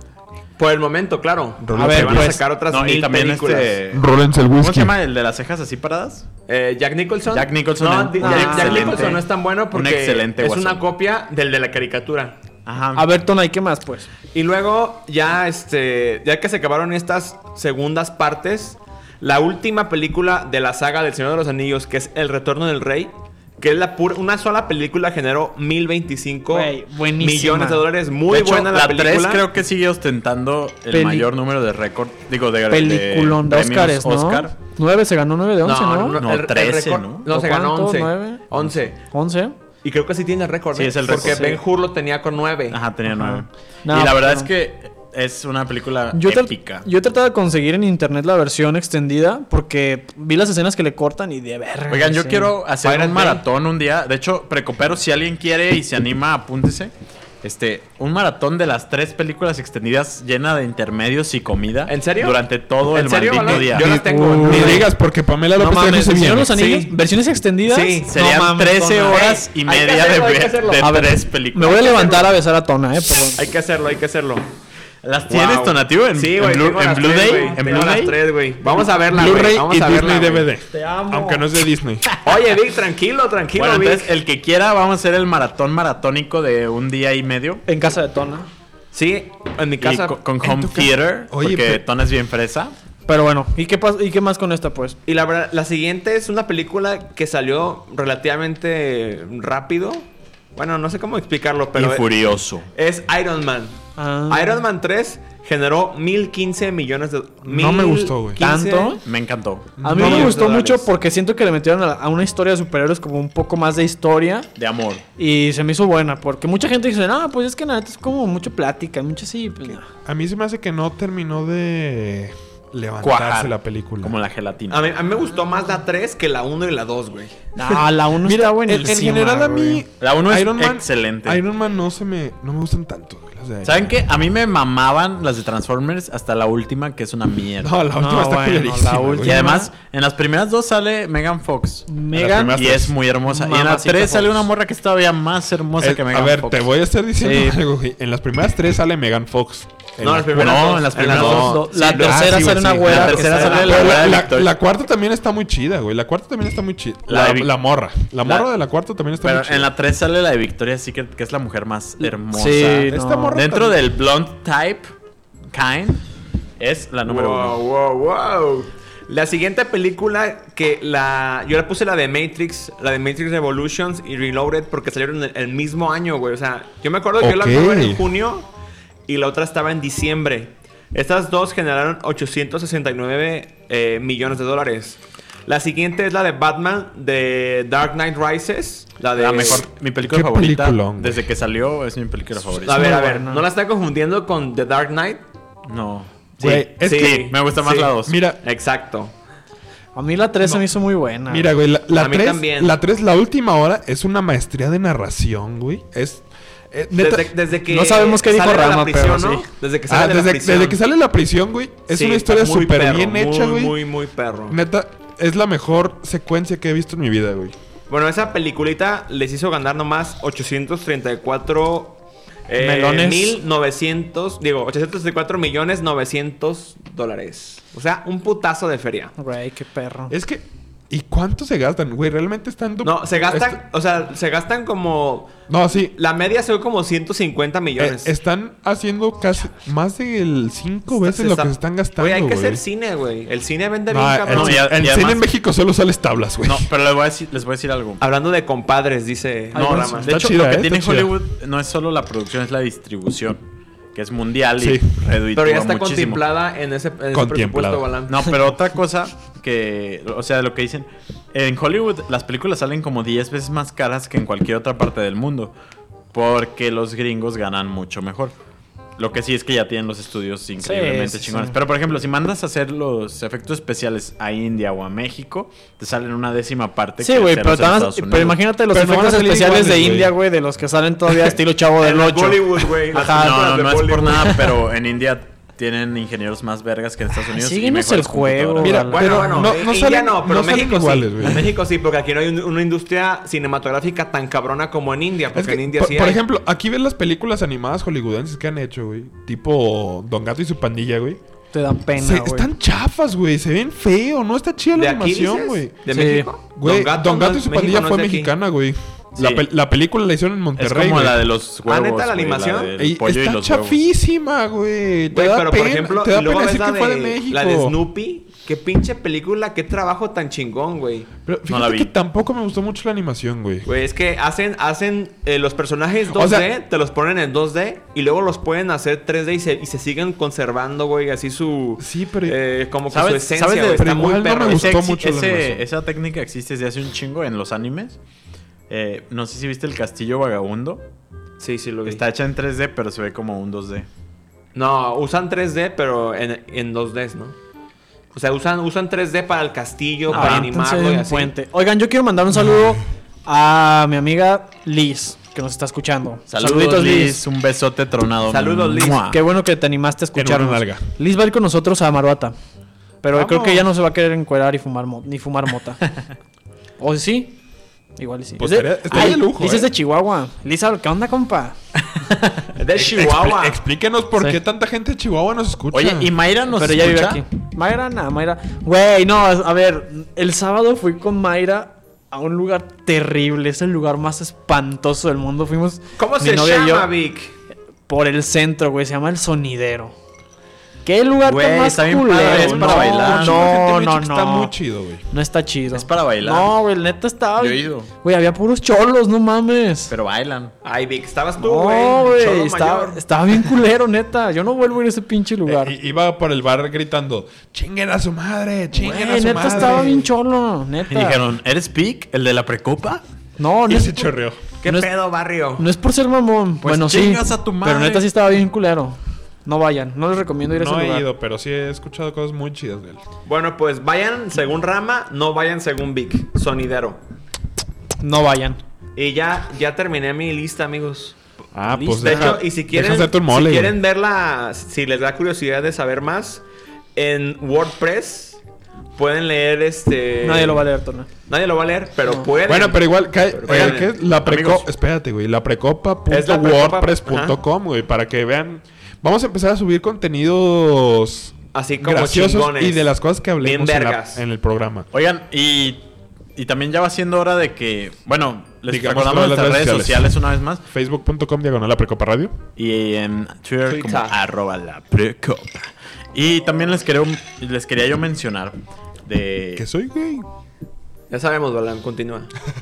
Speaker 4: Por el momento, claro.
Speaker 1: A
Speaker 2: ver,
Speaker 4: Se van
Speaker 2: pues,
Speaker 4: a sacar otras
Speaker 3: No, y
Speaker 4: mil
Speaker 3: también
Speaker 4: películas.
Speaker 3: este...
Speaker 1: Rólense el
Speaker 3: ¿Cómo se
Speaker 1: whisky.
Speaker 3: llama el de las cejas así paradas?
Speaker 4: Eh, Jack Nicholson.
Speaker 3: Jack Nicholson
Speaker 4: No,
Speaker 3: es
Speaker 4: di-
Speaker 3: un
Speaker 4: Jack, Jack
Speaker 3: excelente-
Speaker 4: Nicholson no es tan bueno
Speaker 3: un
Speaker 4: porque
Speaker 3: excelente
Speaker 4: es
Speaker 3: guasón.
Speaker 4: una copia del de la caricatura.
Speaker 3: Ajá.
Speaker 2: A ver, Tona, ¿y qué más, pues?
Speaker 4: Y luego, ya este. Ya que se acabaron estas segundas partes, la última película de la saga del Señor de los Anillos, que es El Retorno del Rey, que es la pura, una sola película, generó mil veinticinco
Speaker 2: Güey, buenísima.
Speaker 4: millones de dólares. Muy
Speaker 3: de hecho,
Speaker 4: buena la,
Speaker 3: la
Speaker 4: película.
Speaker 3: tres creo que sigue ostentando el
Speaker 2: Peli-
Speaker 3: mayor número de récord. Digo, de
Speaker 2: Peliculón de,
Speaker 3: de premios
Speaker 2: Oscars, ¿no?
Speaker 3: Oscar.
Speaker 2: nueve, se ganó nueve de once, ¿no?
Speaker 3: No, trece, ¿no?
Speaker 4: No, se ganó
Speaker 2: ¿Cuánto?
Speaker 4: once.
Speaker 2: ¿Nueve?
Speaker 4: once.
Speaker 2: once.
Speaker 4: Y creo que sí tiene el récord.
Speaker 3: Sí,
Speaker 4: ¿eh?
Speaker 3: es el
Speaker 4: Porque
Speaker 3: récord,
Speaker 4: Ben
Speaker 2: sí.
Speaker 4: Hur lo tenía con nueve.
Speaker 3: Ajá, tenía nueve.
Speaker 2: No,
Speaker 3: y la verdad
Speaker 2: pero-
Speaker 3: es que es una película
Speaker 2: Yo, tra-
Speaker 3: épica.
Speaker 2: yo he tratado de conseguir en internet la versión extendida porque vi las escenas que le cortan y de verga.
Speaker 3: Oigan, yo
Speaker 2: sí.
Speaker 3: quiero hacer
Speaker 4: Pirate
Speaker 3: un
Speaker 4: Bay.
Speaker 3: maratón un día. De hecho, Precopero, si alguien quiere y se anima, apúntese. Este, un maratón de las tres películas extendidas llena de intermedios y comida.
Speaker 4: ¿En serio?
Speaker 3: Durante todo
Speaker 4: ¿En
Speaker 3: el
Speaker 4: serio,
Speaker 3: maldito
Speaker 4: Alan?
Speaker 3: día.
Speaker 4: Yo las tengo.
Speaker 2: Uy.
Speaker 1: Ni
Speaker 4: Blu-ray.
Speaker 1: digas porque Pamela
Speaker 2: No
Speaker 1: López también
Speaker 2: mames,
Speaker 1: se
Speaker 2: ¿El Señor de
Speaker 1: viene.
Speaker 2: los Anillos?
Speaker 4: Sí.
Speaker 2: ¿Versiones extendidas?
Speaker 4: Sí,
Speaker 2: No
Speaker 3: Serían
Speaker 2: mames,
Speaker 3: trece
Speaker 2: Tona.
Speaker 3: horas y
Speaker 4: Hay que
Speaker 3: media
Speaker 4: hacerlo, hay
Speaker 3: de,
Speaker 4: que hacerlo.
Speaker 3: de
Speaker 2: A ver,
Speaker 3: tres
Speaker 2: Me
Speaker 3: películas.
Speaker 2: voy a levantar a besar a Tona, eh, perdón.
Speaker 4: Hay que hacerlo, hay que hacerlo.
Speaker 3: ¿Las tienes,
Speaker 4: Wow.
Speaker 3: Tonativo? ¿En,
Speaker 4: Sí,
Speaker 3: en
Speaker 4: güey.
Speaker 3: Blu-
Speaker 4: tengo
Speaker 3: en
Speaker 4: las
Speaker 3: Blu-ray?
Speaker 4: tres, güey.
Speaker 3: ¿En
Speaker 4: Tengo
Speaker 3: Blu-ray?
Speaker 4: las tres, güey. Vamos a verla, güey.
Speaker 1: Blu-ray
Speaker 4: Vamos
Speaker 1: y
Speaker 4: a verla,
Speaker 1: Disney
Speaker 4: güey.
Speaker 1: D V D.
Speaker 2: Te amo.
Speaker 1: Aunque no es de Disney.
Speaker 4: Oye, Vic, tranquilo, tranquilo,
Speaker 3: Bueno,
Speaker 4: Vic.
Speaker 3: entonces, el que quiera, vamos a hacer el maratón maratónico de un día y medio.
Speaker 2: En casa de Tona.
Speaker 4: Sí, en mi
Speaker 3: Y
Speaker 4: casa.
Speaker 3: co- con
Speaker 1: en
Speaker 3: home
Speaker 1: tu ca-
Speaker 3: theater.
Speaker 1: Oye,
Speaker 3: porque
Speaker 1: pero-
Speaker 3: Tona es bien fresa.
Speaker 2: Pero bueno, ¿y qué, pas- ¿y qué más con esta, pues?
Speaker 4: Y la verdad, la siguiente es una película que salió relativamente rápido. Bueno, no sé cómo explicarlo, pero
Speaker 3: y furioso.
Speaker 4: es Iron Man.
Speaker 2: Ah.
Speaker 4: Iron Man tres generó mil quince millones de...
Speaker 1: No me gustó, güey.
Speaker 2: ¿Tanto?
Speaker 3: Me encantó.
Speaker 2: A mí
Speaker 4: No,
Speaker 2: me
Speaker 4: millones
Speaker 2: gustó
Speaker 4: de
Speaker 2: mucho
Speaker 4: dólares.
Speaker 2: porque siento que le metieron a, a una historia de superhéroes como un poco más de historia
Speaker 3: De amor.
Speaker 2: y se me hizo buena porque mucha gente dice, no, pues es que nada, es como mucho plática, mucho así. Pues, no.
Speaker 1: A mí se me hace que no terminó de levantarse
Speaker 3: Cuajar.
Speaker 1: la película.
Speaker 3: Como la gelatina.
Speaker 4: A mí, a mí me gustó más la tres que la uno y la dos, güey.
Speaker 2: Ah, la uno
Speaker 1: Mira,
Speaker 2: está
Speaker 1: en,
Speaker 2: buenísima.
Speaker 1: en general a mí...
Speaker 2: güey.
Speaker 3: La uno es
Speaker 1: Iron Man-
Speaker 3: excelente.
Speaker 1: Iron Man no se me... No me gustan tanto, güey. las de-
Speaker 3: ¿Saben qué? A mí me mamaban las de Transformers hasta la última, que es una mierda.
Speaker 1: No, la última
Speaker 2: No,
Speaker 1: está
Speaker 2: bueno,
Speaker 1: culerísima,
Speaker 2: la
Speaker 1: güey.
Speaker 2: última-
Speaker 3: Y además, en las primeras dos sale Megan Fox.
Speaker 2: Megan
Speaker 1: Las
Speaker 3: Y
Speaker 1: primeras
Speaker 3: es muy hermosa. y en la
Speaker 2: Mamacita
Speaker 3: tres sale
Speaker 2: Fox.
Speaker 3: una morra que es todavía más hermosa
Speaker 1: Eh,
Speaker 3: que Megan
Speaker 1: a ver,
Speaker 3: Fox.
Speaker 1: te voy a estar diciendo
Speaker 2: Sí.
Speaker 1: algo, güey. En las primeras tres sale Megan Fox. En
Speaker 4: No,
Speaker 1: la
Speaker 4: las primeras
Speaker 3: no,
Speaker 4: dos.
Speaker 3: en las primeras
Speaker 2: dos.
Speaker 3: dos.
Speaker 2: La
Speaker 3: Sí,
Speaker 2: tercera
Speaker 1: ah, sí,
Speaker 2: sale
Speaker 1: güey,
Speaker 2: una
Speaker 1: sí.
Speaker 2: güera.
Speaker 3: La
Speaker 2: que
Speaker 3: tercera
Speaker 2: está-
Speaker 3: sale la
Speaker 1: Pero
Speaker 3: güera
Speaker 1: la,
Speaker 3: de
Speaker 1: la-
Speaker 3: Victoria.
Speaker 1: la cuarta también está muy chida, güey. La cuarta también está muy chida.
Speaker 3: La
Speaker 1: La,
Speaker 3: de Vic-
Speaker 1: la morra. La
Speaker 3: La-
Speaker 1: morra de la cuarta también está
Speaker 3: Pero
Speaker 1: muy chida.
Speaker 3: en la tres sale la de Victoria's Secret, que es la mujer más hermosa.
Speaker 2: Sí,
Speaker 1: Esta
Speaker 2: no.
Speaker 1: morra
Speaker 3: Dentro
Speaker 1: también-
Speaker 3: del blonde type, kind, es la número
Speaker 4: wow,
Speaker 3: uno.
Speaker 4: wow, wow. La siguiente película que la... Yo le puse la de Matrix, la de Matrix Revolutions y Reloaded porque salieron el, el mismo año, güey. O sea, yo me acuerdo que yo la
Speaker 1: Ok.
Speaker 4: fui a ver en junio y la otra estaba en diciembre. Estas dos generaron ochocientos sesenta y nueve eh, millones de dólares. La siguiente es la de Batman de Dark Knight Rises. La de...
Speaker 3: La mejor, mi película
Speaker 1: Qué
Speaker 3: favorita.
Speaker 1: peliculón, güey.
Speaker 3: Desde que salió es mi película favorita.
Speaker 4: A ver,
Speaker 2: muy
Speaker 4: a ver.
Speaker 2: buena.
Speaker 4: ¿No la está confundiendo con The Dark Knight?
Speaker 3: No.
Speaker 1: Güey, es
Speaker 4: sí,
Speaker 1: que-
Speaker 3: Me gusta más
Speaker 4: sí.
Speaker 3: la dos.
Speaker 1: Mira,
Speaker 4: Exacto.
Speaker 2: A mí la tres se me hizo muy buena.
Speaker 1: mira, güey. La, la
Speaker 4: A mí
Speaker 1: tres,
Speaker 4: también.
Speaker 1: la tres, la última hora es una maestría de narración, güey. Es... eh, neta-
Speaker 4: Desde, desde que
Speaker 2: No sabemos qué dijo
Speaker 4: sale de la
Speaker 2: Rama,
Speaker 4: prisión,
Speaker 2: pero
Speaker 4: ¿no?
Speaker 2: sí.
Speaker 4: Desde que sale
Speaker 1: Ah,
Speaker 4: de la
Speaker 1: desde,
Speaker 4: prisión.
Speaker 1: desde que sale la prisión, güey. Es
Speaker 4: Sí,
Speaker 1: una historia
Speaker 4: está muy
Speaker 1: súper
Speaker 4: perro,
Speaker 1: bien hecha,
Speaker 4: muy,
Speaker 1: güey.
Speaker 4: Muy, muy perro.
Speaker 1: Neta, es la mejor secuencia que he visto en mi vida, güey.
Speaker 4: Bueno, esa peliculita les hizo ganar nomás ochocientos treinta y cuatro eh,
Speaker 2: Melones.
Speaker 4: mil novecientos, digo, ochocientos treinta y cuatro millones novecientos dólares. O sea, un putazo de feria.
Speaker 2: Güey, qué perro.
Speaker 1: Es que... ¿Y cuánto se gastan, güey? Realmente están... du-
Speaker 4: No, se gastan,
Speaker 1: est-
Speaker 4: o sea, se gastan como...
Speaker 1: No, sí.
Speaker 4: La media son como ciento cincuenta
Speaker 1: Eh,
Speaker 4: millones.
Speaker 1: están haciendo casi más del cinco veces
Speaker 4: Se
Speaker 1: lo
Speaker 4: está-
Speaker 1: que se están gastando,
Speaker 4: Güey, hay que
Speaker 1: güey.
Speaker 4: hacer cine, güey. El cine vende
Speaker 1: No,
Speaker 4: bien,
Speaker 1: el,
Speaker 4: cabrón.
Speaker 3: No, y a-
Speaker 1: el
Speaker 3: y
Speaker 1: cine
Speaker 3: además-
Speaker 1: en México solo sales tablas, güey.
Speaker 3: No, pero les voy a decir, les voy a decir algo.
Speaker 4: Hablando de compadres, dice...
Speaker 2: Ay,
Speaker 3: No,
Speaker 2: bueno,
Speaker 4: Rama.
Speaker 3: de
Speaker 1: Está
Speaker 3: hecho,
Speaker 1: chida,
Speaker 3: lo que
Speaker 1: eh,
Speaker 3: tiene
Speaker 1: está chida.
Speaker 3: Hollywood no es solo la producción, es la distribución, que es mundial y
Speaker 1: Sí.
Speaker 3: reditúa
Speaker 4: Pero ya está
Speaker 3: muchísimo.
Speaker 4: contemplada en ese, en ese
Speaker 1: Contemplado.
Speaker 4: presupuesto, Balán.
Speaker 3: No, pero otra cosa que, o sea, lo que dicen, en Hollywood las películas salen como diez veces más caras que en cualquier otra parte del mundo, porque los gringos ganan mucho mejor. Lo que sí es que ya tienen los estudios increíblemente
Speaker 2: sí,
Speaker 3: chingones.
Speaker 2: sí.
Speaker 3: Pero, por ejemplo, si mandas a hacer los efectos especiales a India o a México, te salen una décima parte.
Speaker 2: Sí,
Speaker 3: que
Speaker 2: güey,
Speaker 3: hacerlos
Speaker 2: pero, te
Speaker 3: en
Speaker 2: van a-
Speaker 3: Estados
Speaker 2: pero
Speaker 3: Unidos.
Speaker 2: imagínate los
Speaker 1: Pero no van a
Speaker 2: efectos
Speaker 1: salir
Speaker 2: especiales de
Speaker 1: iguales, güey.
Speaker 2: India, güey, de los que salen todavía estilo Chavo del
Speaker 4: En
Speaker 2: ocho.
Speaker 4: Bollywood, güey. las
Speaker 2: Ajá,
Speaker 4: películas
Speaker 3: No,
Speaker 4: de
Speaker 3: no es por
Speaker 4: Bollywood.
Speaker 3: nada, pero en India tienen ingenieros más vergas que en Estados Unidos.
Speaker 2: Síguenos
Speaker 3: y mejores
Speaker 2: el juego.
Speaker 3: computadoras.
Speaker 1: Mira,
Speaker 2: Pero
Speaker 4: Bueno,
Speaker 1: pero
Speaker 4: bueno,
Speaker 1: no-
Speaker 4: en
Speaker 1: no
Speaker 4: India
Speaker 1: salen-
Speaker 4: no, pero
Speaker 1: no salen
Speaker 4: México
Speaker 1: iguales,
Speaker 4: sí.
Speaker 1: güey.
Speaker 4: En México sí, porque aquí no hay un- una industria cinematográfica tan cabrona como en India. Porque
Speaker 1: Es que,
Speaker 4: en India
Speaker 1: por,
Speaker 4: sí
Speaker 1: por
Speaker 4: hay.
Speaker 1: ejemplo, aquí ves las películas animadas hollywoodenses que han hecho, güey. Tipo Don Gato y su pandilla, güey.
Speaker 2: Te da pena,
Speaker 1: Se-
Speaker 2: güey.
Speaker 1: están chafas, güey. Se ven feo. No está chida la
Speaker 4: ¿De aquí
Speaker 1: animación,
Speaker 4: dices?
Speaker 1: güey.
Speaker 4: ¿De
Speaker 2: Sí.
Speaker 4: México?
Speaker 1: Güey, Don Gato,
Speaker 4: no
Speaker 1: y
Speaker 4: es-
Speaker 1: su
Speaker 4: México
Speaker 1: pandilla
Speaker 4: no es
Speaker 1: fue
Speaker 4: de aquí.
Speaker 1: mexicana, güey. La,
Speaker 3: Sí.
Speaker 1: pel- la película la hicieron en
Speaker 3: Es
Speaker 1: Monterrey,
Speaker 3: como
Speaker 1: güey.
Speaker 3: la de los huevos.
Speaker 4: ¿Ah, neta, la
Speaker 3: güey,
Speaker 4: animación?
Speaker 3: del
Speaker 1: Ey,
Speaker 3: pollo y
Speaker 1: está
Speaker 3: los huevos.
Speaker 1: chafísima, güey. Te
Speaker 4: Güey,
Speaker 1: da
Speaker 4: pero
Speaker 1: pena,
Speaker 4: por ejemplo,
Speaker 1: te da
Speaker 4: y luego
Speaker 1: pena
Speaker 4: ves
Speaker 1: decir
Speaker 4: la
Speaker 1: que fue de
Speaker 4: de,
Speaker 1: México.
Speaker 4: la de Snoopy. Qué pinche película, qué trabajo tan chingón, güey.
Speaker 1: Pero
Speaker 3: No la
Speaker 1: fíjate
Speaker 3: vi.
Speaker 1: que tampoco me gustó mucho la animación, güey.
Speaker 4: Güey, es que hacen, hacen eh, los personajes
Speaker 1: O
Speaker 4: dos D,
Speaker 1: sea-
Speaker 4: te los ponen en dos D y luego los pueden hacer tres D y se, y se siguen conservando, güey, así su...
Speaker 1: Sí, pero-
Speaker 4: eh, como que
Speaker 3: ¿Sabes-
Speaker 4: su esencia,
Speaker 3: sabes de-
Speaker 4: güey,
Speaker 1: pero
Speaker 4: está muy
Speaker 1: igual no me
Speaker 4: perro.
Speaker 1: gustó
Speaker 3: Ese exi-
Speaker 1: mucho la
Speaker 3: ese-
Speaker 1: animación.
Speaker 3: esa técnica existe desde hace un chingo en los animes. Eh, no sé si viste el Castillo Vagabundo.
Speaker 4: Sí, sí, lo vi.
Speaker 3: Está hecha en tres D, pero se ve como un dos D.
Speaker 4: No, usan tres D, pero en, en dos D, ¿no? O sea, usan, usan tres D para el castillo,
Speaker 2: Ah,
Speaker 4: para
Speaker 2: entonces,
Speaker 4: animarlo y
Speaker 2: un
Speaker 4: así.
Speaker 2: puente. Oigan, yo quiero mandar un saludo a mi amiga Liz, que nos está escuchando.
Speaker 3: Saludos, Liz. Un besote tronado.
Speaker 4: Saludos, Liz.
Speaker 3: ¡Mua!
Speaker 2: Qué bueno que te animaste a
Speaker 1: En una
Speaker 2: escucharnos.
Speaker 1: nalga.
Speaker 2: Liz va a ir con nosotros a Maruata. Pero
Speaker 4: Vamos.
Speaker 2: creo que ella no se va a querer encuerar y fumar mo- ni fumar mota. ¿O sí? Igual y sí.
Speaker 1: Pues
Speaker 2: Es de-
Speaker 1: estaría- estaría
Speaker 2: Ay,
Speaker 1: de lujo,
Speaker 2: Liz
Speaker 1: ¿eh?
Speaker 2: es de Chihuahua. Liz, ¿qué onda, compa?
Speaker 4: De Chihuahua.
Speaker 1: Expli- explíquenos por
Speaker 2: Sí.
Speaker 1: qué tanta gente de Chihuahua nos escucha.
Speaker 3: Oye, ¿y Mayra nos
Speaker 2: Pero ella vive
Speaker 3: escucha?
Speaker 2: aquí. Mayra, nada, Mayra. Güey, no, a ver, el sábado fui con Mayra a un lugar terrible. Es el lugar más espantoso del mundo. Fuimos.
Speaker 4: ¿Cómo
Speaker 2: mi
Speaker 4: se
Speaker 2: novia y yo,
Speaker 4: llama, Vic?
Speaker 2: por el centro, güey. Se llama El Sonidero. ¿Qué lugar
Speaker 3: Güey,
Speaker 2: tan más
Speaker 3: está bien
Speaker 2: culero?
Speaker 3: padre, es
Speaker 2: no,
Speaker 3: para bailar.
Speaker 2: No,
Speaker 1: Mucha gente me ha
Speaker 2: no,
Speaker 1: dicho que Está muy
Speaker 2: no.
Speaker 1: chido, güey.
Speaker 2: No está chido.
Speaker 3: Es para bailar.
Speaker 2: No, güey, neta estaba.
Speaker 3: Yo he ido.
Speaker 2: Güey, había puros cholos, no mames.
Speaker 3: Pero bailan.
Speaker 4: Ay, Vic, estabas tú,
Speaker 2: No,
Speaker 4: güey. Cholo
Speaker 2: güey, estaba,
Speaker 4: mayor.
Speaker 2: estaba bien culero, neta. Yo no vuelvo a ir a ese pinche lugar.
Speaker 1: Eh, i- iba por el bar gritando, chinguen a su madre, chinguen
Speaker 2: Güey,
Speaker 1: a su
Speaker 2: neta
Speaker 1: madre.
Speaker 2: estaba bien cholo, neta.
Speaker 3: Y dijeron, ¿eres Pic, el de la precopa?
Speaker 2: No, no
Speaker 1: Y
Speaker 2: es,
Speaker 1: se chorreó.
Speaker 4: ¿Qué
Speaker 2: no es-
Speaker 4: pedo, barrio?
Speaker 2: no es por ser mamón.
Speaker 3: Pues
Speaker 2: bueno, sí.
Speaker 3: chingas a tu madre.
Speaker 2: Pero neta sí estaba bien culero. No vayan, no les recomiendo ir a
Speaker 1: No
Speaker 2: ese
Speaker 1: he
Speaker 2: lugar.
Speaker 1: ido, pero sí he escuchado cosas muy chidas de él.
Speaker 4: Bueno, pues vayan según Rama, no vayan según Vic. Sonidero.
Speaker 2: No vayan.
Speaker 4: Y ya, ya terminé mi lista, amigos.
Speaker 1: Ah,
Speaker 2: Listo.
Speaker 1: pues
Speaker 4: De
Speaker 1: deja,
Speaker 4: hecho, y si
Speaker 1: deja
Speaker 4: quieren,
Speaker 1: hacerte un mole,
Speaker 4: si
Speaker 1: güey.
Speaker 4: quieren verla, si les da curiosidad de saber más, en WordPress pueden leer este.
Speaker 2: Nadie lo va a leer, Tona.
Speaker 4: Nadie lo va a leer, pero
Speaker 2: No.
Speaker 4: pueden.
Speaker 1: Bueno, pero igual, cae,
Speaker 4: Pero
Speaker 1: oigan,
Speaker 4: vayan.
Speaker 1: ¿qué es? La preco...
Speaker 3: Amigos.
Speaker 1: Espérate, güey. La precopa
Speaker 4: Es la
Speaker 1: punto
Speaker 4: precopa-
Speaker 1: wordpress punto com, güey. Para que vean... Vamos a empezar a subir contenidos
Speaker 4: Así como
Speaker 1: graciosos
Speaker 4: chingones.
Speaker 1: y de las cosas que hablemos
Speaker 4: Bien
Speaker 1: en, la-
Speaker 4: vergas.
Speaker 1: en el programa.
Speaker 3: Oigan, y, y también ya va siendo hora de que... Bueno, les
Speaker 1: Digamos
Speaker 3: recordamos
Speaker 1: todas las
Speaker 3: nuestras
Speaker 1: redes
Speaker 3: redes sociales.
Speaker 1: sociales.
Speaker 3: una vez más.
Speaker 1: Facebook punto com diagonal la precopa radio.
Speaker 3: Y en Twitter,
Speaker 4: Twitter.
Speaker 3: como arroba la precopa. Y también les, quería, les quería yo mencionar de...
Speaker 1: Que soy gay.
Speaker 4: Ya sabemos, Balan, continúa.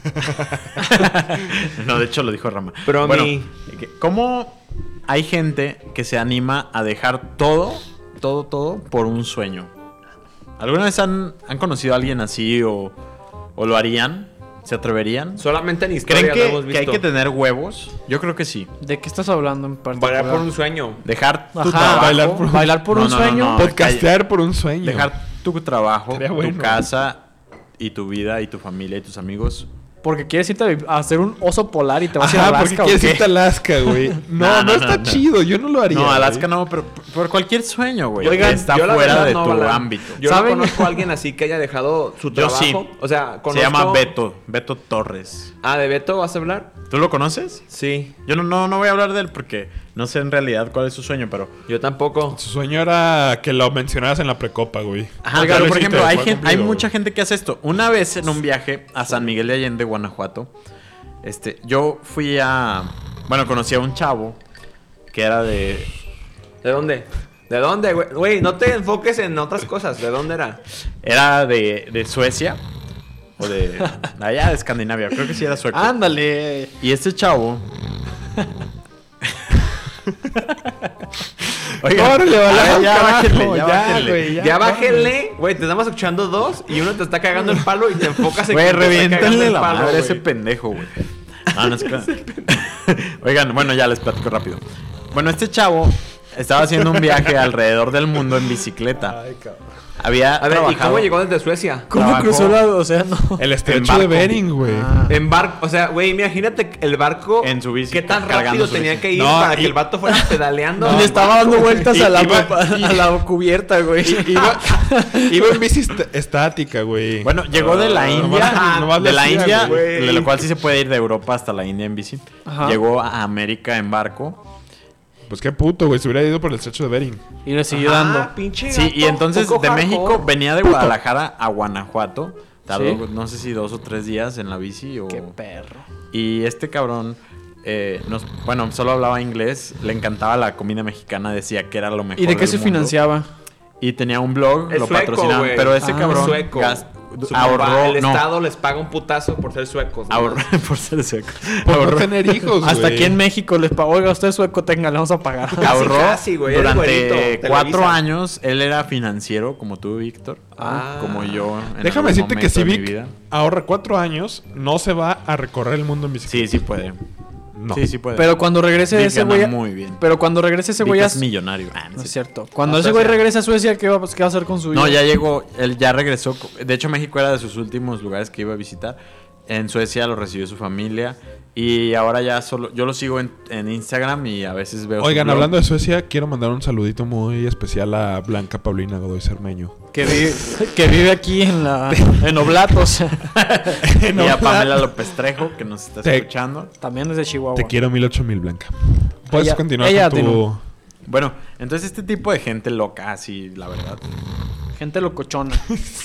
Speaker 3: No, de hecho lo dijo Rama.
Speaker 4: Pero
Speaker 3: bueno,
Speaker 4: mi-
Speaker 3: que- ¿cómo hay gente que se anima a dejar todo, todo, todo por un sueño? ¿Alguna vez han, han conocido a alguien así o, o lo harían? ¿Se atreverían?
Speaker 4: Solamente en historia
Speaker 3: ¿Creen
Speaker 4: lo
Speaker 3: que,
Speaker 4: hemos
Speaker 3: que
Speaker 4: visto.
Speaker 3: hay que tener huevos? Yo creo que sí.
Speaker 2: ¿De qué estás hablando en particular?
Speaker 4: Bailar por un sueño.
Speaker 3: Dejar tu
Speaker 2: Ajá,
Speaker 3: trabajo.
Speaker 1: bailar por-
Speaker 2: bailar por
Speaker 3: No,
Speaker 2: un
Speaker 3: no, no,
Speaker 2: sueño.
Speaker 3: no.
Speaker 1: Podcastear por un sueño.
Speaker 3: Dejar tu trabajo,
Speaker 1: Estaría
Speaker 3: tu
Speaker 1: bueno.
Speaker 3: casa y tu vida y tu familia y tus amigos.
Speaker 2: Porque quieres irte a vi- a hacer un oso polar y te vas a ir a
Speaker 1: Ajá, porque
Speaker 2: Alaska, ¿o
Speaker 1: quieres
Speaker 2: qué?
Speaker 1: irte a Alaska, güey. No,
Speaker 3: No,
Speaker 1: no,
Speaker 3: no,
Speaker 1: está
Speaker 3: no, no.
Speaker 1: chido. Yo no lo haría.
Speaker 3: No, Alaska
Speaker 1: güey.
Speaker 3: no, pero por- por cualquier sueño, güey.
Speaker 4: Oigan,
Speaker 3: que está
Speaker 4: yo la
Speaker 3: fuera
Speaker 4: verdad
Speaker 3: de
Speaker 4: no,
Speaker 3: tu
Speaker 4: Balan.
Speaker 3: ámbito.
Speaker 4: Yo
Speaker 2: ¿Saben?
Speaker 4: no conozco a alguien así que haya dejado su
Speaker 3: Yo
Speaker 4: trabajo.
Speaker 3: sí.
Speaker 4: O sea, conozco...
Speaker 3: Se llama Beto, Beto Torres.
Speaker 4: Ah, ¿de Beto vas a hablar?
Speaker 3: ¿Tú lo conoces?
Speaker 4: Sí.
Speaker 3: Yo no, no, no voy a hablar de él porque no sé en realidad cuál es su sueño, pero...
Speaker 4: Yo tampoco.
Speaker 1: Su sueño era que lo mencionaras en la precopa, güey.
Speaker 3: Ajá,
Speaker 1: Oiga,
Speaker 3: pero
Speaker 1: lo
Speaker 3: por
Speaker 1: hiciste,
Speaker 3: ejemplo, hay,
Speaker 1: fue
Speaker 3: gen- hay
Speaker 1: cumplido,
Speaker 3: mucha
Speaker 1: güey.
Speaker 3: gente que hace esto. Una vez en un viaje a San Miguel de Allende, Guanajuato, este, yo fui a... Bueno, conocí a un chavo que era de...
Speaker 4: ¿De dónde? ¿De dónde, güey? Güey, no te enfoques en otras cosas. ¿De dónde era?
Speaker 3: Era de, de Suecia. O de... allá de Escandinavia. Creo que sí era sueco.
Speaker 2: Ándale.
Speaker 3: Y este chavo...
Speaker 1: Órale,
Speaker 3: a
Speaker 1: Balan,
Speaker 3: ver, ya
Speaker 1: carajo,
Speaker 3: bájenle, ya
Speaker 1: ya,
Speaker 3: bájenle.
Speaker 1: güey,
Speaker 4: Ya, bájenle. Güey, te estamos escuchando dos y uno te está cagando el palo y te enfocas en
Speaker 3: Güey,
Speaker 4: que te está cagando
Speaker 3: reviéntenle
Speaker 4: el
Speaker 3: la
Speaker 4: palo,
Speaker 3: madre a
Speaker 4: güey.
Speaker 3: ese pendejo, güey. No, no es que... Oigan, bueno, ya les platico rápido. Bueno, este chavo estaba haciendo un viaje alrededor del mundo en bicicleta.
Speaker 1: Ay, cabrón.
Speaker 3: Había
Speaker 4: A ver, ¿y
Speaker 3: trabajado...
Speaker 4: cómo llegó desde Suecia?
Speaker 2: ¿Cómo
Speaker 3: Trabajó-
Speaker 2: cruzó el océano?
Speaker 1: El estrecho
Speaker 3: barco.
Speaker 1: de Bering, güey.
Speaker 2: Ah.
Speaker 4: En barco, o sea, güey, imagínate el barco.
Speaker 3: En su bici,
Speaker 4: ¿Qué tan
Speaker 3: cargando
Speaker 4: rápido
Speaker 3: su
Speaker 4: tenía
Speaker 3: bici.
Speaker 4: que ir
Speaker 1: No,
Speaker 4: para
Speaker 1: y-
Speaker 4: que el vato fuera pedaleando?
Speaker 2: Le estaba dando vueltas
Speaker 1: Y-
Speaker 2: a, la,
Speaker 1: iba-
Speaker 2: a la cubierta, güey.
Speaker 1: Iba, iba en bici est- estática, güey.
Speaker 3: Bueno, llegó de la
Speaker 1: Ah,
Speaker 3: India,
Speaker 1: nomás- nomás
Speaker 3: de
Speaker 1: le
Speaker 3: la
Speaker 1: hacía,
Speaker 3: India,
Speaker 4: güey.
Speaker 3: de lo cual sí se puede ir de Europa hasta la India en bici.
Speaker 2: Ajá.
Speaker 3: Llegó a América en barco.
Speaker 1: Pues qué puto, güey. Se hubiera ido por el estrecho de Bering.
Speaker 2: Y le siguió
Speaker 4: Ah,
Speaker 2: dando.
Speaker 4: pinche
Speaker 3: Sí,
Speaker 4: gato,
Speaker 3: y entonces
Speaker 4: poco
Speaker 3: de
Speaker 4: hardcore.
Speaker 3: México venía de Guadalajara a Guanajuato. Tardó,
Speaker 2: Sí.
Speaker 3: no sé si dos o tres días en la bici. O...
Speaker 2: Qué perro.
Speaker 3: Y este cabrón, eh, nos, bueno, solo hablaba inglés, le encantaba la comida mexicana, decía que era lo mejor.
Speaker 2: ¿Y de qué
Speaker 3: del
Speaker 2: se
Speaker 3: mundo.
Speaker 2: financiaba?
Speaker 3: Y tenía un blog,
Speaker 4: Es
Speaker 3: lo
Speaker 4: sueco,
Speaker 3: patrocinaban.
Speaker 4: güey.
Speaker 3: Pero ese
Speaker 2: Ah,
Speaker 3: cabrón
Speaker 4: sueco.
Speaker 3: gast-
Speaker 4: Su
Speaker 3: ahorró.
Speaker 4: papá, el
Speaker 3: no,
Speaker 4: Estado les paga un putazo por ser suecos. ¿no?
Speaker 3: ahorró por ser sueco.
Speaker 1: Por no
Speaker 3: Ahorró,
Speaker 1: tener hijos,
Speaker 2: Hasta
Speaker 1: güey.
Speaker 2: aquí en México les pagó, oiga, usted es sueco, tenga, le vamos a pagar.
Speaker 3: ahorró
Speaker 4: casi, güey, eres
Speaker 3: durante
Speaker 4: güerito,
Speaker 3: cuatro
Speaker 4: Televisa.
Speaker 3: años. Él era financiero, como tú, Víctor.
Speaker 4: Ah.
Speaker 3: Como yo. en
Speaker 1: Déjame
Speaker 3: algún
Speaker 1: decirte que
Speaker 3: momento
Speaker 1: si
Speaker 3: de mi
Speaker 1: Vic
Speaker 3: vida.
Speaker 1: ahorra cuatro años, no se va a recorrer el mundo en bicicleta.
Speaker 3: Sí, sí puede.
Speaker 1: No.
Speaker 3: Sí, sí puede.
Speaker 2: Pero cuando regrese
Speaker 3: Vic
Speaker 2: ese
Speaker 3: gana
Speaker 2: güey.
Speaker 3: muy bien.
Speaker 2: Pero cuando regrese ese
Speaker 3: Vic
Speaker 2: güey. a-
Speaker 3: es millonario. Ah, no
Speaker 2: No es
Speaker 3: sé.
Speaker 2: cierto. Cuando
Speaker 4: A
Speaker 2: ese güey
Speaker 4: Suecia.
Speaker 2: regrese a Suecia, ¿qué va, pues, qué va a hacer con su vida?
Speaker 3: No, ya llegó, él ya regresó. De hecho, México era de sus últimos lugares que iba a visitar. En Suecia lo recibió su familia. Y ahora ya solo, yo lo sigo en, en Instagram y a veces veo. su
Speaker 1: Oigan,
Speaker 3: blog.
Speaker 1: hablando de Suecia, quiero mandar un saludito muy especial a Blanca Paulina Godoy Cermeño.
Speaker 2: Que vive, que vive aquí en la en Oblatos.
Speaker 3: Y a Pamela López Trejo, que nos está
Speaker 1: Te-
Speaker 3: escuchando.
Speaker 2: También es de Chihuahua.
Speaker 1: Te quiero mil ocho mil, Blanca. Puedes
Speaker 2: Ella-
Speaker 1: continuar
Speaker 2: ella
Speaker 1: con tu...
Speaker 2: atinó.
Speaker 3: Bueno, entonces este tipo de gente loca, así, la verdad.
Speaker 2: Gente locochona.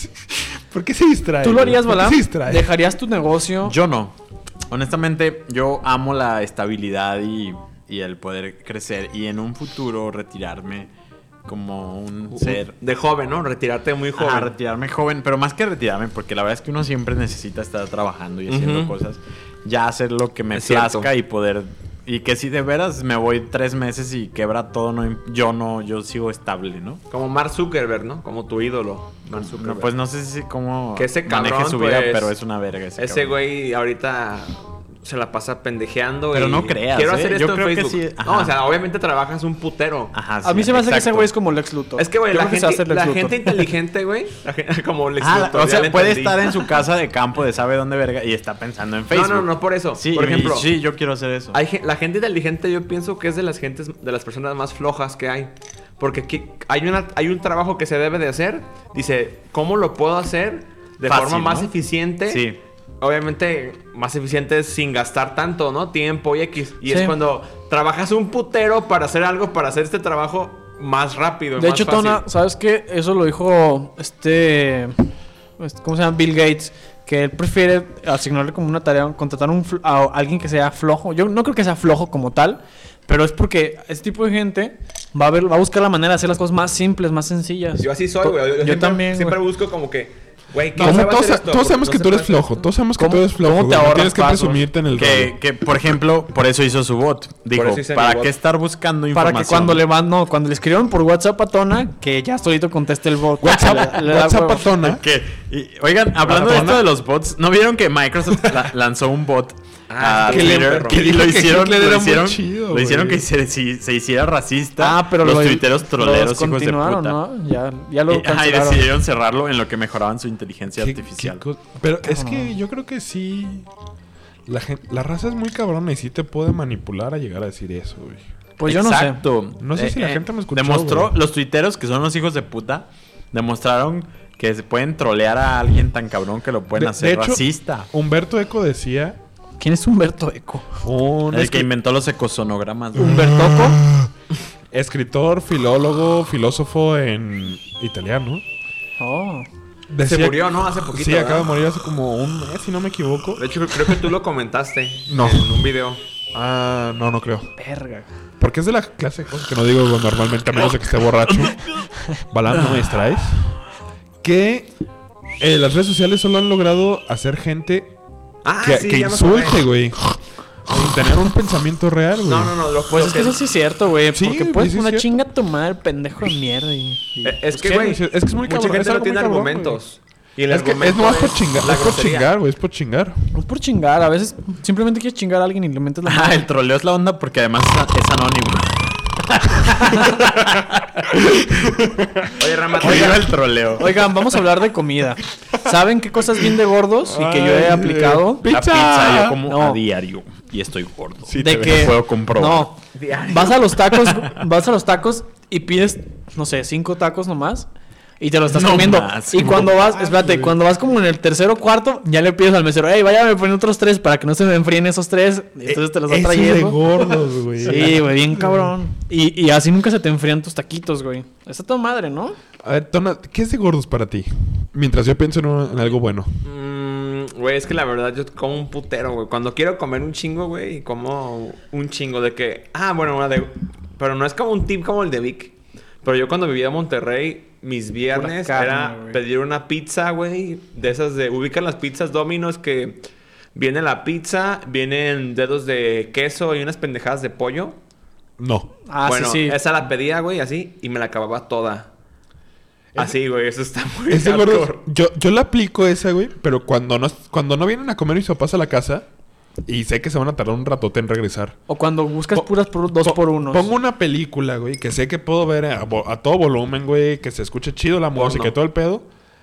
Speaker 1: ¿Por qué se distrae?
Speaker 2: ¿Tú lo
Speaker 1: güey?
Speaker 2: harías,
Speaker 1: ¿Por qué
Speaker 2: Balam?
Speaker 1: se distrae?
Speaker 2: ¿Dejarías tu negocio?
Speaker 3: Yo no. Honestamente, yo amo la estabilidad y, y el poder crecer. Y en un futuro retirarme como un ser.
Speaker 4: De joven, ¿no? Retirarte muy joven.
Speaker 3: A retirarme joven, pero más que retirarme, porque la verdad es que uno siempre necesita estar trabajando y haciendo
Speaker 4: Ujú.
Speaker 3: cosas. Ya hacer lo que me
Speaker 4: Es cierto.
Speaker 3: plazca y poder. Y que si de veras me voy tres meses y quebra todo, no, im- yo no, yo sigo estable, ¿no?
Speaker 4: Como Mark Zuckerberg, ¿no? Como tu ídolo, Mark
Speaker 3: No,
Speaker 4: Zuckerberg.
Speaker 3: pues no sé si cómo
Speaker 4: Que ese
Speaker 3: maneje
Speaker 4: cabrón,
Speaker 3: su vida,
Speaker 4: pues,
Speaker 3: pero es una verga ese,
Speaker 4: Ese
Speaker 3: cabrón.
Speaker 4: güey ahorita se la pasa pendejeando.
Speaker 3: Pero
Speaker 4: y
Speaker 3: no creas,
Speaker 4: Quiero
Speaker 3: ¿eh?
Speaker 4: hacer
Speaker 3: Yo
Speaker 4: esto en
Speaker 3: creo que
Speaker 4: Facebook.
Speaker 3: sí,
Speaker 4: No,
Speaker 3: ajá.
Speaker 4: o sea, obviamente trabajas un putero.
Speaker 3: Ajá,
Speaker 2: A mí
Speaker 3: sí,
Speaker 2: se me hace que ese
Speaker 3: exacto.
Speaker 2: güey es como Lex Luthor.
Speaker 4: Es que, güey,
Speaker 2: Yo
Speaker 4: la
Speaker 2: creo que se va a
Speaker 4: gente,
Speaker 2: hacer Lex
Speaker 4: la
Speaker 2: Luthor.
Speaker 4: gente inteligente, güey. la gen- Como Lex
Speaker 3: Ah,
Speaker 4: Luthor,
Speaker 3: o
Speaker 4: ya
Speaker 3: sea,
Speaker 4: le
Speaker 3: puede
Speaker 4: entendí.
Speaker 3: estar en su casa de campo de sabe dónde verga y está pensando en
Speaker 4: No,
Speaker 3: Facebook.
Speaker 4: no, no, por eso.
Speaker 3: Sí,
Speaker 4: por
Speaker 3: y-
Speaker 4: ejemplo,
Speaker 3: sí, yo quiero hacer eso.
Speaker 4: hay, gen- la gente inteligente yo pienso que es de las gentes, de las personas más flojas que hay. Porque aquí hay, una, hay un trabajo que se debe de hacer. Dice, ¿cómo lo puedo hacer de
Speaker 3: Fácil,
Speaker 4: forma más
Speaker 3: ¿no?
Speaker 4: eficiente?
Speaker 3: Sí.
Speaker 4: Obviamente, más eficiente es sin gastar tanto, ¿no? Tiempo y X. Y
Speaker 2: Sí.
Speaker 4: es cuando trabajas un putero para hacer algo, para hacer este trabajo más rápido.
Speaker 2: De
Speaker 4: más
Speaker 2: hecho,
Speaker 4: fácil.
Speaker 2: Tona, ¿sabes qué? Eso lo dijo este... este, ¿Cómo se llama? Bill Gates. Que él prefiere asignarle como una tarea, contratar un fl- a alguien que sea flojo. Yo no creo que sea flojo como tal, pero es porque este tipo de gente va a ver, va a buscar la manera de hacer las cosas más simples, más sencillas.
Speaker 4: Yo así soy,
Speaker 2: To-
Speaker 4: güey.
Speaker 2: Yo,
Speaker 4: siempre-
Speaker 2: también,
Speaker 4: Siempre
Speaker 2: güey.
Speaker 4: busco como que, güey, ¿qué
Speaker 1: No,
Speaker 4: se va a
Speaker 1: todos,
Speaker 4: hacer esto?
Speaker 1: todos sabemos
Speaker 4: No
Speaker 1: que
Speaker 4: se
Speaker 1: tú eres
Speaker 4: puede hacer
Speaker 1: flojo.
Speaker 4: esto.
Speaker 1: Todos sabemos que
Speaker 2: ¿Cómo-
Speaker 1: tú eres flojo.
Speaker 2: cómo te
Speaker 1: güey. No
Speaker 2: ahorras
Speaker 1: tienes que
Speaker 2: pasos?
Speaker 1: presumirte en el
Speaker 3: Que,
Speaker 1: rollo.
Speaker 3: que, por ejemplo, por eso hizo su bot. Dijo,
Speaker 4: eso hice mi
Speaker 3: ¿para
Speaker 4: bot.
Speaker 3: qué estar buscando
Speaker 2: Para
Speaker 3: información?
Speaker 2: que cuando le van, no, cuando le escribieron por WhatsApp a Tona, que ya solito conteste el bot.
Speaker 1: WhatsApp,
Speaker 2: Le da
Speaker 1: WhatsApp
Speaker 2: huevo.
Speaker 1: patona.
Speaker 3: Que- y- oigan, hablando de esto de los bots, ¿no vieron que Microsoft la- lanzó un bot
Speaker 4: Ah,
Speaker 3: a
Speaker 4: que
Speaker 3: Twitter?
Speaker 4: le-
Speaker 3: Que
Speaker 1: que dijo
Speaker 3: lo
Speaker 1: que
Speaker 3: hicieron,
Speaker 1: Hitler
Speaker 3: lo
Speaker 1: era muy
Speaker 3: hicieron,
Speaker 1: chido,
Speaker 3: lo hicieron
Speaker 1: güey.
Speaker 3: que se, si- se hiciera racista.
Speaker 2: Ah, pero
Speaker 3: los
Speaker 2: lo-
Speaker 3: tuiteros troleros,
Speaker 2: los
Speaker 3: hijos de puta.
Speaker 2: continuaron, ¿no? Ya, ya lo
Speaker 3: Y, ajá, y
Speaker 2: cancelaron.
Speaker 3: decidieron cerrarlo en lo que mejoraban su inteligencia
Speaker 1: ¿Qué-
Speaker 3: artificial.
Speaker 1: qué co- Pero es
Speaker 2: Cabrón.
Speaker 1: que yo creo que sí. La, gen- la raza es muy cabrona y sí te puede manipular a llegar a decir eso, güey.
Speaker 2: Pues yo no sé.
Speaker 3: Exacto.
Speaker 1: No sé si la gente me escuchó,
Speaker 3: Demostró,
Speaker 1: güey.
Speaker 3: los tuiteros, que son los hijos de puta, demostraron que se pueden trolear a alguien tan cabrón que lo pueden
Speaker 1: De-
Speaker 3: hacer
Speaker 1: de hecho,
Speaker 3: racista.
Speaker 1: Humberto Eco decía.
Speaker 2: ¿Quién es Humberto Eco?
Speaker 1: Un
Speaker 3: El
Speaker 1: escri-
Speaker 3: que inventó los ecosonogramas. güey.
Speaker 2: ¿Humbertoco?
Speaker 1: escritor, filólogo, filósofo en italiano.
Speaker 2: Oh.
Speaker 4: Se
Speaker 1: Decía-
Speaker 4: murió, ¿no? Hace poquito.
Speaker 1: Sí,
Speaker 4: ¿verdad?
Speaker 1: acaba de morir hace como un mes, si no me equivoco.
Speaker 4: De hecho, creo que tú lo comentaste.
Speaker 1: No.
Speaker 4: En un video.
Speaker 1: Ah, no, no creo.
Speaker 2: Verga.
Speaker 1: Porque es de la clase de cosas que no digo normalmente a menos de que esté borracho. Balam, no me distraes. Que eh, las redes sociales solo han logrado hacer gente
Speaker 4: Ah,
Speaker 1: que,
Speaker 4: sí,
Speaker 1: que
Speaker 4: ya me
Speaker 1: insulte,
Speaker 4: acordé.
Speaker 1: güey. Sin tener un pensamiento real, güey.
Speaker 4: No, no, no. Lo,
Speaker 2: Pues
Speaker 4: lo
Speaker 2: es que eso sí es cierto, güey.
Speaker 1: Sí,
Speaker 2: porque
Speaker 1: güey,
Speaker 2: puedes
Speaker 1: sí es
Speaker 2: una
Speaker 1: cierto.
Speaker 2: chinga a tu madre, pendejo de mierda. Y, y-
Speaker 4: Eh, Es
Speaker 1: Es
Speaker 4: que,
Speaker 1: que,
Speaker 4: güey.
Speaker 1: es que es muy
Speaker 4: mucha
Speaker 1: cabrón,
Speaker 4: gente
Speaker 1: es
Speaker 4: no
Speaker 1: algo
Speaker 4: tiene
Speaker 1: muy cabrón,
Speaker 4: argumentos. Y el
Speaker 1: Es que es
Speaker 4: argumento
Speaker 1: no es por chingar,
Speaker 4: la
Speaker 1: es por
Speaker 4: grosería.
Speaker 1: chingar, güey, es por chingar.
Speaker 2: No es por chingar. A veces simplemente quieres chingar a alguien y le metes la
Speaker 3: Ah,
Speaker 2: mano.
Speaker 3: el troleo es la onda porque además es, es anónimo.
Speaker 4: Oye, Rama,
Speaker 3: Ahí va el troleo.
Speaker 2: Oigan, vamos a hablar de comida. ¿Saben qué cosas bien de gordos y que yo he
Speaker 1: Ay,
Speaker 2: aplicado?
Speaker 3: La pizza yo como
Speaker 2: No.
Speaker 3: a diario y estoy gordo.
Speaker 1: Sí,
Speaker 2: De
Speaker 1: te
Speaker 2: que
Speaker 3: puedo comprobar.
Speaker 2: No, vas a los tacos, vas a los tacos y pides, no sé, cinco tacos nomás y te lo estás
Speaker 3: No
Speaker 2: comiendo.
Speaker 3: más,
Speaker 2: y
Speaker 3: no
Speaker 2: cuando vas,
Speaker 1: más,
Speaker 2: espérate,
Speaker 1: güey.
Speaker 2: cuando vas como en el tercero o cuarto, ya le pides al mesero, hey, váyame a poner otros tres para que no se me enfríen esos tres. Y entonces te los va
Speaker 1: Eso es de
Speaker 2: trayendo.
Speaker 1: gordos, güey.
Speaker 2: Sí, güey, bien cabrón. Y, y así nunca se te enfrían tus taquitos, güey. Está toda madre, ¿no?
Speaker 1: A ver, Tona, ¿qué es de gordos para ti? Mientras yo pienso en, un- en algo bueno.
Speaker 4: Mm, Güey, es que la verdad yo como un putero, güey. Cuando quiero comer un chingo, güey, como un chingo de que... Ah, bueno, una de... Pero no es como un tip como el de Vic. Pero yo cuando vivía en Monterrey, mis viernes
Speaker 2: carne,
Speaker 4: era
Speaker 2: güey.
Speaker 4: pedir una pizza, güey. De esas de... Ubican las pizzas Domino's que... Viene la pizza, vienen dedos de queso y unas pendejadas de pollo.
Speaker 1: No.
Speaker 2: Ah,
Speaker 4: bueno,
Speaker 2: sí, sí.
Speaker 4: esa la pedía, güey, así. Y me la acababa toda. Así, güey. Eso está muy
Speaker 1: Es de
Speaker 4: hardcore.
Speaker 1: gordos. Yo, yo le aplico esa, güey, pero cuando no, cuando no vienen a comer mis papás a la casa y sé que se van a tardar un ratote en regresar.
Speaker 2: O cuando buscas
Speaker 1: Po-
Speaker 2: puras por, dos
Speaker 1: Po-
Speaker 2: por unos.
Speaker 1: Pongo una película, güey, que sé que puedo ver a, vo- a todo volumen, güey, que se escuche chido la música
Speaker 4: Porno.
Speaker 1: y todo el pedo.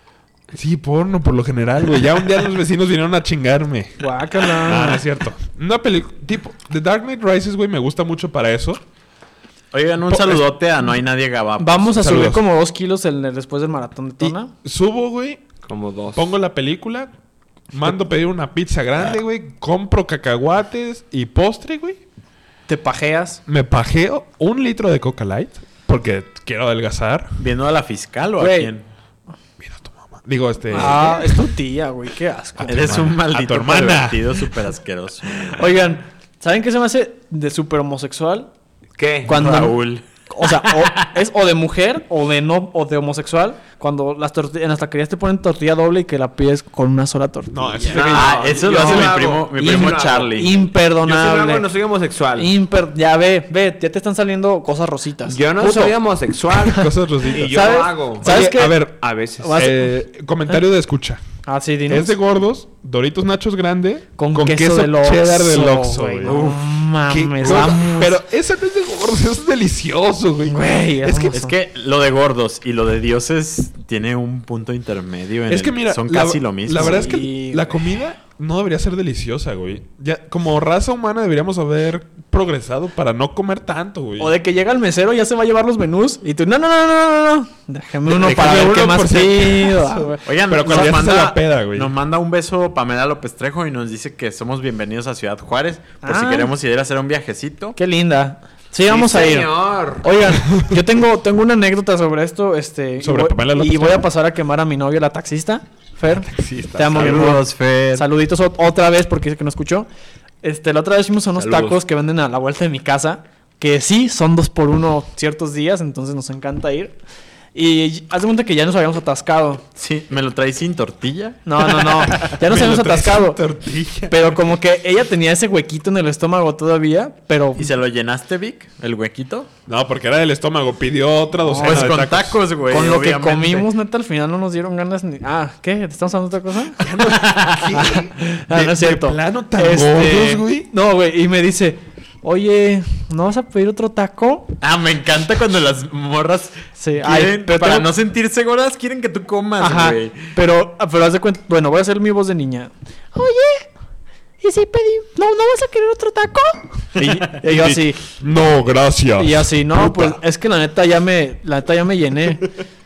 Speaker 1: Sí, porno, por lo general, güey. Ya un día los vecinos vinieron a chingarme.
Speaker 2: Guácala.
Speaker 1: Ah, no es cierto. Una película, tipo, The Dark Knight Rises, güey, me gusta mucho para eso.
Speaker 3: Oigan, un
Speaker 1: Po-
Speaker 3: saludote a No hay nadie Gaba.
Speaker 2: Vamos a
Speaker 1: Saludos.
Speaker 2: subir como dos kilos el, el- después del maratón de
Speaker 1: Y
Speaker 2: Tona.
Speaker 1: subo, güey,
Speaker 4: Como dos.
Speaker 1: pongo la película, mando pedir una pizza grande, güey, compro cacahuates y postre, güey.
Speaker 2: Te pajeas.
Speaker 1: Me pajeo un litro de Coca Light porque quiero adelgazar.
Speaker 3: ¿Viendo a la fiscal o
Speaker 2: Güey.
Speaker 3: a quién?
Speaker 1: Mira tu mamá. Digo, este...
Speaker 2: Ah, es tu tía, güey. Qué asco.
Speaker 3: Eres
Speaker 1: hermana.
Speaker 3: un maldito
Speaker 1: A tu hermana.
Speaker 3: pervertido súper asqueroso.
Speaker 2: Oigan, ¿saben qué se me hace de súper homosexual?
Speaker 4: ¿Qué?
Speaker 2: Cuando-
Speaker 3: Raúl.
Speaker 2: O sea, o, es o de mujer o de no o de homosexual. Cuando las torti- en las taquerías te ponen tortilla doble y que la pides con una sola tortilla.
Speaker 1: No, eso es de
Speaker 4: No,
Speaker 1: que-
Speaker 3: Ah, eso lo
Speaker 4: yo
Speaker 3: hace
Speaker 4: sí
Speaker 3: mi
Speaker 4: lo hago.
Speaker 3: primo, mi
Speaker 4: Yo
Speaker 3: primo
Speaker 4: sí lo hago.
Speaker 3: Charlie.
Speaker 4: Yo sí lo
Speaker 2: Imperdonable.
Speaker 4: hago, no soy homosexual.
Speaker 2: Imper- ya ve, ve, ya te están saliendo cosas rositas.
Speaker 4: Yo no
Speaker 2: Puto.
Speaker 4: soy homosexual.
Speaker 1: Cosas rositas.
Speaker 4: Y yo
Speaker 2: ¿Sabes?
Speaker 4: lo hago.
Speaker 2: ¿Sabes
Speaker 1: Oye,
Speaker 2: qué?
Speaker 1: a ver,
Speaker 4: A veces.
Speaker 2: Vas-
Speaker 1: eh, comentario de escucha.
Speaker 2: Ah, sí, dinos.
Speaker 1: Es de gordos, Doritos Nachos grande
Speaker 2: Con, queso, del Oxxo,
Speaker 1: cheddar del Oxxo,
Speaker 2: güey.
Speaker 1: güey.
Speaker 2: No
Speaker 1: Uf, qué
Speaker 2: mames,
Speaker 1: cosa.
Speaker 2: vamos.
Speaker 1: Pero eso no es de gordos, eso es delicioso, güey.
Speaker 2: Güey,
Speaker 1: es que,
Speaker 2: hermoso.
Speaker 3: Es que lo de gordos y lo de dioses tiene un punto intermedio. En
Speaker 1: es que
Speaker 3: el-
Speaker 1: mira,
Speaker 3: son
Speaker 1: la,
Speaker 3: casi lo mismo.
Speaker 1: la verdad es que
Speaker 2: Sí,
Speaker 1: la
Speaker 2: güey.
Speaker 1: comida no debería ser deliciosa, güey. Ya, como raza humana deberíamos haber progresado para no comer tanto, güey.
Speaker 2: O de que llega el mesero y ya se va a llevar los menús y tú, no, no, no, no, no, no. Déjeme uno
Speaker 1: Déjame
Speaker 2: para ver
Speaker 1: uno
Speaker 2: qué más
Speaker 1: por si
Speaker 2: pido.
Speaker 1: acaso.
Speaker 2: Ah, güey.
Speaker 3: Oigan,
Speaker 1: Pero cuando
Speaker 3: nos
Speaker 1: ya estás
Speaker 3: manda,
Speaker 1: en la peda, güey.
Speaker 3: nos manda un beso Pamela López Trejo y nos dice que somos bienvenidos a Ciudad Juárez por si
Speaker 2: Ah.
Speaker 3: queremos ir a hacer un viajecito.
Speaker 2: Qué linda. Sí, vamos
Speaker 4: Sí,
Speaker 2: a ir.
Speaker 4: señor.
Speaker 2: Oigan, yo tengo, tengo una anécdota sobre esto, este,
Speaker 1: ¿Sobre
Speaker 2: y voy,
Speaker 1: Pamela López
Speaker 2: y voy
Speaker 1: Trejo?
Speaker 2: a pasar a quemar a mi novia, la taxista, Fer.
Speaker 1: taxista,
Speaker 2: Te amo, mi amor.
Speaker 3: Saludos, Fer.
Speaker 2: Saluditos ot- otra vez porque dice que no escuchó. Este, la otra vez fuimos a unos
Speaker 4: Saludos.
Speaker 2: tacos que venden a la vuelta de mi casa, que sí son dos por uno ciertos días, entonces nos encanta ir. Y haz de cuenta que ya nos habíamos atascado.
Speaker 3: Sí, ¿me lo traes sin tortilla?
Speaker 2: No, no, no. Ya nos
Speaker 1: Me
Speaker 2: habíamos
Speaker 1: lo traes
Speaker 2: atascado.
Speaker 1: en tortilla.
Speaker 2: Pero como que ella tenía ese huequito en el estómago todavía, pero
Speaker 3: ¿Y se lo llenaste, Vic? ¿El huequito?
Speaker 1: No, porque era del estómago. Pidió otra docena
Speaker 3: Pues
Speaker 1: de
Speaker 3: con
Speaker 1: tacos.
Speaker 3: tacos, güey.
Speaker 2: con lo
Speaker 3: obviamente.
Speaker 2: que comimos, neta, al final no nos dieron ganas ni... Ah, ¿qué? ¿Te estamos hablando de otra cosa?
Speaker 1: ¿Qué?
Speaker 2: Ah,
Speaker 1: De-
Speaker 2: no es cierto.
Speaker 1: de plano tan
Speaker 2: Este,
Speaker 1: gordos, güey.
Speaker 2: No, güey. Y me dice, oye, ¿no vas a pedir otro taco?
Speaker 3: Ah, me encanta cuando las morras
Speaker 2: Sí,
Speaker 3: quieren,
Speaker 2: ay, pero
Speaker 3: para
Speaker 2: tengo-
Speaker 3: no sentirse gordas, quieren que tú comas,
Speaker 2: Ajá.
Speaker 3: güey.
Speaker 2: Pero, pero haz de cuenta... Bueno, voy a hacer mi voz de niña. Oye, ¿y si pedí... ¿No, ¿no vas a querer otro taco? Y, y yo así...
Speaker 1: No, gracias.
Speaker 2: Y yo así, no,
Speaker 1: Puta.
Speaker 2: pues es que la neta ya me... La neta ya me llené.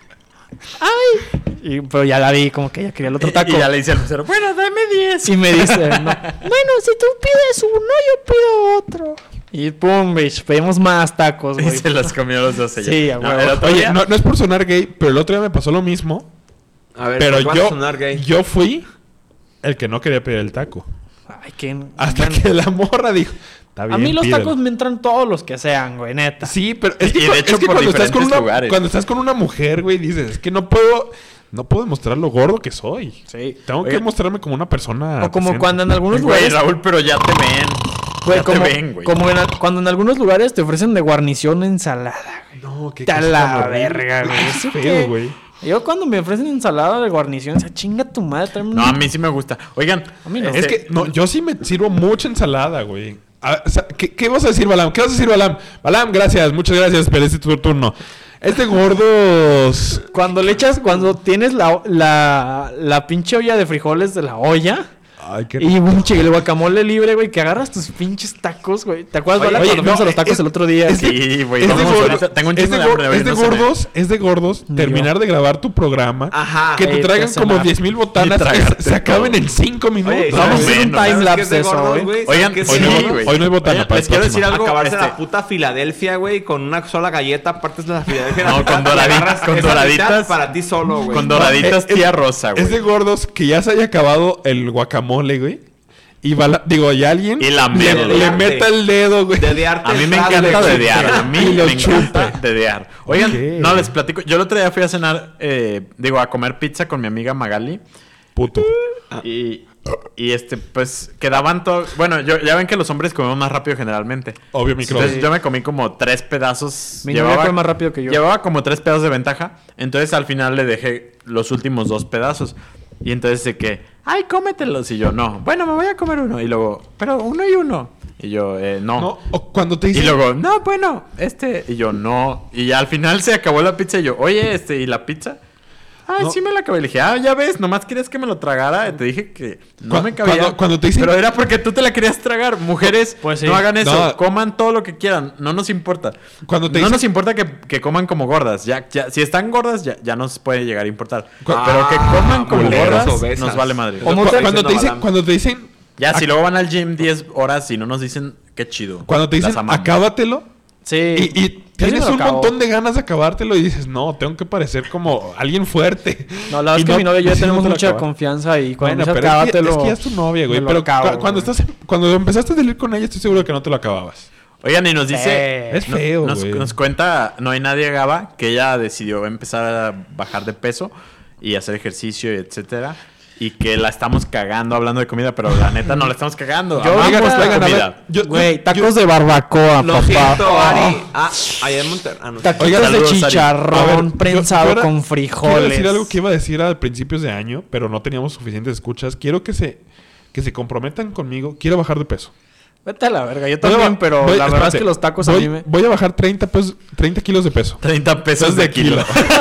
Speaker 2: ¡Ay! Y, pero ya la vi, como que ella quería el otro
Speaker 3: Y-
Speaker 2: taco.
Speaker 3: Y, ya le dice al mesero, bueno, dame diez.
Speaker 2: Y me dice, no. Bueno, si tú pides uno, yo pido otro. Y pum, bitch, pedimos más tacos,
Speaker 3: Y
Speaker 2: güey.
Speaker 3: se las comió los dos. ella.
Speaker 2: Sí, a
Speaker 3: No,
Speaker 2: huevo.
Speaker 3: el otro
Speaker 1: Oye,
Speaker 3: día-
Speaker 1: no, no es por sonar gay, pero el otro día me pasó lo mismo.
Speaker 4: A ver,
Speaker 1: Pero
Speaker 4: pues vas a
Speaker 1: yo,
Speaker 4: sonar gay.
Speaker 1: yo fui el que no quería pedir el taco.
Speaker 2: Ay, qué...
Speaker 1: Hasta
Speaker 2: bueno.
Speaker 1: que la morra dijo, está bien,
Speaker 2: A mí los
Speaker 1: pídelo".
Speaker 2: tacos me entran todos los que sean, güey, neta.
Speaker 1: Sí, pero es que,
Speaker 3: Y de
Speaker 1: cu-
Speaker 3: hecho
Speaker 1: es que
Speaker 3: por
Speaker 1: cuando estás con
Speaker 3: diferentes
Speaker 1: una
Speaker 3: lugares.
Speaker 1: cuando estás con una mujer, güey, dices, es que no puedo no puedo mostrar lo gordo que soy.
Speaker 2: Sí.
Speaker 1: Tengo que
Speaker 3: Oiga.
Speaker 1: mostrarme como una persona
Speaker 2: O como
Speaker 1: decente.
Speaker 2: cuando en algunos
Speaker 3: Güey,
Speaker 2: lugares...
Speaker 3: Raúl, pero ya te ven.
Speaker 2: Güey,
Speaker 3: ya
Speaker 2: como,
Speaker 3: te ven, güey.
Speaker 2: como en, al- cuando en algunos lugares te ofrecen de guarnición ensalada, güey.
Speaker 1: No, qué
Speaker 2: Te a
Speaker 1: cosa
Speaker 2: la
Speaker 1: tan horrible.
Speaker 2: verga, güey.
Speaker 1: Es
Speaker 2: ¿Eso
Speaker 1: feo,
Speaker 2: qué?
Speaker 1: güey.
Speaker 2: Yo cuando me ofrecen ensalada de guarnición, o sea, chinga tu madre, tráeme
Speaker 3: No,
Speaker 2: un-
Speaker 3: a mí sí me gusta. Oigan,
Speaker 2: A mí no.
Speaker 3: este,
Speaker 1: Es que no, yo sí me sirvo mucha ensalada, güey. A- o sea, ¿qué, ¿Qué vas a decir, Balam? ¿Qué vas a decir, Balam? Balam, gracias, muchas gracias, pero este es tu turno. Este gordos...
Speaker 2: Cuando le echas, cuando tienes la, la, la pinche olla de frijoles de la olla
Speaker 1: Ay, qué
Speaker 2: y un chicle el guacamole libre, güey, que agarras tus pinches tacos, güey. ¿Te acuerdas,
Speaker 4: Oye,
Speaker 2: Bala,
Speaker 1: oye,
Speaker 2: cuando fuimos
Speaker 1: no,
Speaker 2: a los tacos
Speaker 1: es-
Speaker 2: el otro día?
Speaker 1: es de-
Speaker 3: Sí, güey.
Speaker 1: Es de,
Speaker 3: vamos
Speaker 1: gordos,
Speaker 3: ahorita. Tengo un
Speaker 1: es
Speaker 3: chingo
Speaker 1: de
Speaker 3: de hambre.
Speaker 1: gor-
Speaker 3: güey,
Speaker 1: es de
Speaker 3: no cené.
Speaker 1: gordos, es de gordos
Speaker 2: Ni
Speaker 1: terminar
Speaker 2: yo.
Speaker 1: de grabar tu programa,
Speaker 4: Ajá.
Speaker 1: que te
Speaker 2: Ey,
Speaker 1: traigan
Speaker 2: te
Speaker 1: como
Speaker 2: cenar.
Speaker 1: diez mil botanas
Speaker 3: Y
Speaker 1: que
Speaker 3: tragarte
Speaker 1: se acaben
Speaker 3: todo.
Speaker 1: en cinco minutos.
Speaker 4: Oye,
Speaker 2: Vamos a hacer un
Speaker 3: menos.
Speaker 2: time
Speaker 4: ¿sabes qué
Speaker 2: lapse
Speaker 4: es
Speaker 2: de
Speaker 4: de
Speaker 2: eso,
Speaker 4: gordos,
Speaker 2: güey.
Speaker 4: güey?
Speaker 3: Oigan,
Speaker 4: ¿Sabes qué
Speaker 1: hoy
Speaker 4: es
Speaker 1: no
Speaker 4: de
Speaker 1: hay-
Speaker 4: gordos?
Speaker 1: hoy no hay botana
Speaker 3: Oigan,
Speaker 1: para
Speaker 3: les
Speaker 1: el
Speaker 3: quiero
Speaker 1: próximo.
Speaker 3: decir algo.
Speaker 4: Acabarse
Speaker 3: este,
Speaker 4: la puta Filadelfia, güey, con una sola galleta, partes de la Filadelfia.
Speaker 3: No,
Speaker 4: la mitad,
Speaker 3: con
Speaker 4: y
Speaker 3: doradi-
Speaker 4: agarras
Speaker 3: con
Speaker 4: esa
Speaker 3: doraditas.
Speaker 4: mitad para ti solo, güey.
Speaker 3: Con doraditas
Speaker 1: Eh, es-
Speaker 3: tía rosa, güey.
Speaker 1: Es de gordos que ya se haya acabado el guacamole, güey. Y va la- digo, y alguien
Speaker 3: Y la
Speaker 1: le,
Speaker 3: mete.
Speaker 1: le meta el dedo, güey.
Speaker 4: Dedearte
Speaker 3: A mí
Speaker 4: el
Speaker 3: me
Speaker 4: trago
Speaker 3: encanta
Speaker 4: de-
Speaker 3: dedear. A mí
Speaker 1: Y lo
Speaker 3: me encanta
Speaker 1: chupe.
Speaker 3: dedear. Oigan,
Speaker 1: Ok.
Speaker 3: no, les platico. Yo el otro día fui a cenar, eh, digo, a comer pizza con mi amiga Magali.
Speaker 1: Puto.
Speaker 3: Y, y este, pues, quedaban todo... Bueno, yo, ya ven que los hombres comemos más rápido generalmente.
Speaker 1: Obvio, micro.
Speaker 3: Entonces yo me comí como tres pedazos.
Speaker 2: Mi novia come más rápido que yo.
Speaker 3: Llevaba como tres pedazos de ventaja. Entonces al final le dejé los últimos dos pedazos. Y entonces de que, ay, cómetelos. Y yo, no. Bueno, me voy a comer uno. Y luego, pero uno y uno. Y yo, eh, no.
Speaker 1: No, o cuando te
Speaker 3: Y
Speaker 1: dicen...
Speaker 3: luego, no, bueno, este. Y yo, no. Y ya al final se acabó la pizza. Y yo, oye, este, ¿y la pizza? Ah,
Speaker 1: No.
Speaker 3: sí me la acabé. Le dije, ah, ya ves, nomás querías que me lo tragara. Te dije que no
Speaker 1: Cu-
Speaker 3: me cabía.
Speaker 1: cuando- cuando te dicen-
Speaker 3: Pero era porque tú te la querías tragar. Mujeres,
Speaker 2: Pues sí.
Speaker 3: no hagan eso.
Speaker 1: No.
Speaker 3: Coman todo lo que quieran. No nos importa.
Speaker 1: Cuando te
Speaker 3: no
Speaker 1: dicen-
Speaker 3: nos importa que, que coman como gordas. Ya, ya, si están gordas, ya, ya nos puede llegar a importar.
Speaker 1: Cu-
Speaker 3: Pero que coman como
Speaker 4: culeras
Speaker 3: gordas,
Speaker 4: obesas.
Speaker 3: nos vale madre.
Speaker 1: Cu-
Speaker 2: ¿Cómo
Speaker 1: cu-
Speaker 2: te-
Speaker 1: cuando, te
Speaker 4: diciendo,
Speaker 1: dicen,
Speaker 4: Balam?
Speaker 1: cuando te dicen...
Speaker 3: Ya, si
Speaker 1: ac-
Speaker 3: luego van al gym diez horas y no nos dicen, qué chido.
Speaker 1: Cuando te
Speaker 3: Las
Speaker 1: dicen,
Speaker 3: amamos.
Speaker 1: acábatelo...
Speaker 2: Sí.
Speaker 1: Y, y
Speaker 2: Yo sí
Speaker 1: tienes
Speaker 2: me lo
Speaker 1: un
Speaker 2: acabo.
Speaker 1: montón de ganas de acabártelo y dices, no, tengo que parecer como alguien fuerte.
Speaker 2: No, la verdad
Speaker 1: Y
Speaker 2: es que
Speaker 1: no-
Speaker 2: mi novia y yo
Speaker 1: sí, no
Speaker 2: tenemos
Speaker 1: te lo
Speaker 2: mucha
Speaker 1: acabas.
Speaker 2: confianza y cuando
Speaker 1: Bueno,
Speaker 2: me dice,
Speaker 1: pero es que,
Speaker 2: acábatelo,
Speaker 1: es que ya es tu novia, güey.
Speaker 2: me lo
Speaker 1: Pero
Speaker 2: acabo,
Speaker 1: cu- cuando
Speaker 2: güey.
Speaker 1: estás, cuando empezaste a salir con ella, estoy seguro que no te lo acababas.
Speaker 3: Oigan, y nos dice...
Speaker 2: Eh,
Speaker 1: Es feo,
Speaker 3: nos,
Speaker 1: güey.
Speaker 3: nos cuenta No hay nadie Gaba que ella decidió empezar a bajar de peso y hacer ejercicio y etcétera. Y que la estamos cagando hablando de comida, pero la neta no la estamos cagando.
Speaker 2: Yo-
Speaker 3: Amamos
Speaker 2: oigan,
Speaker 3: la
Speaker 1: oigan, a ver,
Speaker 3: comida.
Speaker 1: yo-
Speaker 2: Güey,
Speaker 1: yo-
Speaker 2: tacos de barbacoa,
Speaker 4: Lo
Speaker 2: papá.
Speaker 4: siento,
Speaker 2: Oh.
Speaker 4: Ari. Ah, allá en Monterrey. Ah, no.
Speaker 2: Taquitos
Speaker 1: Oigan,
Speaker 2: de
Speaker 3: saludos, Ari.
Speaker 2: chicharrón
Speaker 1: A ver, yo-
Speaker 2: prensado
Speaker 1: yo era-
Speaker 2: con
Speaker 1: Quiero
Speaker 2: frijoles.
Speaker 1: decir algo que iba a decir a principios de año, pero no teníamos suficientes escuchas. Quiero que se, que se comprometan conmigo. Quiero bajar de peso.
Speaker 2: Vete a la verga, yo
Speaker 1: Voy a
Speaker 2: también,
Speaker 1: ba-
Speaker 2: pero
Speaker 1: voy-
Speaker 2: la verdad es
Speaker 1: espérate,
Speaker 2: que los tacos
Speaker 1: voy,
Speaker 2: a mí me...
Speaker 1: voy a bajar treinta, pesos, treinta kilos de peso.
Speaker 3: treinta pesos de kilo.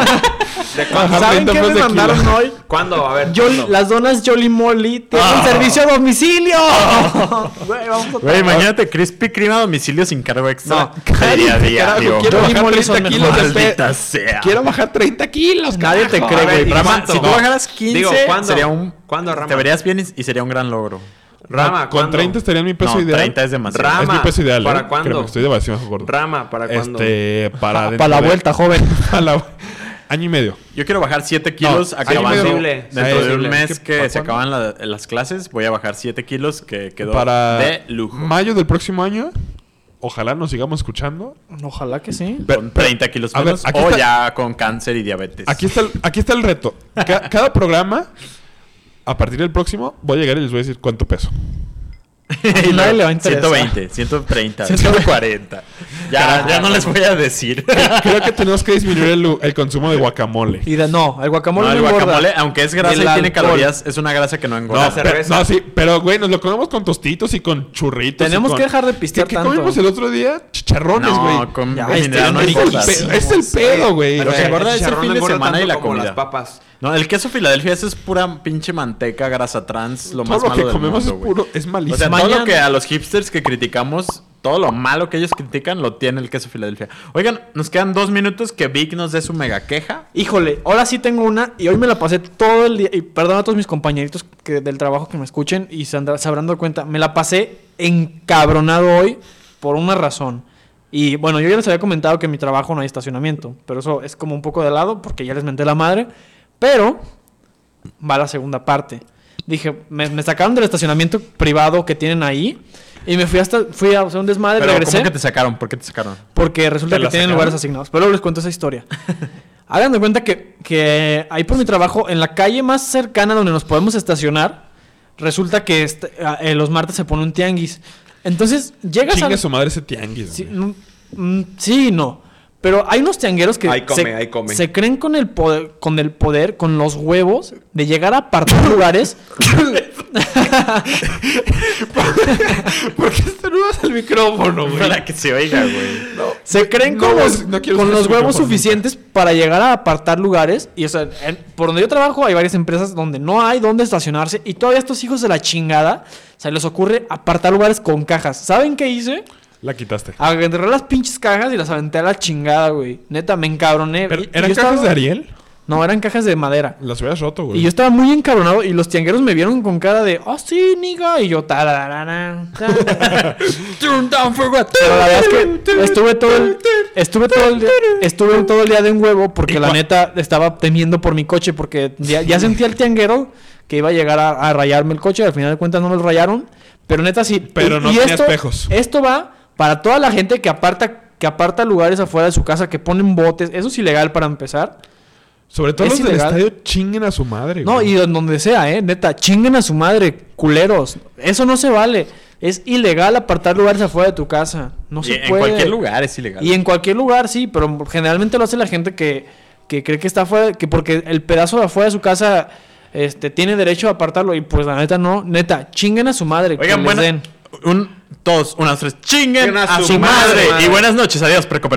Speaker 4: ¿De
Speaker 1: Bajar
Speaker 4: cuándo?
Speaker 2: ¿Saben
Speaker 1: treinta
Speaker 2: qué
Speaker 1: pesos
Speaker 2: me
Speaker 1: de
Speaker 2: mandaron
Speaker 1: kilo.
Speaker 2: hoy?
Speaker 4: ¿Cuándo? A ver.
Speaker 2: Jolly-
Speaker 4: ¿cuándo?
Speaker 2: las donas Jolly Molly tienen
Speaker 3: Ah.
Speaker 2: servicio a domicilio. Güey, vamos a
Speaker 3: Güey, imagínate Krispy Kreme a domicilio sin cargo extra.
Speaker 2: No,
Speaker 3: Pediría
Speaker 1: Cállate,
Speaker 3: diario.
Speaker 1: carajo, quiero
Speaker 2: Jolly
Speaker 1: bajar
Speaker 2: Molly son
Speaker 1: treinta kilos de
Speaker 3: Maldita
Speaker 1: peso.
Speaker 3: sea.
Speaker 1: Quiero bajar treinta kilos.
Speaker 2: Nadie te
Speaker 1: carajo.
Speaker 2: cree,
Speaker 4: A ver,
Speaker 2: güey.
Speaker 4: ¿y
Speaker 3: Rama,
Speaker 4: cuánto?
Speaker 3: si tú
Speaker 4: No.
Speaker 3: bajaras quince,
Speaker 4: Digo, ¿cuándo?
Speaker 3: sería un...
Speaker 4: ¿Cuándo, Rama?
Speaker 3: Te verías bien y, y sería un gran logro.
Speaker 4: Rama,
Speaker 1: Con
Speaker 4: ¿cuándo?
Speaker 1: treinta estaría en mi peso
Speaker 3: no,
Speaker 1: ideal.
Speaker 3: treinta es demasiado.
Speaker 4: Rama.
Speaker 1: Es mi peso ideal.
Speaker 4: ¿Para
Speaker 1: ¿eh?
Speaker 4: cuándo?
Speaker 1: Créeme que estoy demasiado gordo.
Speaker 4: Rama, ¿para cuándo?
Speaker 1: Este, para dentro
Speaker 2: Para la
Speaker 1: de-
Speaker 2: vuelta, joven.
Speaker 1: para la- año y medio.
Speaker 3: Yo quiero bajar siete kilos
Speaker 1: No,
Speaker 3: acabando.
Speaker 1: año y
Speaker 4: medio.
Speaker 3: Dentro de un
Speaker 4: Posible.
Speaker 3: mes
Speaker 1: ¿Qué- para
Speaker 3: que se
Speaker 1: cuándo?
Speaker 3: acaban la- las clases, voy a bajar siete kilos que quedó
Speaker 1: Para
Speaker 3: de lujo.
Speaker 1: mayo del próximo año, ojalá nos sigamos escuchando.
Speaker 2: Ojalá que sí.
Speaker 1: Pero-
Speaker 3: Con
Speaker 1: pero-
Speaker 3: treinta kilos
Speaker 1: a ver,
Speaker 3: menos.
Speaker 1: aquí
Speaker 3: o
Speaker 1: está-
Speaker 3: ya con cáncer y diabetes.
Speaker 1: Aquí está el, aquí está el reto. Ca- cada programa, a partir del próximo, voy a llegar y les voy a decir cuánto peso.
Speaker 3: Y
Speaker 2: nadie le va a
Speaker 3: ciento
Speaker 2: interesar.
Speaker 3: veinte, ciento treinta, ciento cuarenta. Ya, ya no les voy a decir.
Speaker 1: Creo que tenemos que disminuir el, el consumo de guacamole.
Speaker 2: Y de no, el guacamole
Speaker 3: No,
Speaker 2: no,
Speaker 3: el
Speaker 2: engorda.
Speaker 3: guacamole, aunque es grasa
Speaker 2: El
Speaker 3: y tiene
Speaker 2: alcohol.
Speaker 3: calorías, es una grasa que no engorda.
Speaker 1: No,
Speaker 4: La
Speaker 1: pero,
Speaker 4: cerveza.
Speaker 1: no, sí, pero güey, nos lo comemos con tostitos y con churritos. y
Speaker 2: Tenemos
Speaker 1: con-
Speaker 2: que dejar de pistear
Speaker 1: ¿Qué, qué
Speaker 2: tanto.
Speaker 1: comimos el otro día? Chicharrones, güey.
Speaker 3: No, con
Speaker 2: Ya,
Speaker 3: en
Speaker 2: este,
Speaker 3: general no
Speaker 2: es el
Speaker 3: engorda.
Speaker 1: pe- es el pedo, güey.
Speaker 3: Lo que
Speaker 1: Güey.
Speaker 3: engorda es el
Speaker 4: chicharrón
Speaker 3: fin de
Speaker 4: engorda
Speaker 3: semana y
Speaker 4: tanto
Speaker 3: la
Speaker 4: como
Speaker 3: comida.
Speaker 4: las papas.
Speaker 3: No, el queso Filadelfia eso es pura pinche manteca, grasa trans, lo
Speaker 1: Todo
Speaker 3: más
Speaker 1: lo
Speaker 3: malo
Speaker 1: que
Speaker 3: del
Speaker 1: comemos
Speaker 3: mundo,
Speaker 1: es
Speaker 3: güey.
Speaker 1: puro, es malísimo.
Speaker 3: O sea, todo
Speaker 2: Mañana-
Speaker 3: lo que a los hipsters que criticamos, todo lo malo que ellos critican, lo tiene el queso Filadelfia. Oigan, nos quedan dos minutos que Vic nos dé su mega queja.
Speaker 2: Híjole, ahora sí tengo una y hoy me la pasé todo el día. Y perdón a todos mis compañeritos que, del trabajo que me escuchen y se, andrá- se habrán dado cuenta. Me la pasé encabronado hoy por una razón. Y bueno, yo ya les había comentado que en mi trabajo no hay estacionamiento. Pero eso es como un poco de lado porque ya les menté la madre. Pero va la segunda parte. Dije, me, me sacaron del estacionamiento privado que tienen ahí. Y me fui hasta, fui a hacer un desmadre,
Speaker 3: Pero
Speaker 2: regresé.
Speaker 3: ¿cómo que te sacaron? ¿Por qué te sacaron?
Speaker 2: Porque resulta
Speaker 1: ¿Te
Speaker 2: que
Speaker 1: la
Speaker 2: tienen
Speaker 1: sacaron?
Speaker 2: lugares asignados. Pero luego les cuento esa historia. Hagan de cuenta que, que ahí por mi trabajo, en la calle más cercana donde nos podemos estacionar, resulta que este- eh, los martes se pone un tianguis. Entonces, llegas
Speaker 1: Chingue
Speaker 2: a...
Speaker 1: su madre ese tianguis.
Speaker 2: Sí,
Speaker 1: güey.
Speaker 2: mm, mm, sí y no. Pero hay unos tiangueros que
Speaker 4: Ahí come,
Speaker 2: se,
Speaker 4: ahí come.
Speaker 2: se creen con el, poder, con el poder, con los huevos, de llegar a apartar lugares
Speaker 1: ¿Por qué estornudas el micrófono, güey?
Speaker 3: Para que se oiga, güey.
Speaker 1: No,
Speaker 2: Se creen
Speaker 1: no,
Speaker 2: con
Speaker 1: no,
Speaker 2: los,
Speaker 1: no quiero
Speaker 2: con
Speaker 1: usar
Speaker 2: los
Speaker 1: ese
Speaker 2: huevos
Speaker 1: micrófono
Speaker 2: suficientes para llegar a apartar lugares. Y, o sea, en- por donde yo trabajo hay varias empresas donde no hay dónde estacionarse. Y todavía estos hijos de la chingada se les ocurre apartar lugares con cajas. ¿Saben qué hice?
Speaker 1: La quitaste.
Speaker 2: Agarré las pinches cajas y las aventé a la chingada, güey. Neta, me encabroné.
Speaker 1: Pero,
Speaker 2: Y- y
Speaker 1: ¿eran
Speaker 2: yo
Speaker 1: cajas
Speaker 2: estaba-
Speaker 1: de Ariel?
Speaker 2: No, eran cajas de madera.
Speaker 1: Las hubieras roto, güey.
Speaker 2: Y yo estaba muy encabronado y los tiangueros me vieron con cara de, oh sí, niga. Y yo, tararara, tararara. Turn down for what? Pero la verdad es que estuve todo el, estuve todo el día, estuve todo el día de un huevo porque
Speaker 1: ¿Y
Speaker 2: la
Speaker 1: cua-
Speaker 2: neta estaba temiendo por mi coche porque ya, ya sentía el tianguero que iba a llegar a, a rayarme el coche. Al final de cuentas no me lo rayaron. Pero neta sí.
Speaker 1: Pero
Speaker 2: y-
Speaker 1: no
Speaker 2: y
Speaker 1: tenía
Speaker 2: esto,
Speaker 1: espejos.
Speaker 2: Esto va para toda la gente que aparta, que aparta lugares afuera de su casa, que ponen botes. Eso es ilegal para empezar.
Speaker 1: Sobre todo
Speaker 2: es
Speaker 1: los del
Speaker 2: ilegal.
Speaker 1: estadio chinguen a su madre,
Speaker 2: No,
Speaker 1: güey.
Speaker 2: y en donde sea, eh, neta, chinguen a su madre, culeros. Eso no se vale. Es ilegal apartar lugares afuera de tu casa. No
Speaker 3: Y
Speaker 2: se
Speaker 3: en
Speaker 2: puede.
Speaker 3: cualquier lugar es ilegal.
Speaker 2: Y en cualquier lugar, sí, pero generalmente lo hace la gente que, que cree que está afuera, que porque el pedazo de afuera de su casa este, tiene derecho a apartarlo. Y pues la neta no, neta, chinguen a su madre. que
Speaker 3: Oigan,
Speaker 2: les
Speaker 3: buena,
Speaker 2: den.
Speaker 3: un, todos, unas tres, chinguen
Speaker 4: Chinguen
Speaker 3: a, su madre.
Speaker 4: madre.
Speaker 3: Y buenas noches, adiós, Precoper.